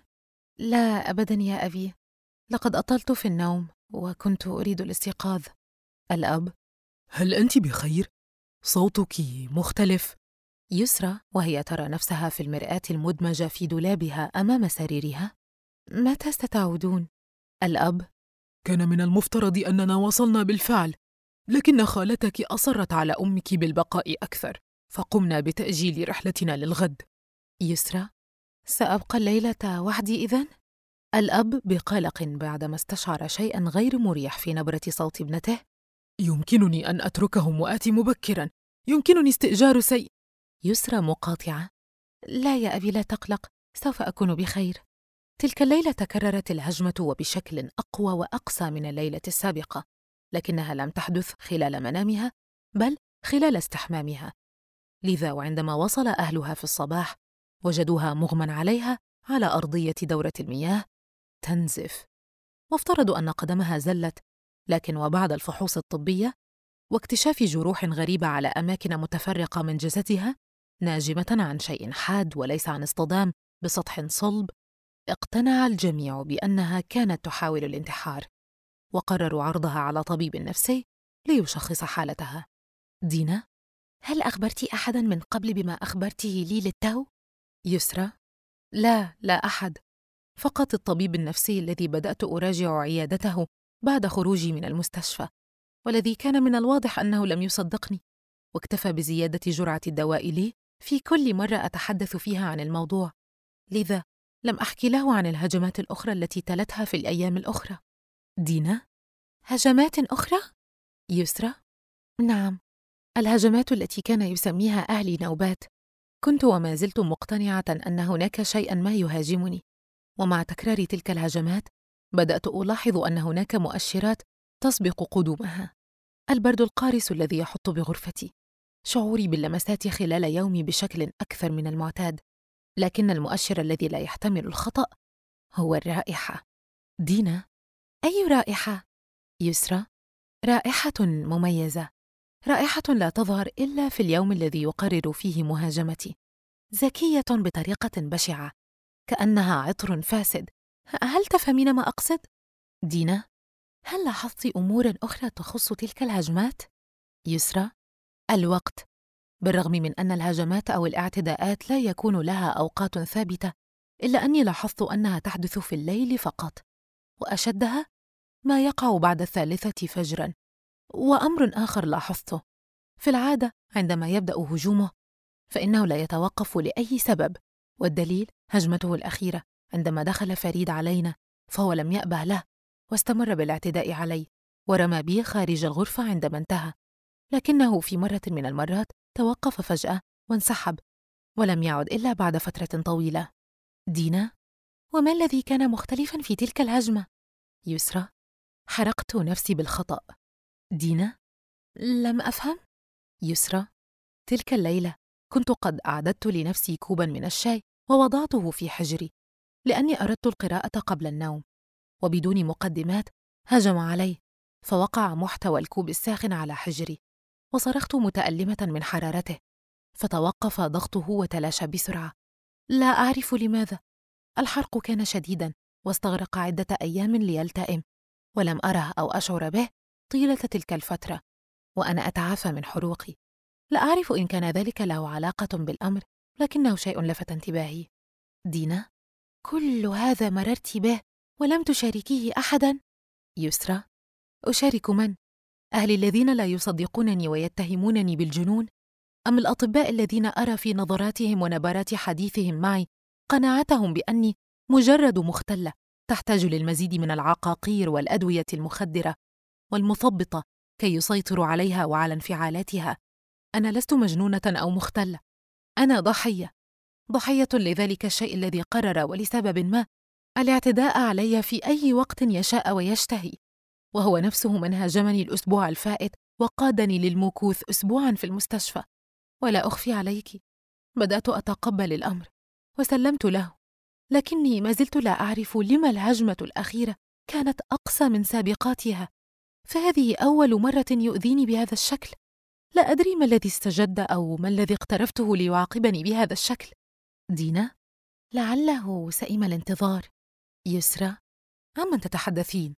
لا أبداً يا أبي، لقد أطلت في النوم وكنت أريد الاستيقاظ. الأب: هل أنت بخير؟ صوتك مختلف. يسرى وهي ترى نفسها في المرآة المدمجة في دولابها أمام سريرها: متى ستعودون؟ الأب: كان من المفترض أننا وصلنا بالفعل، لكن خالتك أصرت على أمك بالبقاء أكثر، فقمنا بتأجيل رحلتنا للغد. يسرى: سأبقى الليلة وحدي إذن؟ الأب بقلق بعدما استشعر شيئاً غير مريح في نبرة صوت ابنته: يمكنني أن أتركهم وآتي مبكراً، يمكنني استئجار يسرى مقاطعة: لا يا أبي، لا تقلق، سوف أكون بخير. تلك الليلة تكررت الهجمة وبشكل أقوى وأقسى من الليلة السابقة، لكنها لم تحدث خلال منامها بل خلال استحمامها. لذا وعندما وصل أهلها في الصباح وجدوها مغمى عليها على أرضية دورة المياه تنزف، وافترضوا أن قدمها زلت، لكن وبعد الفحوص الطبية واكتشاف جروح غريبة على أماكن متفرقة من جسدها ناجمة عن شيء حاد وليس عن اصطدام بسطح صلب، اقتنع الجميع بأنها كانت تحاول الانتحار، وقرروا عرضها على طبيب نفسي ليشخص حالتها. دينا: هل أخبرتِ أحداً من قبل بما أخبرتيه لي للتو؟ يسرى: لا أحد، فقط الطبيب النفسي الذي بدأت أراجع عيادته بعد خروجي من المستشفى، والذي كان من الواضح أنه لم يصدقني، واكتفى بزيادة جرعة الدواء لي في كل مرة أتحدث فيها عن الموضوع، لذا لم أحكي له عن الهجمات الأخرى التي تلتها في الأيام الأخرى. دينا: هجمات أخرى؟ يسرى: نعم، الهجمات التي كان يسميها أهلي نوبات. كنت وما زلت مقتنعة أن هناك شيئاً ما يهاجمني، ومع تكرار تلك الهجمات بدأت ألاحظ أن هناك مؤشرات تسبق قدومها: البرد القارس الذي يحط بغرفتي، شعوري باللمسات خلال يومي بشكل أكثر من المعتاد، لكن المؤشر الذي لا يحتمل الخطأ هو الرائحة. دينا: أي رائحة؟ يسرى: رائحة مميزة، رائحة لا تظهر إلا في اليوم الذي يقرر فيه مهاجمتي، زكية بطريقة بشعة، كأنها عطر فاسد. هل تفهمين ما أقصد؟ دينا: هل لاحظتِ أموراً أخرى تخص تلك الهجمات؟ يسرى: الوقت. بالرغم من أن الهجمات أو الاعتداءات لا يكون لها أوقات ثابتة، إلا أني لاحظت أنها تحدث في الليل فقط، وأشدها ما يقع بعد 3 فجراً. وأمر آخر لاحظته: في العادة عندما يبدأ هجومه فإنه لا يتوقف لأي سبب، والدليل هجمته الأخيرة عندما دخل فريد علينا، فهو لم يأبه له واستمر بالاعتداء علي ورمى بي خارج الغرفة عندما انتهى، لكنه في مرة من المرات توقف فجأة وانسحب، ولم يعد إلا بعد فترة طويلة. دينا: وما الذي كان مختلفاً في تلك الهجمة؟ يسرى: حرقت نفسي بالخطأ. دينا: لم أفهم. يسرى: تلك الليلة كنت قد أعددت لنفسي كوباً من الشاي ووضعته في حجري، لأني أردت القراءة قبل النوم، وبدون مقدمات هجم علي، فوقع محتوى الكوب الساخن على حجري، وصرخت متألمة من حرارته، فتوقف ضغطه وتلاشى بسرعة. لا أعرف لماذا، الحرق كان شديداً واستغرق عدة أيام ليلتئم، ولم أره أو أشعر به طيلة تلك الفترة وأنا أتعافى من حروقي. لا أعرف إن كان ذلك له علاقة بالأمر، لكنه شيء لفت انتباهي. دينا: كل هذا مررت به ولم تشاركيه أحداً؟ يسرى: أشارك من؟ أهلي الذين لا يصدقونني ويتهمونني بالجنون؟ أم الأطباء الذين أرى في نظراتهم ونبرات حديثهم معي قناعتهم بأني مجرد مختلة تحتاج للمزيد من العقاقير والأدوية المخدرة والمثبطة كي يسيطروا عليها وعلى انفعالاتها؟ أنا لست مجنونة أو مختلة، أنا ضحية لذلك الشيء الذي قرر ولسبب ما الاعتداء علي في أي وقت يشاء ويشتهي، وهو نفسه من هاجمني الأسبوع الفائت وقادني للمكوث أسبوعاً في المستشفى. ولا أخفي عليك، بدأت أتقبل الأمر وسلمت له، لكني ما زلت لا أعرف لما الهجمة الأخيرة كانت أقسى من سابقاتها، فهذه أول مرة يؤذيني بهذا الشكل. لا أدري ما الذي استجد أو ما الذي اقترفته ليعاقبني بهذا الشكل. دينا: لعله سئم الانتظار. يسرى: عمن تتحدثين؟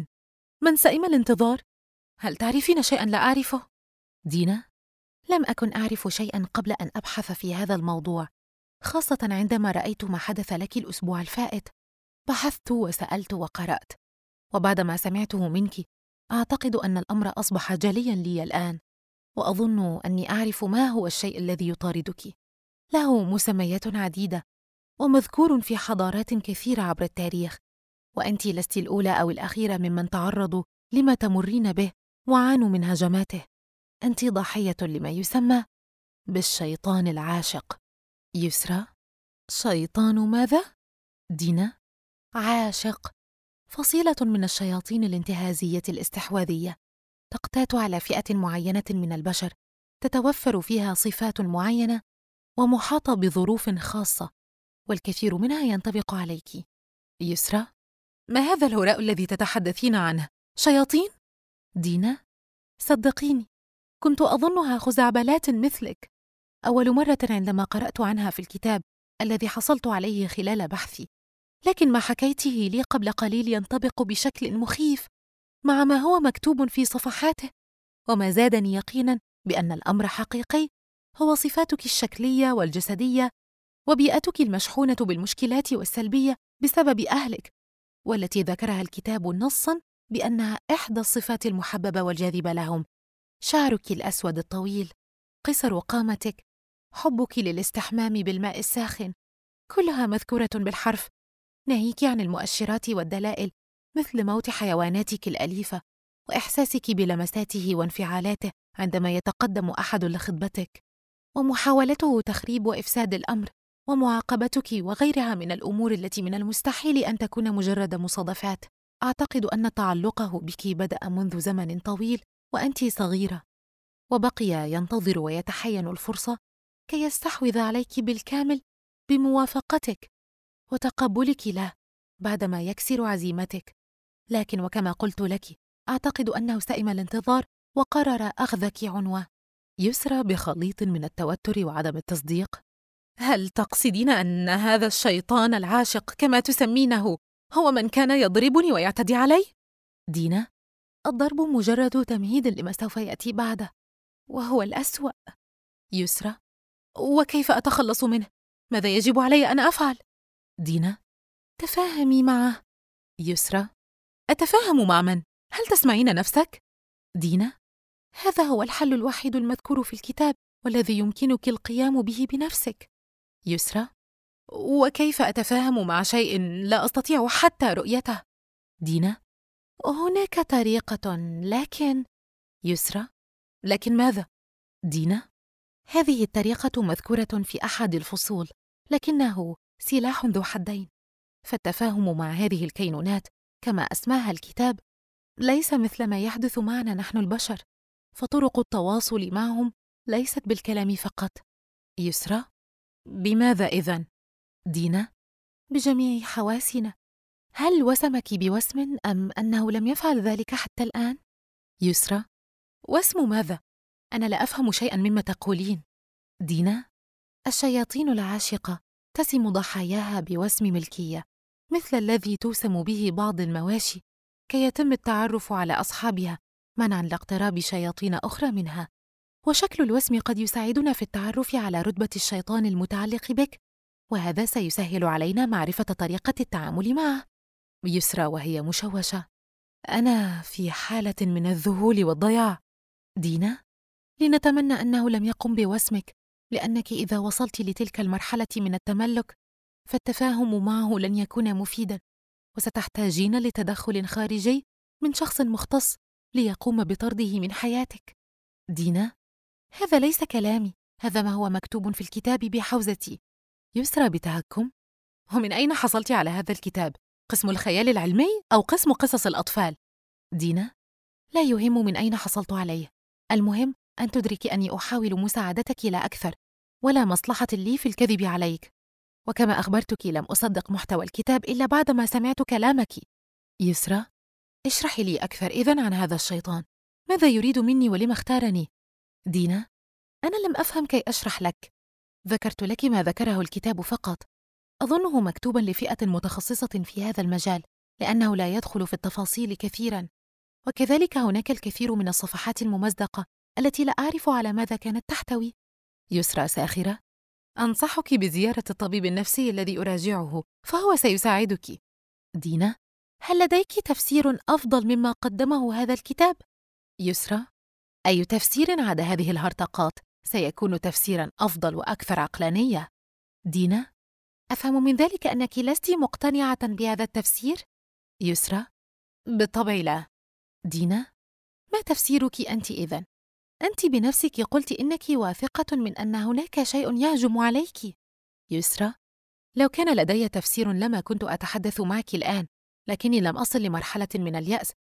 من سئم الانتظار؟ هل تعرفين شيئاً لا أعرفه؟ دينا: لم أكن أعرف شيئاً قبل أن أبحث في هذا الموضوع، خاصة عندما رأيت ما حدث لك الأسبوع الفائت. بحثت وسألت وقرأت، وبعدما سمعته منك أعتقد أن الأمر أصبح جلياً لي الآن، وأظن أني أعرف ما هو الشيء الذي يطاردك. له مسميات عديدة ومذكور في حضارات كثيرة عبر التاريخ، وأنت لست الأولى أو الأخيرة ممن تعرضوا لما تمرين به وعانوا من هجماته. أنت ضحية لما يسمى بالشيطان العاشق. يسرى: شيطان ماذا؟ دينا: عاشق، فصيلة من الشياطين الانتهازية الاستحواذية تقتات على فئة معينة من البشر تتوفر فيها صفات معينة ومحاطة بظروف خاصة، والكثير منها ينطبق عليك. يسرى، ما هذا الهراء الذي تتحدثين عنه؟ شياطين؟ دينا، صدقيني، كنت أظنها خزعبلات مثلك أول مرة عندما قرأت عنها في الكتاب الذي حصلت عليه خلال بحثي، لكن ما حكيته لي قبل قليل ينطبق بشكل مخيف مع ما هو مكتوب في صفحاته، وما زادني يقينا بأن الأمر حقيقي هو صفاتك الشكلية والجسدية وبيئتك المشحونة بالمشكلات والسلبية بسبب أهلك، والتي ذكرها الكتاب نصاً بأنها إحدى الصفات المحببة والجاذبة لهم: شعرك الأسود الطويل، قصر قامتك، حبك للاستحمام بالماء الساخن، كلها مذكورة بالحرف، ناهيك عن المؤشرات والدلائل مثل موت حيواناتك الأليفة وإحساسك بلمساته وانفعالاته عندما يتقدم أحد لخطبتك، ومحاولته تخريب وإفساد الأمر، ومعاقبتك وغيرها من الأمور التي من المستحيل أن تكون مجرد مصادفات. أعتقد أن تعلقه بك بدأ منذ زمن طويل وأنت صغيرة، وبقي ينتظر ويتحين الفرصة كي يستحوذ عليك بالكامل بموافقتك وتقبلك له بعدما يكسر عزيمتك. لكن وكما قلت لك، أعتقد أنه سئم الانتظار وقرر أخذك عنوة. يسرى بخليط من التوتر وعدم التصديق: هل تقصدين أن هذا الشيطان العاشق كما تسمينه هو من كان يضربني ويعتدي علي؟ دينا، الضرب مجرد تمهيد لما سوف يأتي بعده، وهو الأسوأ. يسرى، وكيف أتخلص منه؟ ماذا يجب علي أن أفعل؟ دينا، تفاهمي معه. يسرى، أتفاهم مع من؟ هل تسمعين نفسك؟ دينا، هذا هو الحل الوحيد المذكور في الكتاب والذي يمكنك القيام به بنفسك. يسرى، وكيف أتفاهم مع شيء لا أستطيع حتى رؤيته؟ دينا، هناك طريقة، لكن... يسرى، لكن ماذا؟ دينا، هذه الطريقة مذكورة في أحد الفصول، لكنه سلاح ذو حدين، فالتفاهم مع هذه الكينونات كما أسماها الكتاب ليس مثل ما يحدث معنا نحن البشر، فطرق التواصل معهم ليست بالكلام فقط. يسرى، بماذا إذن؟ دينا، بجميع حواسنا. هل وسمك بوسم أم أنه لم يفعل ذلك حتى الآن؟ يسرى، وسم ماذا؟ أنا لا أفهم شيئا مما تقولين. دينا، الشياطين العاشقة تسم ضحاياها بوسم ملكية مثل الذي توسم به بعض المواشي كي يتم التعرف على أصحابها منعا لاقتراب شياطين أخرى منها، وشكل الوسم قد يساعدنا في التعرف على رتبة الشيطان المتعلق بك، وهذا سيسهل علينا معرفة طريقة التعامل معه. يسرى وهي مشوشة: أنا في حالة من الذهول والضياع. دينا، لنتمنى أنه لم يقم بوسمك، لأنك إذا وصلت لتلك المرحلة من التملك فالتفاهم معه لن يكون مفيداً، وستحتاجين لتدخل خارجي من شخص مختص ليقوم بطرده من حياتك. دينا، هذا ليس كلامي، هذا ما هو مكتوب في الكتاب بحوزتي. يسرى بتهكم: ومن أين حصلت على هذا الكتاب؟ قسم الخيال العلمي أو قسم قصص الأطفال؟ دينا، لا يهم من أين حصلت عليه، المهم أن تدركي أني أحاول مساعدتك لا أكثر، ولا مصلحة لي في الكذب عليك، وكما أخبرتك لم أصدق محتوى الكتاب إلا بعدما سمعت كلامك. يسرى، اشرحي لي أكثر إذن عن هذا الشيطان، ماذا يريد مني ولم اختارني؟ دينا، أنا لم أفهم كي أشرح لك، ذكرت لك ما ذكره الكتاب فقط، أظنه مكتوباً لفئة متخصصة في هذا المجال لأنه لا يدخل في التفاصيل كثيراً، وكذلك هناك الكثير من الصفحات الممزقة التي لا أعرف على ماذا كانت تحتوي. يسرى ساخرة، أنصحك بزيارة الطبيب النفسي الذي أراجعه، فهو سيساعدك. دينا، هل لديك تفسير أفضل مما قدمه هذا الكتاب؟ يسرى، أي تفسير عدا هذه الهرطقات سيكون تفسيراً أفضل وأكثر عقلانية. دينا، أفهم من ذلك أنك لست مقتنعة بهذا التفسير؟ يسرى، بالطبع لا. دينا، ما تفسيرك أنت إذن؟ أنت بنفسك قلت إنك واثقة من أن هناك شيء يهجم عليك. يسرى، لو كان لدي تفسير لما كنت أتحدث معك الآن، لكني لم أصل لمرحلة من اليأس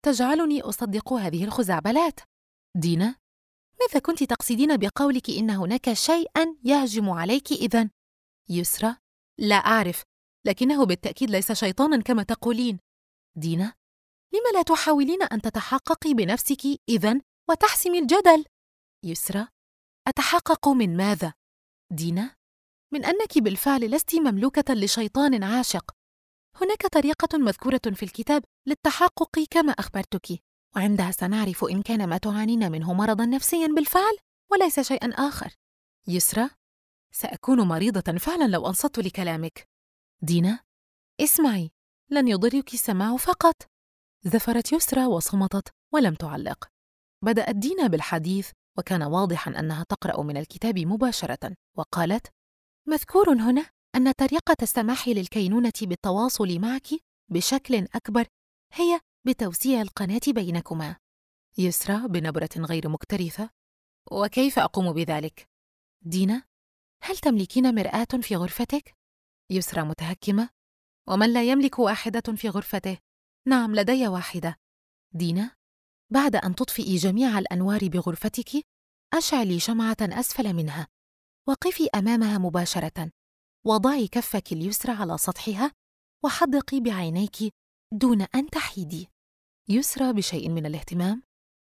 تجعلني أصدق هذه الخزعبلات. دينا، ماذا كنت تقصدين بقولك إن هناك شيئاً يهجم عليك إذن؟ يسرى: لا أعرف، لكنه بالتأكيد ليس شيطاناً كما تقولين. دينا: لم لا تحاولين أن تتحققي بنفسك إذن وتحسمي الجدل؟ يسرى: أتحقق من ماذا؟ دينا: من أنك بالفعل لست مملوكة لشيطان عاشق. هناك طريقة مذكورة في الكتاب للتحقق كما أخبرتك، وعندها سنعرف إن كان ما تعانين منه مرضاً نفسياً بالفعل وليس شيئاً آخر. يسرى: سأكون مريضة فعلاً لو أنصت لكلامك. دينا: اسمعي، لن يضرك السماع فقط. زفرت يسرى وصمتت ولم تعلق. بدأت دينا بالحديث، وكان واضحاً أنها تقرأ من الكتاب مباشرة، وقالت: مذكور هنا أن طريقة السماح للكينونة بالتواصل معك بشكل أكبر هي بتوسيع القناة بينكما. يسرى بنبرة غير مكترثة: وكيف أقوم بذلك؟ دينا: هل تملكين مرآة في غرفتك؟ يسرى متهكمة: ومن لا يملك واحدة في غرفته؟ نعم، لدي واحدة. دينا: بعد أن تطفئي جميع الأنوار بغرفتك، أشعلي شمعة أسفل منها، وقفي أمامها مباشرة، وضعي كفك اليسرى على سطحها، وحدقي بعينيك دون أن تحيدي. يسرى بشيء من الاهتمام: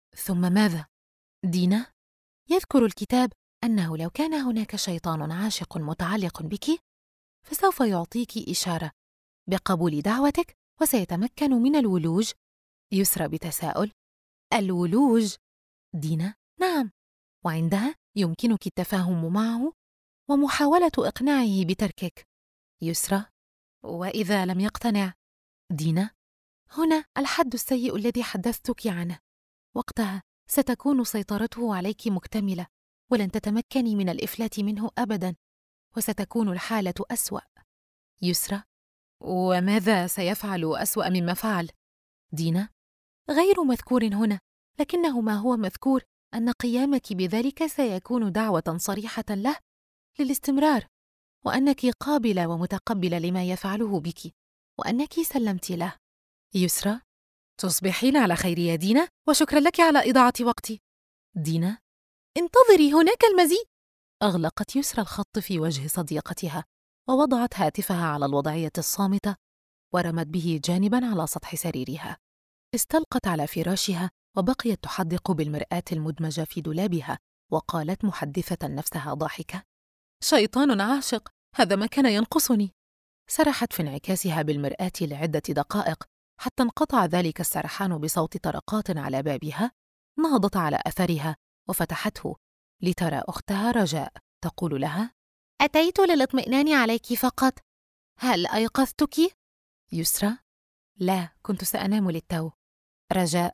ثم ماذا؟ دينا: يذكر الكتاب أنه لو كان هناك شيطان عاشق متعلق بك فسوف يعطيك إشارة بقبول دعوتك وسيتمكن من الولوج. يسرى بتساؤل: الولوج؟ دينا: نعم، وعندها يمكنك التفاهم معه ومحاولة إقناعه بتركك. يسرى: وإذا لم يقتنع؟ دينا: هنا الحد السيء الذي حدثتك عنه، وقتها ستكون سيطرته عليك مكتملة، ولن تتمكني من الإفلات منه أبداً، وستكون الحالة أسوأ. يسرى: وماذا سيفعل أسوأ مما فعل؟ دينا: غير مذكور هنا، لكنه ما هو مذكور أن قيامك بذلك سيكون دعوة صريحة له للاستمرار، وأنك قابلة ومتقبلة لما يفعله بك، وأنك سلمت له. يسرى: تصبحين على خير يا دينا، وشكرا لك على إضاعة وقتي. دينا: انتظري، هناك المزيد. أغلقت يسرى الخط في وجه صديقتها، ووضعت هاتفها على الوضعية الصامتة، ورمت به جانباً على سطح سريرها. استلقت على فراشها وبقيت تحدق بالمرآة المدمجة في دولابها، وقالت محدثة نفسها ضاحكة: شيطان عاشق، هذا ما كان ينقصني. سرحت في انعكاسها بالمرآة لعدة دقائق حتى انقطع ذلك السرحان بصوت طرقات على بابها. نهضت على أثرها وفتحته لترى أختها رجاء تقول لها: أتيت للاطمئنان عليك فقط، هل أيقظتك؟ يسرى: لا، كنت سأنام للتو. رجاء: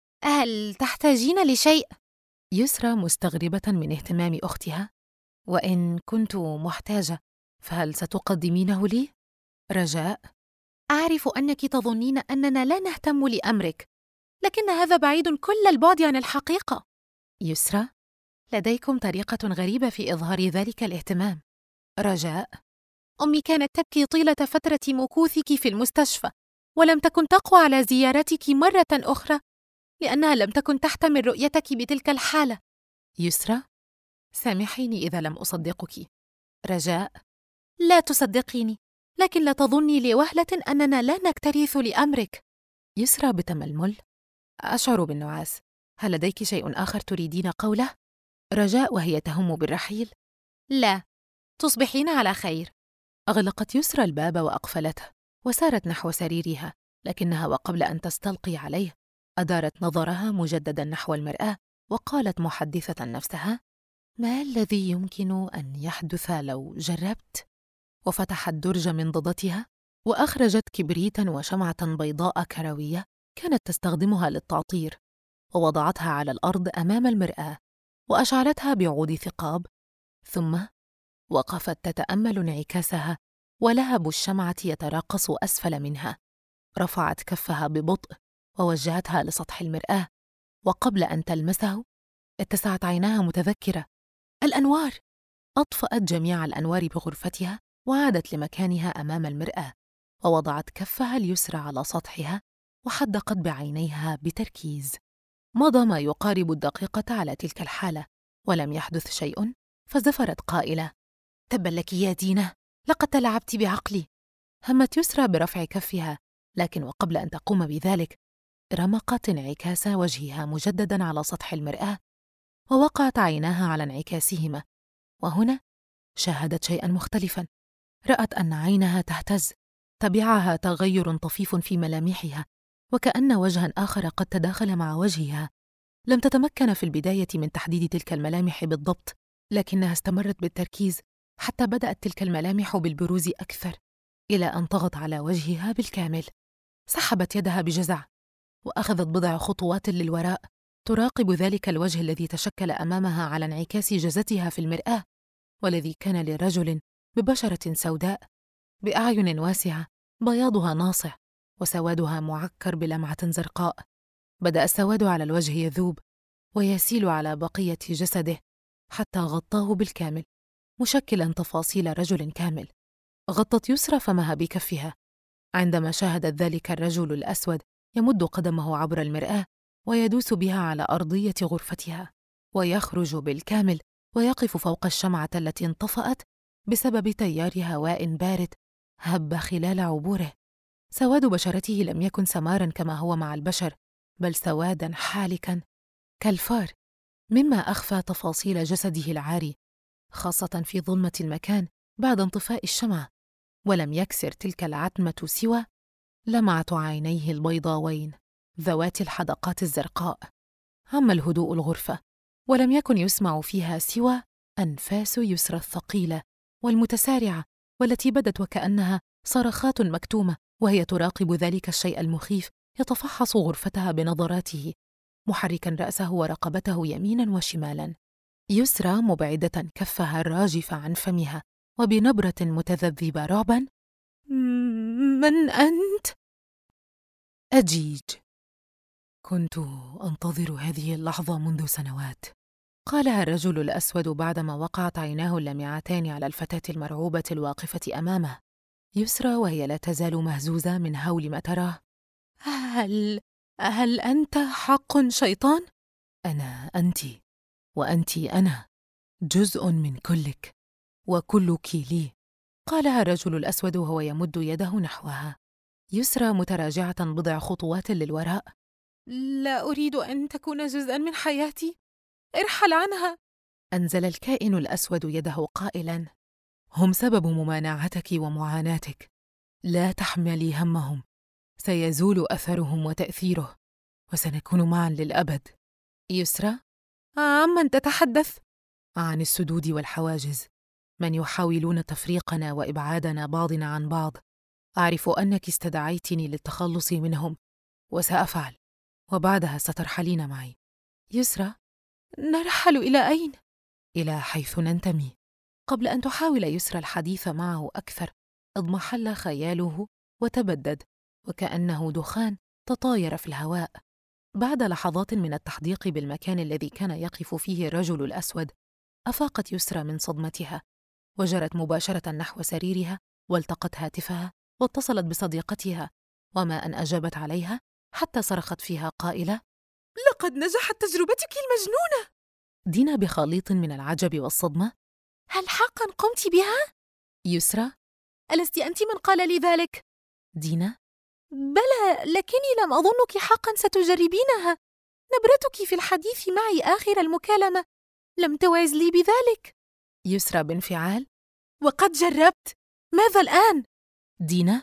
هل تحتاجين لشيء؟ يسرى مستغربة من اهتمام أختها: وإن كنت محتاجة فهل ستقدمينه لي؟ رجاء: أعرف أنك تظنين أننا لا نهتم لأمرك، لكن هذا بعيد كل البعد عن الحقيقة. يسرى: لديكم طريقة غريبة في إظهار ذلك الاهتمام. رجاء: أمي كانت تبكي طيلة فترة مكوثك في المستشفى، ولم تكن تقوى على زيارتك مرة أخرى لأنها لم تكن تحتمل رؤيتك بتلك الحالة. يسرى: سامحيني إذا لم أصدقك. رجاء: لا تصدقيني، لكن لا تظني لوهلة أننا لا نكترث لأمرك. يسرى بتململ: أشعر بالنعاس، هل لديك شيء آخر تريدين قوله؟ رجاء وهي تهم بالرحيل: لا، تصبحين على خير. أغلقت يسرى الباب وأقفلته، وسارت نحو سريرها، لكنها وقبل أن تستلقي عليه أدارت نظرها مجددا نحو المرآة، وقالت محدثة نفسها: ما الذي يمكن أن يحدث لو جربت؟ وفتحت درج منضدتها وأخرجت كبريتا وشمعة بيضاء كروية كانت تستخدمها للتعطير، ووضعتها على الأرض أمام المرآة وأشعلتها بعود ثقاب، ثم وقفت تتأمل انعكاسها ولهب الشمعة يتراقص أسفل منها. رفعت كفها ببطء ووجهتها لسطح المرآة، وقبل أن تلمسه اتسعت عيناها متذكرة: الأنوار! أطفأت جميع الأنوار بغرفتها وعادت لمكانها أمام المرآة، ووضعت كفها اليسرى على سطحها وحدقت بعينيها بتركيز. مضى ما يقارب الدقيقة على تلك الحالة ولم يحدث شيء، فزفرت قائلة: تبا لك يا دينا، لقد تلاعبت بعقلي. همت يسرى برفع كفها، لكن وقبل أن تقوم بذلك رمقت انعكاس وجهها مجدداً على سطح المرآة، ووقعت عيناها على انعكاسهما، وهنا شاهدت شيئاً مختلفاً. رأت أن عينها تهتز، تبعها تغير طفيف في ملامحها، وكأن وجهاً آخر قد تداخل مع وجهها. لم تتمكن في البداية من تحديد تلك الملامح بالضبط، لكنها استمرت بالتركيز حتى بدأت تلك الملامح بالبروز أكثر، إلى أن طغت على وجهها بالكامل. سحبت يدها بجزع وأخذت بضع خطوات للوراء، تراقب ذلك الوجه الذي تشكل أمامها على انعكاس جزتها في المرآة، والذي كان لرجل ببشرة سوداء، بأعين واسعة بياضها ناصع وسوادها معكر بلمعة زرقاء. بدأ السواد على الوجه يذوب ويسيل على بقية جسده حتى غطاه بالكامل، مشكلاً تفاصيل رجل كامل. غطت يسرى فمها بكفها عندما شاهدت ذلك الرجل الأسود يمد قدمه عبر المرآة ويدوس بها على أرضية غرفتها، ويخرج بالكامل ويقف فوق الشمعة التي انطفأت بسبب تيار هواء بارد هب خلال عبوره. سواد بشرته لم يكن سماراً كما هو مع البشر، بل سواداً حالكاً كالفار، مما أخفى تفاصيل جسده العاري، خاصة في ظلمة المكان بعد انطفاء الشمعة. ولم يكسر تلك العتمة سوى لمعة عينيه البيضاوين ذوات الحدقات الزرقاء. عم الهدوء الغرفة، ولم يكن يسمع فيها سوى أنفاس يسرى الثقيلة والمتسارعة، والتي بدت وكأنها صرخات مكتومة، وهي تراقب ذلك الشيء المخيف يتفحص غرفتها بنظراته، محركاً رأسه ورقبته يميناً وشمالاً. يسرى مبعدة كفها الراجفة عن فمها وبنبرة متذبذبة رعباً: من أنت؟ أجيج. كنت أنتظر هذه اللحظة منذ سنوات، قالها الرجل الأسود بعدما وقعت عيناه اللامعتان على الفتاة المرعوبة الواقفة أمامه. يسرى وهي لا تزال مهزوزة من هول ما تراه: هل أنت حق شيطان؟ أنا أنت، وأنت أنا، جزء من كلك، وكلك لي، قالها الرجل الأسود وهو يمد يده نحوها. يسرى متراجعة بضع خطوات للوراء: لا أريد أن تكون جزءاً من حياتي، ارحل عنها. أنزل الكائن الأسود يده قائلاً: هم سبب ممانعتك ومعاناتك، لا تحملي همهم، سيزول أثرهم وتأثيره، وسنكون معاً للأبد. يسرى: عمن تتحدث؟ عن السدود والحواجز، من يحاولون تفريقنا وإبعادنا بعضنا عن بعض. أعرف أنك استدعيتني للتخلص منهم، وسأفعل، وبعدها سترحلين معي. يسرى: نرحل إلى أين؟ إلى حيث ننتمي. قبل أن تحاول يسرى الحديث معه أكثر، اضمحل خياله وتبدد، وكأنه دخان تطاير في الهواء. بعد لحظات من التحديق بالمكان الذي كان يقف فيه الرجل الأسود، أفاقت يسرى من صدمتها، وجرت مباشرة نحو سريرها، والتقت هاتفها واتصلت بصديقتها، وما أن أجابت عليها حتى صرخت فيها قائلة: لقد نجحت تجربتك المجنونة. دينا بخليط من العجب والصدمة: هل حقاً قمت بها؟ يسرى: ألست أنت من قال لي ذلك؟ دينا: بلى، لكني لم أظنك حقاً ستجربينها. نبرتك في الحديث معي آخر المكالمة لم توعز لي بذلك. يسرى بانفعال: وقد جربت، ماذا الآن؟ دينا: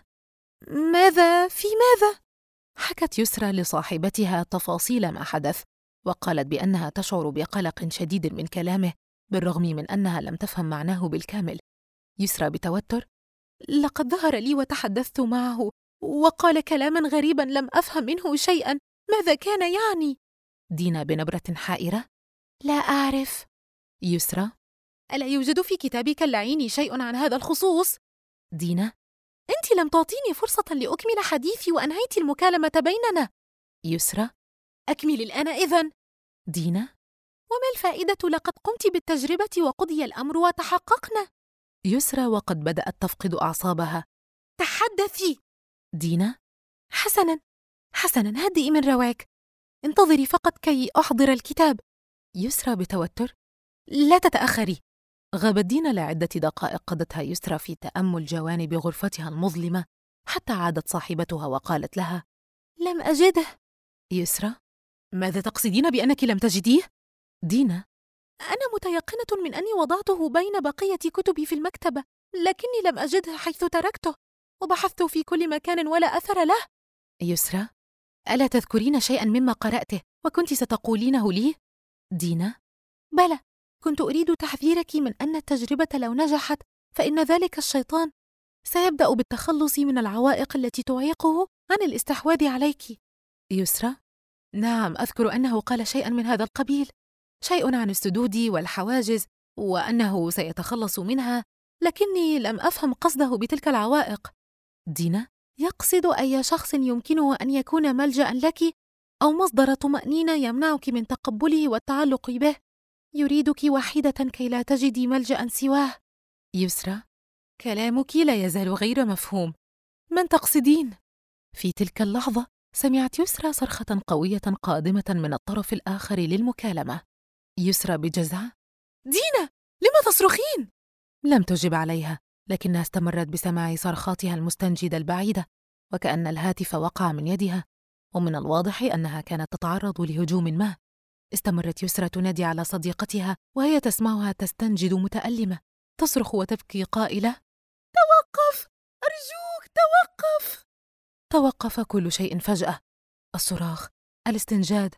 ماذا في ماذا؟ حكت يسرى لصاحبتها تفاصيل ما حدث، وقالت بأنها تشعر بقلق شديد من كلامه بالرغم من أنها لم تفهم معناه بالكامل. يسرى بتوتر: لقد ظهر لي وتحدثت معه وقال كلاما غريبا لم أفهم منه شيئا، ماذا كان يعني؟ دينا بنبرة حائرة: لا أعرف. يسرى: ألا يوجد في كتابك اللعين شيء عن هذا الخصوص؟ دينا: أنت لم تعطيني فرصة لأكمل حديثي وأنهيت المكالمة بيننا. يسرى: أكمل الآن إذن. دينا: وما الفائدة؟ لقد قمت بالتجربة وقضي الأمر وتحققنا. يسرى وقد بدأت تفقد أعصابها: تحدثي. دينا: حسناً، حسناً، هدئي من رواك. انتظري فقط كي أحضر الكتاب. يسرى بتوتر: لا تتأخري. غابت دينا لعدة دقائق قضتها يسرى في تأمل جوانب غرفتها المظلمة، حتى عادت صاحبتها وقالت لها: لم أجده. يسرى: ماذا تقصدين بأنك لم تجديه؟ دينا: أنا متيقنة من أني وضعته بين بقية كتبي في المكتبة، لكني لم أجده حيث تركته، وبحثت في كل مكان ولا أثر له. يسرى: ألا تذكرين شيئاً مما قرأته وكنت ستقولينه لي؟ دينا: بلى، كنت أريد تحذيرك من أن التجربة لو نجحت فإن ذلك الشيطان سيبدأ بالتخلص من العوائق التي تعيقه عن الاستحواذ عليك. يسرى: نعم، أذكر أنه قال شيئاً من هذا القبيل، شيء عن السدود والحواجز وأنه سيتخلص منها، لكني لم أفهم قصده بتلك العوائق. دينا: يقصد أي شخص يمكنه أن يكون ملجأ لك أو مصدر طمأنينة يمنعك من تقبله والتعلق به. يريدك وحيدة كي لا تجدي ملجأ سواه. يسرى: كلامك لا يزال غير مفهوم، من تقصدين؟ في تلك اللحظة سمعت يسرى صرخة قوية قادمة من الطرف الآخر للمكالمة. يسرى بجزع: دينا، لم تصرخين؟ لم تجب عليها، لكنها استمرت بسماع صرخاتها المستنجدة البعيدة، وكأن الهاتف وقع من يدها، ومن الواضح أنها كانت تتعرض لهجوم ما. استمرت يسرى تنادي على صديقتها وهي تسمعها تستنجد متألمة، تصرخ وتبكي قائلة: توقف، أرجوك توقف. توقف كل شيء فجأة، الصراخ، الاستنجاد،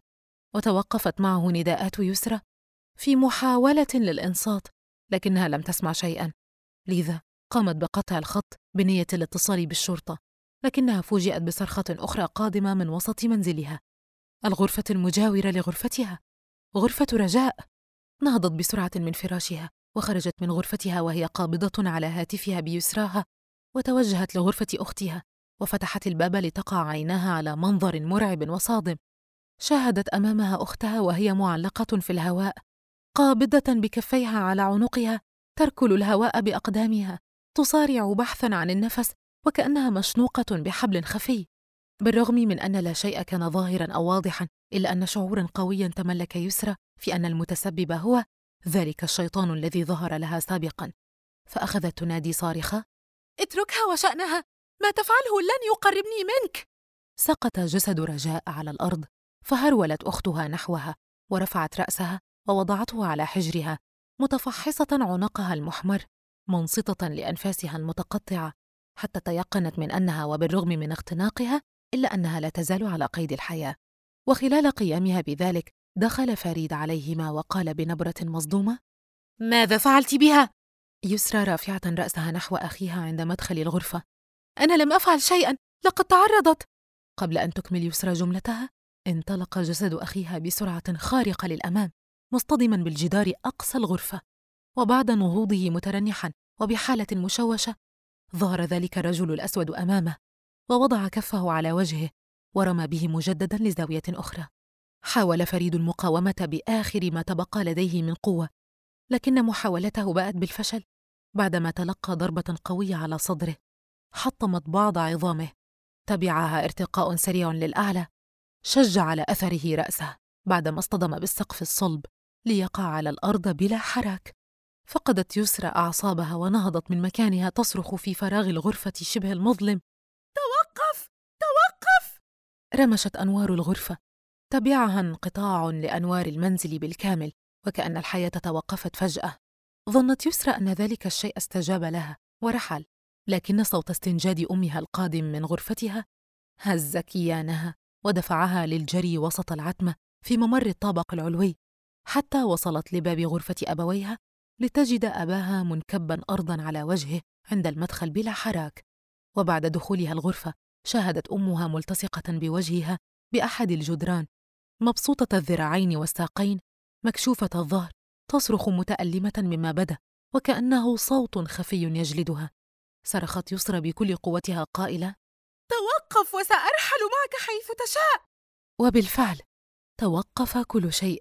وتوقفت معه نداءات يسرى في محاولة للإنصات، لكنها لم تسمع شيئاً، لذا قامت بقطع الخط بنية الاتصال بالشرطة، لكنها فوجئت بصرخة أخرى قادمة من وسط منزلها، الغرفة المجاورة لغرفتها، غرفة رجاء. نهضت بسرعة من فراشها وخرجت من غرفتها وهي قابضة على هاتفها بيسراها، وتوجهت لغرفة أختها وفتحت الباب لتقع عيناها على منظر مرعب وصادم. شاهدت أمامها أختها وهي معلقة في الهواء، قابضة بكفيها على عنقها، تركل الهواء بأقدامها، تصارع بحثاً عن النفس وكأنها مشنوقة بحبل خفي. بالرغم من أن لا شيء كان ظاهراً أو واضحاً، إلا أن شعوراً قوياً تملك يسرى في أن المتسبب هو ذلك الشيطان الذي ظهر لها سابقاً، فأخذت تنادي صارخة: اتركها وشأنها، ما تفعله لن يقربني منك. سقط جسد رجاء على الأرض، فهرولت أختها نحوها ورفعت رأسها ووضعته على حجرها، متفحصة عنقها المحمر، منصتة لأنفاسها المتقطعة، حتى تيقنت من أنها وبالرغم من اختناقها إلا أنها لا تزال على قيد الحياة. وخلال قيامها بذلك دخل فريد عليهما وقال بنبرة مصدومة: ماذا فعلت بها؟ يسرى رافعة رأسها نحو أخيها عند مدخل الغرفة: أنا لم أفعل شيئاً، لقد تعرضت. قبل أن تكمل يسرى جملتها انطلق جسد أخيها بسرعة خارقة للأمام، مصطدما بالجدار أقصى الغرفة، وبعد نهوضه مترنحا وبحالة مشوشة ظهر ذلك الرجل الأسود أمامه، ووضع كفه على وجهه ورمى به مجددا لزاوية أخرى. حاول فريد المقاومة بآخر ما تبقى لديه من قوة، لكن محاولته بأت بالفشل بعدما تلقى ضربة قوية على صدره حطمت بعض عظامه، تبعها ارتقاء سريع للأعلى شج على أثره رأسه بعدما اصطدم بالسقف الصلب ليقع على الأرض بلا حراك. فقدت يسرى أعصابها ونهضت من مكانها تصرخ في فراغ الغرفة شبه المظلم: توقف! توقف! رمشت أنوار الغرفة، تبعها انقطاع لأنوار المنزل بالكامل، وكأن الحياة توقفت فجأة. ظنت يسرى أن ذلك الشيء استجاب لها ورحل، لكن صوت استنجاد أمها القادم من غرفتها هز كيانها ودفعها للجري وسط العتمة في ممر الطابق العلوي، حتى وصلت لباب غرفة أبويها لتجد أباها منكباً أرضاً على وجهه عند المدخل بلا حراك. وبعد دخولها الغرفة شاهدت أمها ملتصقة بوجهها بأحد الجدران، مبسوطة الذراعين والساقين، مكشوفة الظهر، تصرخ متألمة مما بدا وكأنه صوت خفي يجلدها. صرخت يسرى بكل قوتها قائلة: توقف وسأرحل معك حيث تشاء. وبالفعل توقف كل شيء.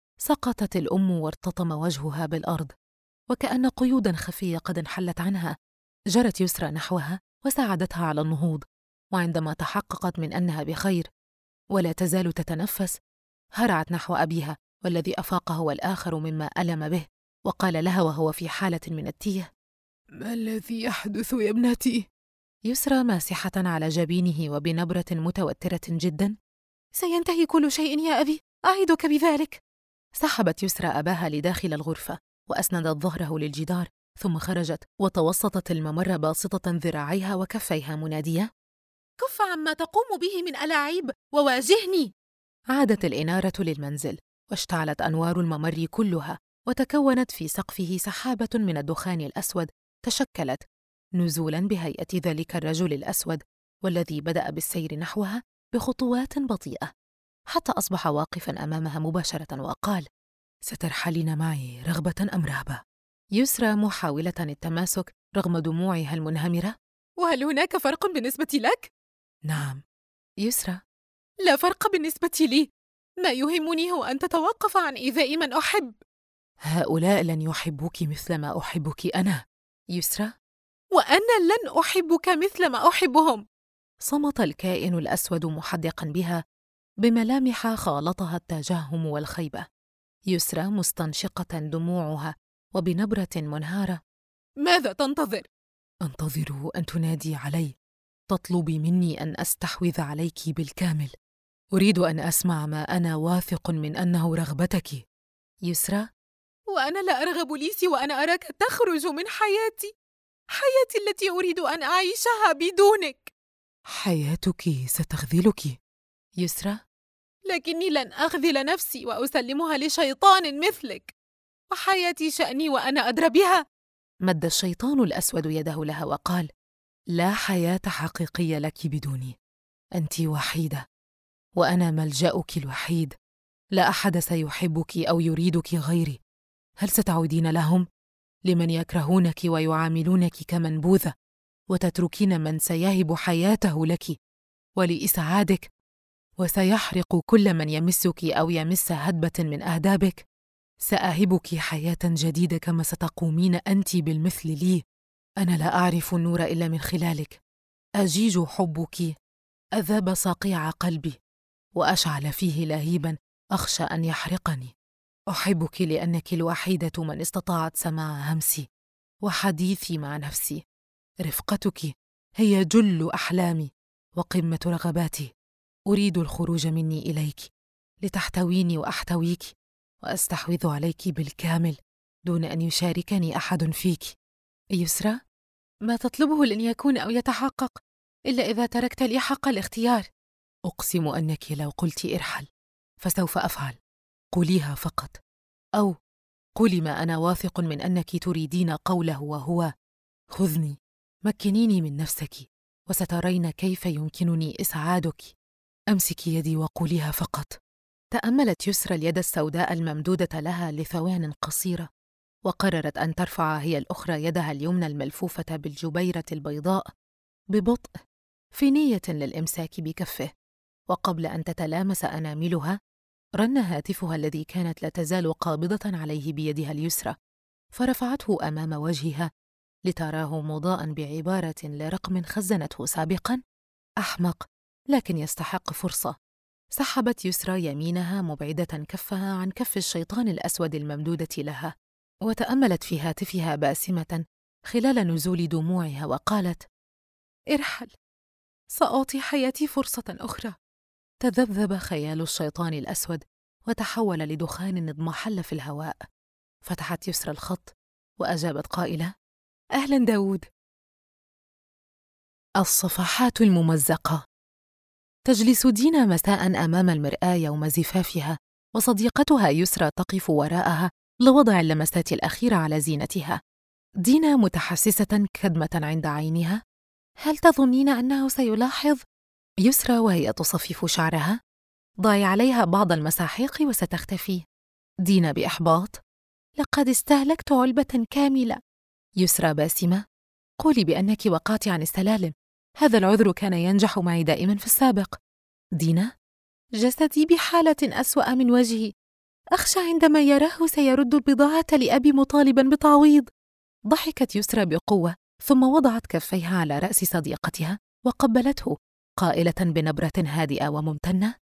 سقطت الأم وارتطم وجهها بالأرض، وكأن قيوداً خفية قد انحلت عنها. جرت يسرى نحوها وساعدتها على النهوض، وعندما تحققت من أنها بخير ولا تزال تتنفس. هرعت نحو أبيها والذي أفاق هو الآخر مما ألم به، وقال لها وهو في حالة من التيه: ما الذي يحدث يا ابنتي؟ يسرى ماسحة على جبينه وبنبرة متوترة جدا: سينتهي كل شيء يا أبي، أعدك بذلك. سحبت يسرى أباها لداخل الغرفة وأسندت ظهره للجدار، ثم خرجت وتوسطت الممر باسطة ذراعيها وكفيها منادية: كف عما تقوم به من ألاعيب وواجهني. عادت الإنارة للمنزل واشتعلت أنوار الممر كلها، وتكونت في سقفه سحابة من الدخان الأسود تشكلت نزولاً بهيئة ذلك الرجل الأسود، والذي بدأ بالسير نحوها بخطوات بطيئة حتى أصبح واقفاً أمامها مباشرة وقال: سترحلين معي رغبة أم رهبة؟ يسرى محاولة التماسك رغم دموعها المنهمرة: وهل هناك فرق بالنسبة لك؟ نعم. يسرى: لا فرق بالنسبة لي، ما يهمني هو أن تتوقف عن إيذاء من أحب. هؤلاء لن يحبوك مثل ما أحبك أنا. يسرى: وأنا لن أحبك مثل ما أحبهم. صمت الكائن الأسود محدقاً بها بملامح خالطها التجاهم والخيبة. يسرى مستنشقة دموعها وبنبرة منهارة: ماذا تنتظر؟ أنتظر أن تنادي علي، تطلبي مني أن أستحوذ عليك بالكامل. أريد أن أسمع ما أنا واثق من أنه رغبتك. يسرى: وأنا لا أرغب لي سوى أن أراك تخرج من حياتي التي أريد أن أعيشها بدونك. حياتك ستخذلك. يسرى: لكني لن أخذل نفسي وأسلمها لشيطان مثلك، وحياتي شأني وأنا أدرى بها. مد الشيطان الأسود يده لها وقال: لا حياة حقيقية لك بدوني، أنت وحيدة، وأنا ملجأك الوحيد. لا أحد سيحبك أو يريدك غيري. هل ستعودين لهم؟ لمن يكرهونك ويعاملونك كمنبوذة، وتتركين من سيهب حياته لك ولإسعادك، وسيحرق كل من يمسك أو يمس هدبة من أهدابك؟ سأهبك حياة جديدة كما ستقومين أنت بالمثل لي. أنا لا أعرف النور إلا من خلالك. أجيج حبك أذاب صقيع قلبي وأشعل فيه لهيباً أخشى أن يحرقني. أحبك لأنك الوحيدة من استطاعت سماع همسي وحديثي مع نفسي. رفقتك هي جل أحلامي وقمة رغباتي. أريد الخروج مني إليك لتحتويني وأحتويك وأستحوذ عليك بالكامل دون أن يشاركني أحد فيك. يسرى: ما تطلبه لن يكون أو يتحقق إلا إذا تركت لي حق الاختيار. أقسم أنك لو قلت ارحل فسوف أفعل. قوليها فقط، أو قولي ما أنا واثق من أنك تريدين قوله، وهو: خذني، مكنيني من نفسك، وسترين كيف يمكنني إسعادك. أمسكي يدي وقوليها فقط. تأملت يسرى اليد السوداء الممدودة لها لثوان قصيرة، وقررت أن ترفع هي الأخرى يدها اليمنى الملفوفة بالجبيرة البيضاء ببطء في نية للإمساك بكفه. وقبل أن تتلامس أناملها رن هاتفها الذي كانت لا تزال قابضة عليه بيدها اليسرى، فرفعته أمام وجهها لتراه مضاءً بعبارة لرقم خزنته سابقاً: أحمق لكن يستحق فرصة. سحبت يسرى يمينها مبعدة كفها عن كف الشيطان الأسود الممدودة لها، وتأملت في هاتفها باسمة خلال نزول دموعها وقالت: ارحل، سأعطي حياتي فرصة أخرى. تذبذب خيال الشيطان الأسود وتحول لدخان اضمحل في الهواء. فتحت يسرى الخط وأجابت قائلة: أهلاً داود. الصفحات الممزقة. تجلس دينا مساء أمام المرآة يوم زفافها، وصديقتها يسرى تقف وراءها لوضع اللمسات الأخيرة على زينتها. دينا متحسسة كدمة عند عينها: هل تظنين أنه سيلاحظ؟ يسرى وهي تصفف شعرها: ضعي عليها بعض المساحيق وستختفي. دينا بإحباط: لقد استهلكت علبة كاملة. يسرى باسمة: قولي بأنك وقعت عن السلالم، هذا العذر كان ينجح معي دائما في السابق. دينا: جسدي بحالة أسوأ من وجهي، أخشى عندما يراه سيرد البضاعة لأبي مطالبا بتعويض. ضحكت يسرى بقوة ثم وضعت كفيها على رأس صديقتها وقبلته قائلة بنبرة هادئة وممتنة: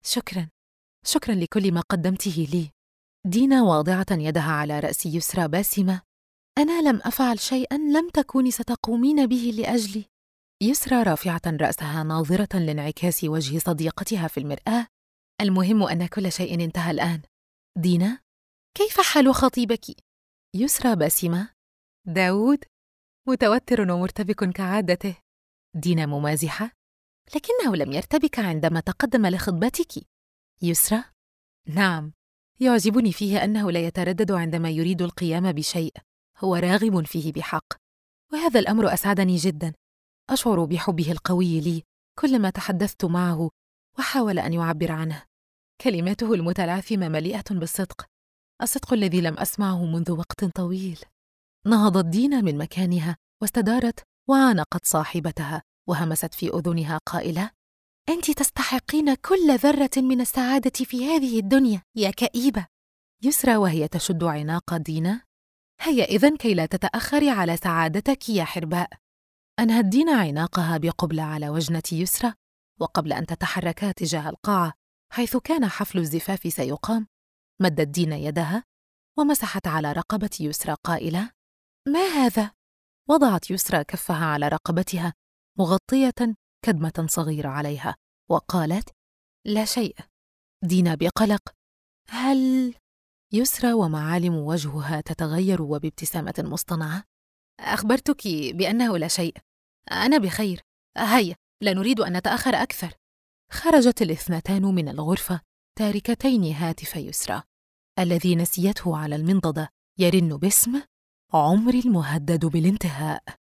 شكراً لكل ما قدمته لي. دينا واضعة يدها على رأس يسرى باسمة: أنا لم أفعل شيئاً لم تكوني ستقومين به لأجلي. يسرى رافعة رأسها ناظرة لانعكاس وجه صديقتها في المرآة: المهم أن كل شيء انتهى الآن. دينا، كيف حال خطيبك؟ يسرى باسمة: داود متوتر ومرتبك كعادته. دينا ممازحة: لكنه لم يرتبك عندما تقدم لخطبتك. يسرى: نعم، يعجبني فيه أنه لا يتردد عندما يريد القيام بشيء، هو راغب فيه بحق، وهذا الأمر أسعدني جدا. أشعر بحبه القوي لي كلما تحدثت معه وحاول أن يعبر عنه. كلماته المتلعثمة مليئة بالصدق، الصدق الذي لم أسمعه منذ وقت طويل. نهضت دينا من مكانها واستدارت وعانقت صاحبتها وهمست في أذنها قائلة: أنت تستحقين كل ذرة من السعادة في هذه الدنيا يا كئيبة. يسرى وهي تشد عناق دينا: هيا إذن كي لا تتأخري على سعادتك يا حرباء. أنهت دينا عناقها بقبلة على وجنة يسرى، وقبل أن تتحركا تجاه القاعة حيث كان حفل الزفاف سيقام، مدت دينا يدها ومسحت على رقبة يسرى قائلة: ما هذا؟ وضعت يسرى كفها على رقبتها مغطية كدمة صغيرة عليها وقالت: لا شيء. دينا بقلق: هل؟ يسرى ومعالم وجهها تتغير وبابتسامة مصطنعة: أخبرتك بأنه لا شيء، أنا بخير، هيا لا نريد أن نتأخر أكثر. خرجت الاثنتان من الغرفة تاركتين هاتف يسرى الذي نسيته على المنضدة يرن باسم عمري المهدد بالانتهاء.